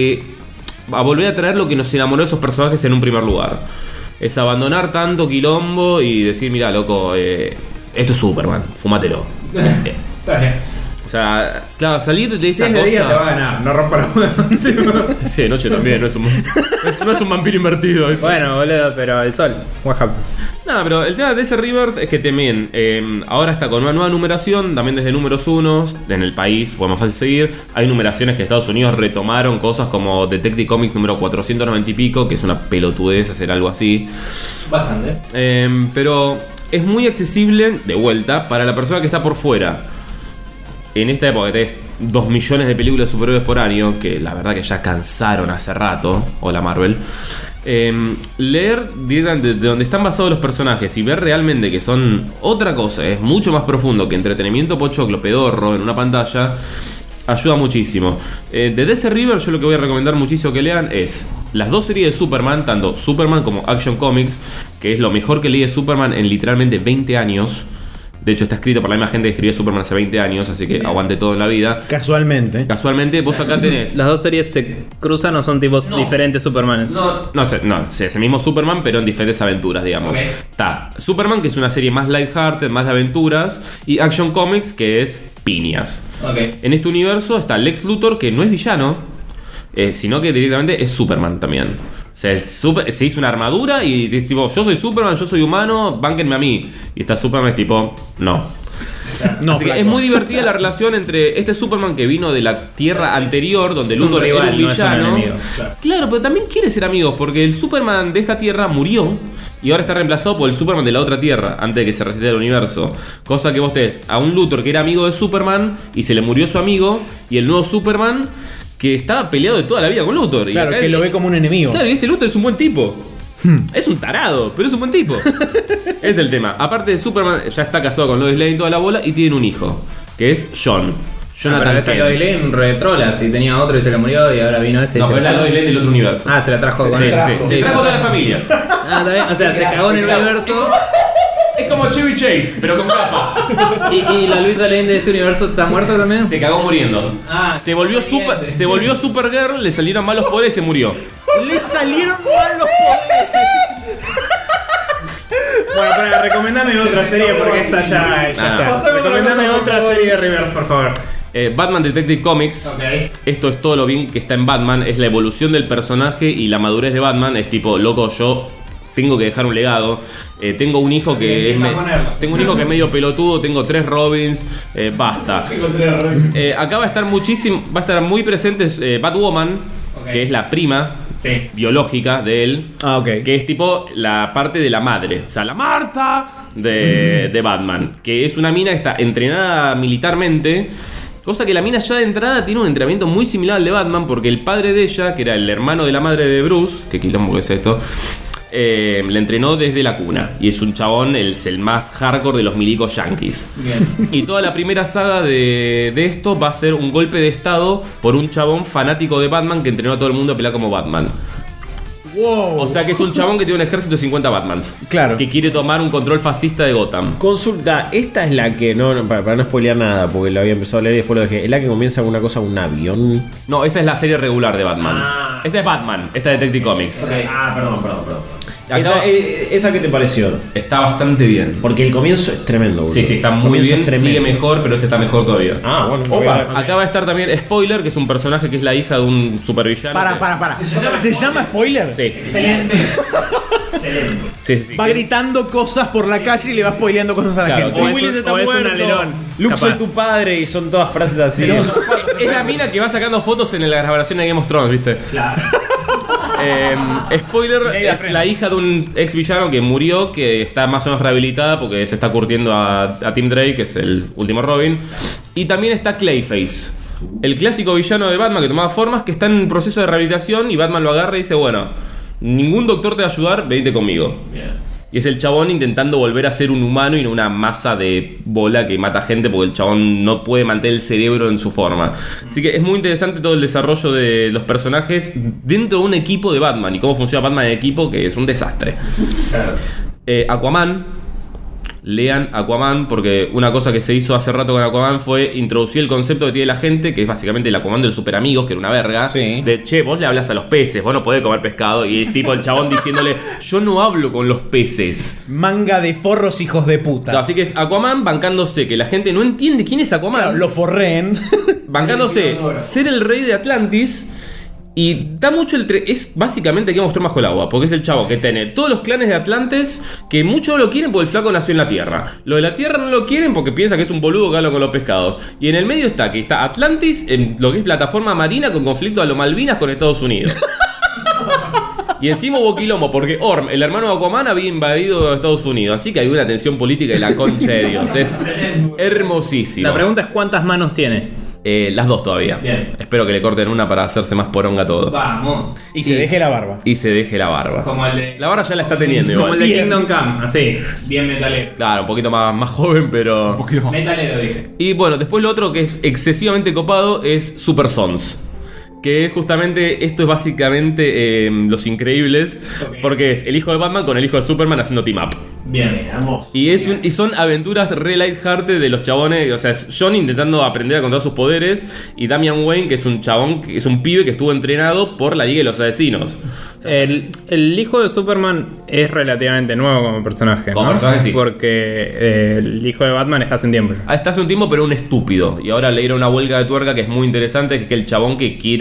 a volver a traer lo que nos enamoró de esos personajes en un primer lugar. Es abandonar tanto quilombo y decir, mira loco, esto es Superman, fumátelo. Está bien. O sea, claro, salir de esa Si es de día te va a cosa. ganar, no rompa la hueá. Sí, de noche también, no es un vampiro invertido. ¿viste? Bueno, boludo, pero el sol. What happened? Nada, pero el tema de ese Rebirth es que también ahora está con una nueva numeración, también desde números 1 en el país, pues más fácil seguir. Hay numeraciones que Estados Unidos retomaron, cosas como Detective Comics número 490 y pico, que es una pelotudez hacer algo así. Bastante. Pero es muy accesible, de vuelta, para la persona que está por fuera. En esta época que tenés 2 millones de películas de superhéroes por año, que la verdad que ya cansaron hace rato, o la Marvel, leer de donde están basados los personajes y ver realmente que son otra cosa, es mucho más profundo que entretenimiento pochoclo pedorro en una pantalla, ayuda muchísimo. De DC River yo lo que voy a recomendar muchísimo que lean es las 2 series de Superman, tanto Superman como Action Comics, que es lo mejor que leí de Superman en literalmente 20 años. De hecho está escrito por la misma gente que escribió Superman hace 20 años, así que aguante todo en la vida. Casualmente. Casualmente vos acá tenés... ¿Las dos series se cruzan o son tipos diferentes Supermanes? No sé, es el mismo Superman, pero en diferentes aventuras, digamos. Está Superman, que es una serie más lighthearted, más de aventuras, y Action Comics, que es piñas. En este universo está Lex Luthor, que no es villano, sino que directamente es Superman también. O sea, se hizo una armadura y es tipo, yo soy Superman, yo soy humano, bánquenme a mí. Y está Superman es tipo, no. No, Así que es muy divertida la relación entre este Superman que vino de la Tierra anterior, donde Luthor era un rival, no es un villano. enemigo, Claro, pero también quiere ser amigos, porque el Superman de esta Tierra murió y ahora está reemplazado por el Superman de la otra Tierra, antes de que se reseta el universo. Cosa que vos tenés a un Luthor que era amigo de Superman y se le murió su amigo, y el nuevo Superman que estaba peleado de toda la vida con Luthor. Claro, Y acá que lo ve como un enemigo. Claro, y este Luthor es un buen tipo. Es un tarado, pero es un buen tipo. Es el tema. Aparte de Superman, ya está casado con Lois Lane y toda la bola y tiene un hijo, que es Jonathan Pero esta Kent. Lois Lane retrola, si tenía otro y se le murió y ahora vino este. No, y se pero es la lo- Lois Lane del otro universo. Ah, se la trajo con Sí, él. sí. Se trajo toda la familia. Ah, está bien. O sea, se cagó en el universo. Es como Chevy Chase, pero con capa. Y la Luisa Lane de este universo está muerta también. Se cagó muriendo. Ah, Se volvió Supergirl, le salieron malos poderes y se murió. Le salieron mal los poderes. Bueno, para recomendame otra serie porque esta ya está. Recomendame otra serie de River, por favor. Batman Detective Comics. Ok. Esto es todo lo bien que está en Batman. Es la evolución del personaje y la madurez de Batman. Es tipo, loco, yo tengo que dejar un legado. Tengo un hijo que es tengo un hijo que es medio pelotudo. Tengo 3 Robins. Basta. Acá va a estar muy presente Batwoman, que es la prima biológica de él. Ah, ok. Que es tipo la parte de la madre, o sea, la Marta de Batman, que es una mina que está entrenada militarmente, cosa que la mina ya de entrada tiene un entrenamiento muy similar al de Batman, porque el padre de ella, que era el hermano de la madre de Bruce, que quilombo que es esto, le entrenó desde la cuna, y es un chabón, es el más hardcore de los milicos yankees. Y toda la primera saga de esto va a ser un golpe de estado por un chabón fanático de Batman que entrenó a todo el mundo a pelear como Batman. Wow. O sea que es un chabón que tiene un ejército de 50 Batmans. Claro. Que quiere tomar un control fascista de Gotham. Esta es la que, para no spoilear nada, porque lo había empezado a leer y después lo dejé. Es la que comienza con una cosa, un avión. No, esa es la serie regular de Batman. Esa es Batman, esta es Detective Comics. Perdón. Acá- ¿Esa qué te pareció? Está bastante bien. Porque el comienzo es tremendo, boludo. Sí, está El muy comienzo bien. es tremendo. Sigue mejor, pero este está mejor todavía. Ah, bueno. Opa. Acá va a estar también Spoiler, que es un personaje que es la hija de un supervillano. Para. ¿Se llama spoiler? Sí. Excelente. Sí. Va gritando cosas por la calle y le va spoileando cosas a la Claro, gente. O es Willis un- está o es un muerto. alerón, Luke, soy capaz. tu padre, y son todas frases así. Es la mina que va sacando fotos en la grabación de Game of Thrones, ¿viste? Claro. Spoiler, es la hija de un ex villano que murió, que está más o menos rehabilitada porque se está curtiendo a Tim Drake, que es el último Robin. Y también está Clayface, el clásico villano de Batman que tomaba formas, que está en proceso de rehabilitación y Batman lo agarra y dice, bueno, ningún doctor te va a ayudar, venite conmigo. Y es el chabón intentando volver a ser un humano y no una masa de bola que mata gente, porque el chabón no puede mantener el cerebro en su forma. Así que es muy interesante todo el desarrollo de los personajes dentro de un equipo de Batman y cómo funciona Batman en equipo, que es un desastre. Aquaman. Lean Aquaman, porque una cosa que se hizo hace rato con Aquaman fue introducir el concepto que tiene la gente, que es básicamente el Aquaman de los super amigos, que era una verga. Sí. De, che, vos le hablas a los peces, vos no podés comer pescado. Y tipo el chabón diciéndole, yo no hablo con los peces. Manga de forros hijos de puta. Claro, así que es Aquaman bancándose, que la gente no entiende quién es Aquaman. Claro, lo forreen. Bancándose ser el rey de Atlantis. Y da mucho es básicamente que mostró bajo el agua, porque es el chavo que tiene todos los clanes de Atlantes, que muchos no lo quieren porque el flaco nació en la tierra. Lo de la tierra no lo quieren porque piensa que es un boludo que habla con los pescados. Y en el medio está Atlantis, en lo que es plataforma marina, con conflicto a lo Malvinas con Estados Unidos. Y encima hubo quilombo porque Orm, el hermano de Aquaman, había invadido Estados Unidos. Así que hay una tensión política de la concha de Dios. Es hermosísimo. La pregunta es ¿cuántas manos tiene? Las dos todavía. Bien. Espero que le corten una para hacerse más poronga todo. Vamos. Y se deje la barba. Y se deje la barba. Como el de. La barba ya la está teniendo Como igual. el de Bien. Kingdom Come, así. Bien metalero. Claro, un poquito más joven, pero... Metalero dije. Y bueno, después lo otro que es excesivamente copado es Super Sons. Que justamente, esto es básicamente Los Increíbles. Ok. Porque es el hijo de Batman con el hijo de Superman haciendo team up. Bien. Hermoso. Y son aventuras re lighthearted de los chabones. O sea, es John intentando aprender a controlar sus poderes. Y Damian Wayne, que es un chabón, que es un pibe que estuvo entrenado por la Liga de los Asesinos. El hijo de Superman es relativamente nuevo como personaje. Como ¿no? personaje, sí. Porque el hijo de Batman está hace un tiempo. Hasta hace un tiempo, pero un estúpido. Y ahora le dieron una huelga de tuerca que es muy interesante, que es que el chabón que quiere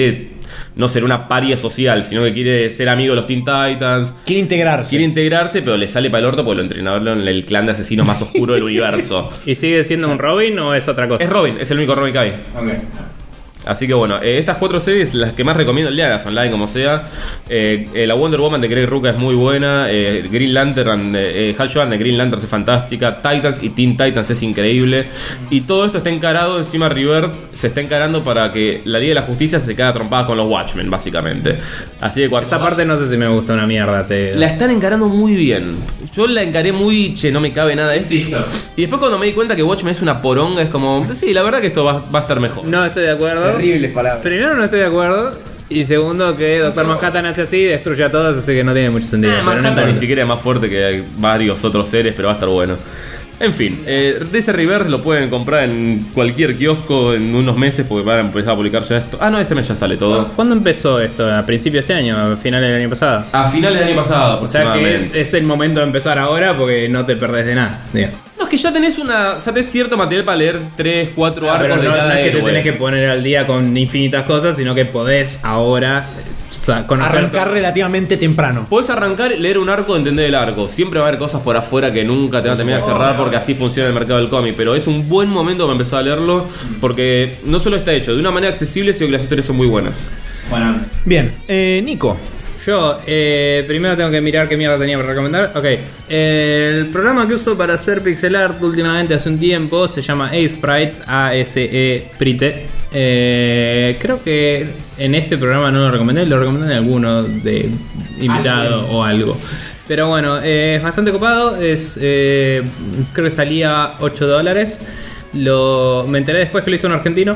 no ser una paria social, sino que quiere ser amigo de los Teen Titans. Quiere integrarse, Pero le sale para el orto porque lo entrenaron en el clan de asesinos más oscuro del universo. ¿Y sigue siendo un Robin o es otra cosa? Es Robin, es el único Robin que hay. Ok. Así que bueno, estas 4 series, las que más recomiendo, leadas online como sea. La Wonder Woman de Greg Rucka es muy buena. Green Lantern, Hal Jordan de Green Lantern es fantástica. Titans y Teen Titans es increíble. Y todo esto está encarado, encima Rebirth se está encarando para que la Liga de la Justicia se quede trompada con los Watchmen, básicamente. Así que cuando Esa parte no sé si me gusta una mierda. la están encarando muy bien. Yo la encaré muy, no me cabe nada de esto. Y después cuando me di cuenta que Watchmen es una poronga, es como, sí, la verdad que esto va a estar mejor. No estoy de acuerdo. Terribles palabras. Primero no estoy de acuerdo. Y segundo que Doctor Manhattan hace así y destruye a todos, así que no tiene mucho sentido. Pero no Manhattan importa. ni siquiera es más fuerte que hay varios otros seres, pero va a estar bueno. En fin, DC Rebirth lo pueden comprar en cualquier kiosco en unos meses porque van a empezar a publicar ya esto. Ah, no, este mes ya sale todo. ¿Cuándo empezó esto? ¿A principios de este año? ¿A finales del año pasado? A finales del año pasado O sea aproximadamente. que es el momento de empezar ahora porque no te perdés de nada. Digo. No, es que ya tenés cierto material para leer 3, 4 Ah, arcos pero de no cada es que te héroe. tenés que poner al día con infinitas cosas, sino que podés ahora conocer. arrancar relativamente temprano. Podés arrancar, leer un arco, entender el arco. Siempre va a haber cosas por afuera que nunca te van a terminar de cerrar porque así funciona el mercado del cómic. Pero es un buen momento para empezar a leerlo porque no solo está hecho de una manera accesible, sino que las historias son muy buenas. Bueno, Bien, Nico. yo primero tengo que mirar qué mierda tenía para recomendar. Ok, el programa que uso para hacer pixel art últimamente hace un tiempo se llama Asprite, A-S-E-Prite. Creo que en este programa no lo recomendé en alguno de invitado o algo. Pero bueno, es bastante copado. Creo que salía $8. Me enteré después que lo hizo un argentino.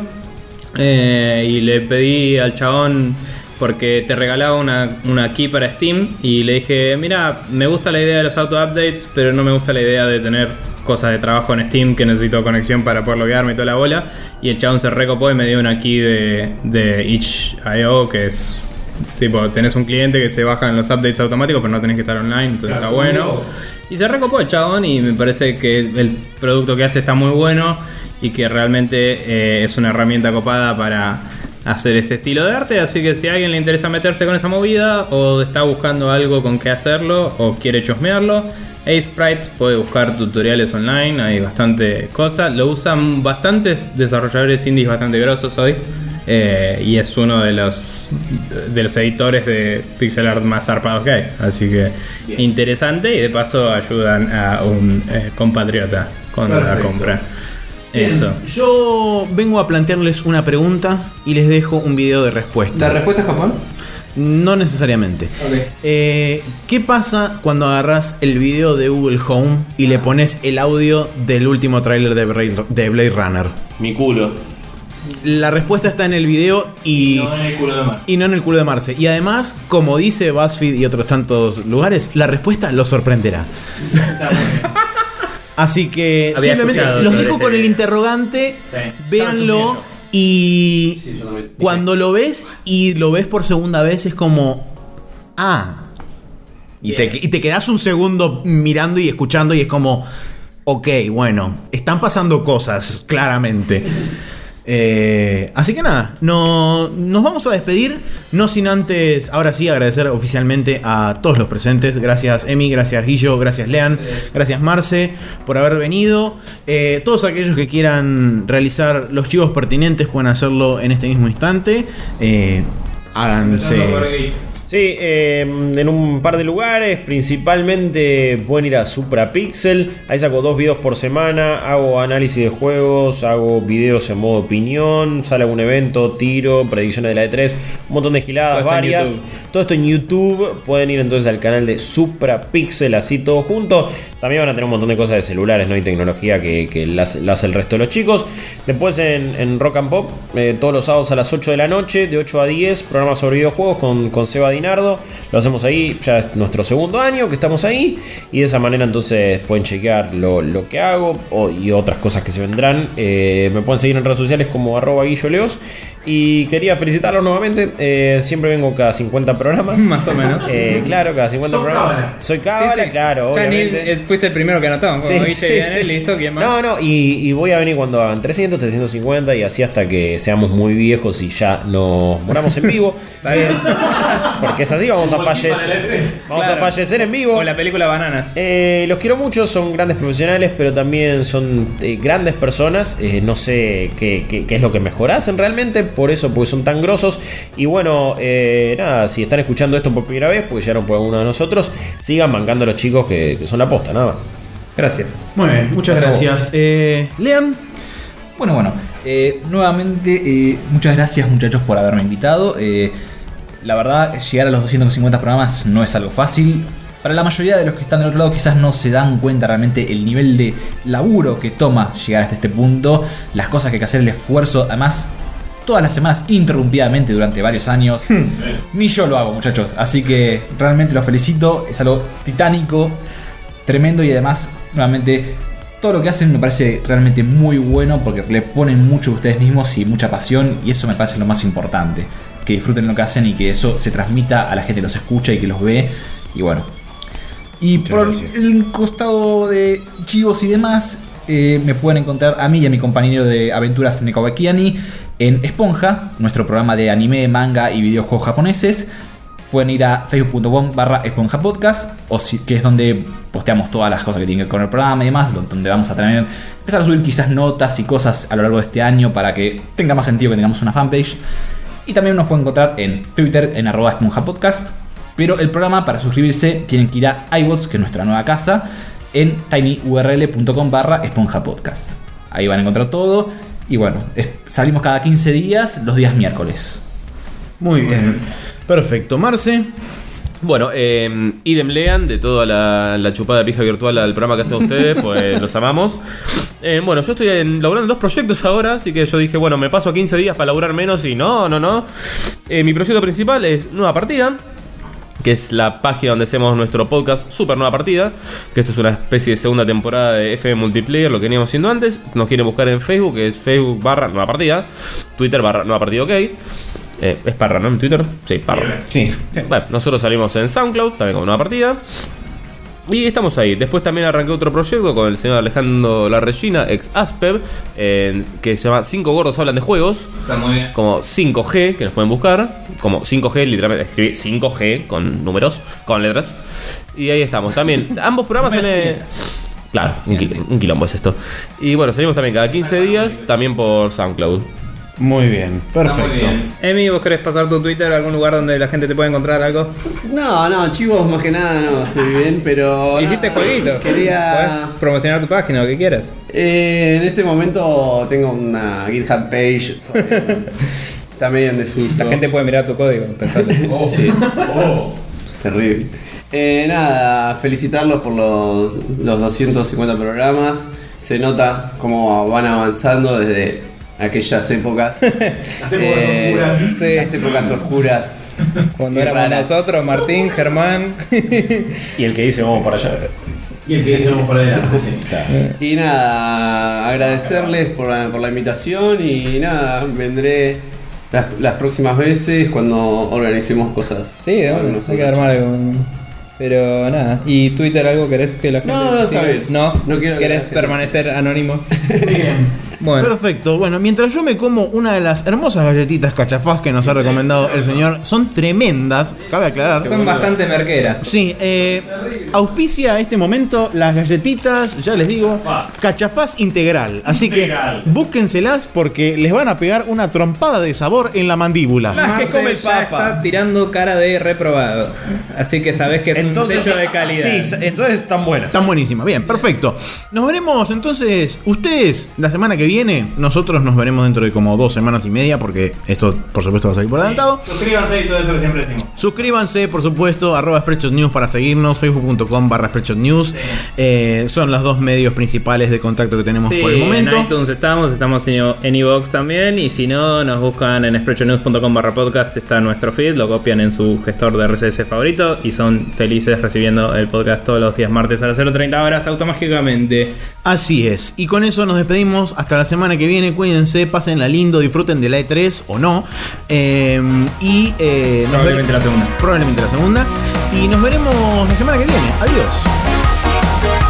Y le pedí al chabón porque te regalaba una key para Steam. Y le dije, mira, me gusta la idea de los auto-updates, pero no me gusta la idea de tener cosas de trabajo en Steam que necesito conexión para poder loguearme y toda la bola. Y el chabón se recopó y me dio una key de itch.io, que es tipo, tenés un cliente que se baja en los updates automáticos, pero no tenés que estar online, entonces está bueno. Y se recopó el chabón y me parece que el producto que hace está muy bueno y que realmente es una herramienta copada para hacer este estilo de arte. Así que si a alguien le interesa meterse con esa movida o está buscando algo con qué hacerlo o quiere chusmearlo, Asprite puede buscar tutoriales online, hay bastante cosas. Lo usan bastantes desarrolladores indies bastante grosos hoy, y es uno de los editores de pixel art más zarpados que hay. Así que interesante, y de paso ayudan a un compatriota con la compra. Eso. Yo vengo a plantearles una pregunta y les dejo un video de respuesta. ¿La respuesta es Japón? No necesariamente. ¿Qué pasa cuando agarras el video de Google Home y le pones el audio del último tráiler de Blade Runner? Mi culo. La respuesta está en el video y No en el culo de mar. y no en el culo de Marce. Y además, como dice BuzzFeed y otros tantos lugares, la respuesta los sorprenderá. Así que Había simplemente escuchado los sobre dejo este con el video. interrogante, Sí. véanlo y Sí, yo también. cuando lo ves y lo ves por segunda vez es como... Ah. Y te quedas un segundo mirando y escuchando y es como... Ok, bueno, están pasando cosas, claramente. Así que nada, nos vamos a despedir, no sin antes, ahora sí, agradecer oficialmente a todos los presentes. Gracias Emi, gracias Guillo, gracias Lean, gracias Marce por haber venido. Todos aquellos que quieran realizar los chivos pertinentes pueden hacerlo en este mismo instante. Háganse... Sí, en un par de lugares, principalmente pueden ir a Suprapixel. Ahí saco 2 videos por semana, hago análisis de juegos, hago videos en modo opinión, sale algún evento, tiro, predicciones de la E3, un montón de giladas Todo esto en varias. YouTube. Todo esto en YouTube. Pueden ir entonces al canal de Suprapixel, así todo junto. También van a tener un montón de cosas de celulares, ¿no? Y tecnología que la hace el resto de los chicos. Después en Rock and Pop, todos los sábados a las 8 de la noche, de 8 a 10, programa sobre videojuegos con Seba Dinardo. Lo hacemos ahí, ya es nuestro segundo año que estamos ahí. Y de esa manera entonces pueden chequear lo que hago y otras cosas que se vendrán. Me pueden seguir en redes sociales como @guilloleos. Y quería felicitarlos nuevamente. Siempre vengo cada 50 programas. Más o menos. Claro, cada 50 programas. Soy cábala, Sí, sí. claro, Ya obviamente. fuiste el primero que anotó. Sí, Guille viene, listo, ¿quién más? No, y voy a venir cuando hagan 300, 350 y así hasta que seamos muy viejos y ya nos moramos en vivo. Está bien. Porque es así, vamos a fallecer. Vamos a fallecer en vivo. Con la película Bananas. Los quiero mucho, son grandes profesionales, pero también son grandes personas. No sé qué es lo que mejor hacen realmente, por eso, porque son tan grosos. Y bueno, nada, si están escuchando esto por primera vez, porque llegaron por alguno de nosotros, sigan bancando a los chicos que son la posta, nada más. Gracias. Muy bien, muchas gracias. Lean. Bueno, nuevamente muchas gracias muchachos por haberme invitado. La verdad, llegar a los 250 programas no es algo fácil. Para la mayoría de los que están del otro lado quizás no se dan cuenta realmente el nivel de laburo que toma llegar hasta este punto, las cosas que hay que hacer, el esfuerzo, además todas las semanas interrumpidamente durante varios años. Ni yo lo hago, muchachos, así que realmente los felicito, es algo titánico, tremendo, y además nuevamente todo lo que hacen me parece realmente muy bueno porque le ponen mucho de ustedes mismos y mucha pasión, y eso me parece lo más importante, que disfruten lo que hacen y que eso se transmita a la gente que los escucha y que los ve. Y bueno, y muchas por gracias. el costado de chivos y demás, me pueden encontrar a mí y a mi compañero de aventuras Nekobakiani en Esponja, nuestro programa de anime, manga y videojuegos japoneses. Pueden ir a facebook.com/esponjapodcast, que es donde posteamos todas las cosas que tienen que ver con el programa y demás, donde vamos a empezar a subir quizás notas y cosas a lo largo de este año para que tenga más sentido que tengamos una fanpage. Y también nos pueden encontrar en Twitter en @esponjapodcast. Pero el programa, para suscribirse, tienen que ir a iBots, que es nuestra nueva casa, en tinyurl.com/esponjapodcast. Ahí van a encontrar todo. Y bueno, salimos cada 15 días, los días miércoles. Muy bien. Perfecto. Marce. Bueno, idem lean de toda la chupada de pija virtual al programa que hacen ustedes, pues los amamos. Bueno, yo estoy laburando en 2 proyectos ahora, así que yo dije, bueno, me paso a 15 días para laburar menos y no. Mi proyecto principal es Nueva Partida, que es la página donde hacemos nuestro podcast Super Nueva Partida, que esto es una especie de segunda temporada de FM Multiplayer, lo que veníamos haciendo antes. Nos quieren buscar en Facebook, que es Facebook/Nueva Partida, Twitter /Nueva Partida OK. Es Parra, ¿no? En Twitter. Sí, Parra. Sí. Bueno, nosotros salimos en SoundCloud, también como Nueva Partida. Y estamos ahí. Después también arranqué otro proyecto con el señor Alejandro Larregina, ex Aspev, que se llama 5 gordos hablan de juegos. Está muy bien. Como 5G, que nos pueden buscar. Como 5G, literalmente escribí 5G con números, con letras. Y ahí estamos. También, ambos programas son... Claro, un quilombo es esto. Y bueno, salimos también cada 15 días, también por SoundCloud. Muy bien. Perfecto. Emi, ¿vos querés pasar tu Twitter a algún lugar donde la gente te pueda encontrar algo? No, chivos más que nada, no, estoy bien, pero... Hiciste jueguitos. Quería... Podés promocionar tu página, lo que quieras. En este momento tengo una GitHub page. Está medio en desuso. La gente puede mirar tu código, pensate. Sí. Terrible. Nada, felicitarlos por los 250 programas. Se nota cómo van avanzando desde aquellas épocas. Las épocas oscuras. Sí, las épocas oscuras. Cuando Y éramos raras. nosotros, Martín, Germán. Y el que dice vamos para allá. Y el que decíamos por adelante. Sí. Y nada, agradecerles por la invitación. Y nada, vendré las próximas veces cuando organicemos cosas. Sí, de bueno, hay que armar algo. Pero nada, ¿y Twitter algo querés que la gente No, está siga? bien. No No quiero que ¿querés la gente permanecer anónimo? Bien. Bueno, Perfecto. Bueno, mientras yo me como una de las hermosas galletitas cachafás que nos ha recomendado el señor, son tremendas, cabe aclarar. son bastante merqueras. Sí, auspicia a este momento las galletitas, ya les digo, cachafás integral. Así Integral. que búsquenselas porque les van a pegar una trompada de sabor en la mandíbula. Las que Marce come el ya Papa. está tirando cara de reprobado. Así que sabés que es un sello de calidad. Sí, entonces están buenas. Están buenísimas. Bien, perfecto. Nos veremos entonces ustedes la semana que viene. Nosotros nos veremos dentro de como 2 semanas y media porque esto por supuesto va a salir por adelantado. Suscríbanse y todo eso que siempre decimos. Suscríbanse, por supuesto, @SpreadshotNews para seguirnos, facebook.com/SpreadshotNews. Son los 2 medios principales de contacto que tenemos Sí, por el momento. en iTunes estamos en iVoox también. Y si no, nos buscan en spreadshotnews.com/podcast. Está nuestro feed, lo copian en su gestor de RSS favorito y son felices recibiendo el podcast todos los días martes a las 0:30 horas automáticamente. Así es. Y con eso nos despedimos hasta la semana que viene. Cuídense, pásenla lindo, disfruten de la E3 o no. Probablemente la segunda. Probablemente la segunda. Y nos veremos la semana que viene. Adiós.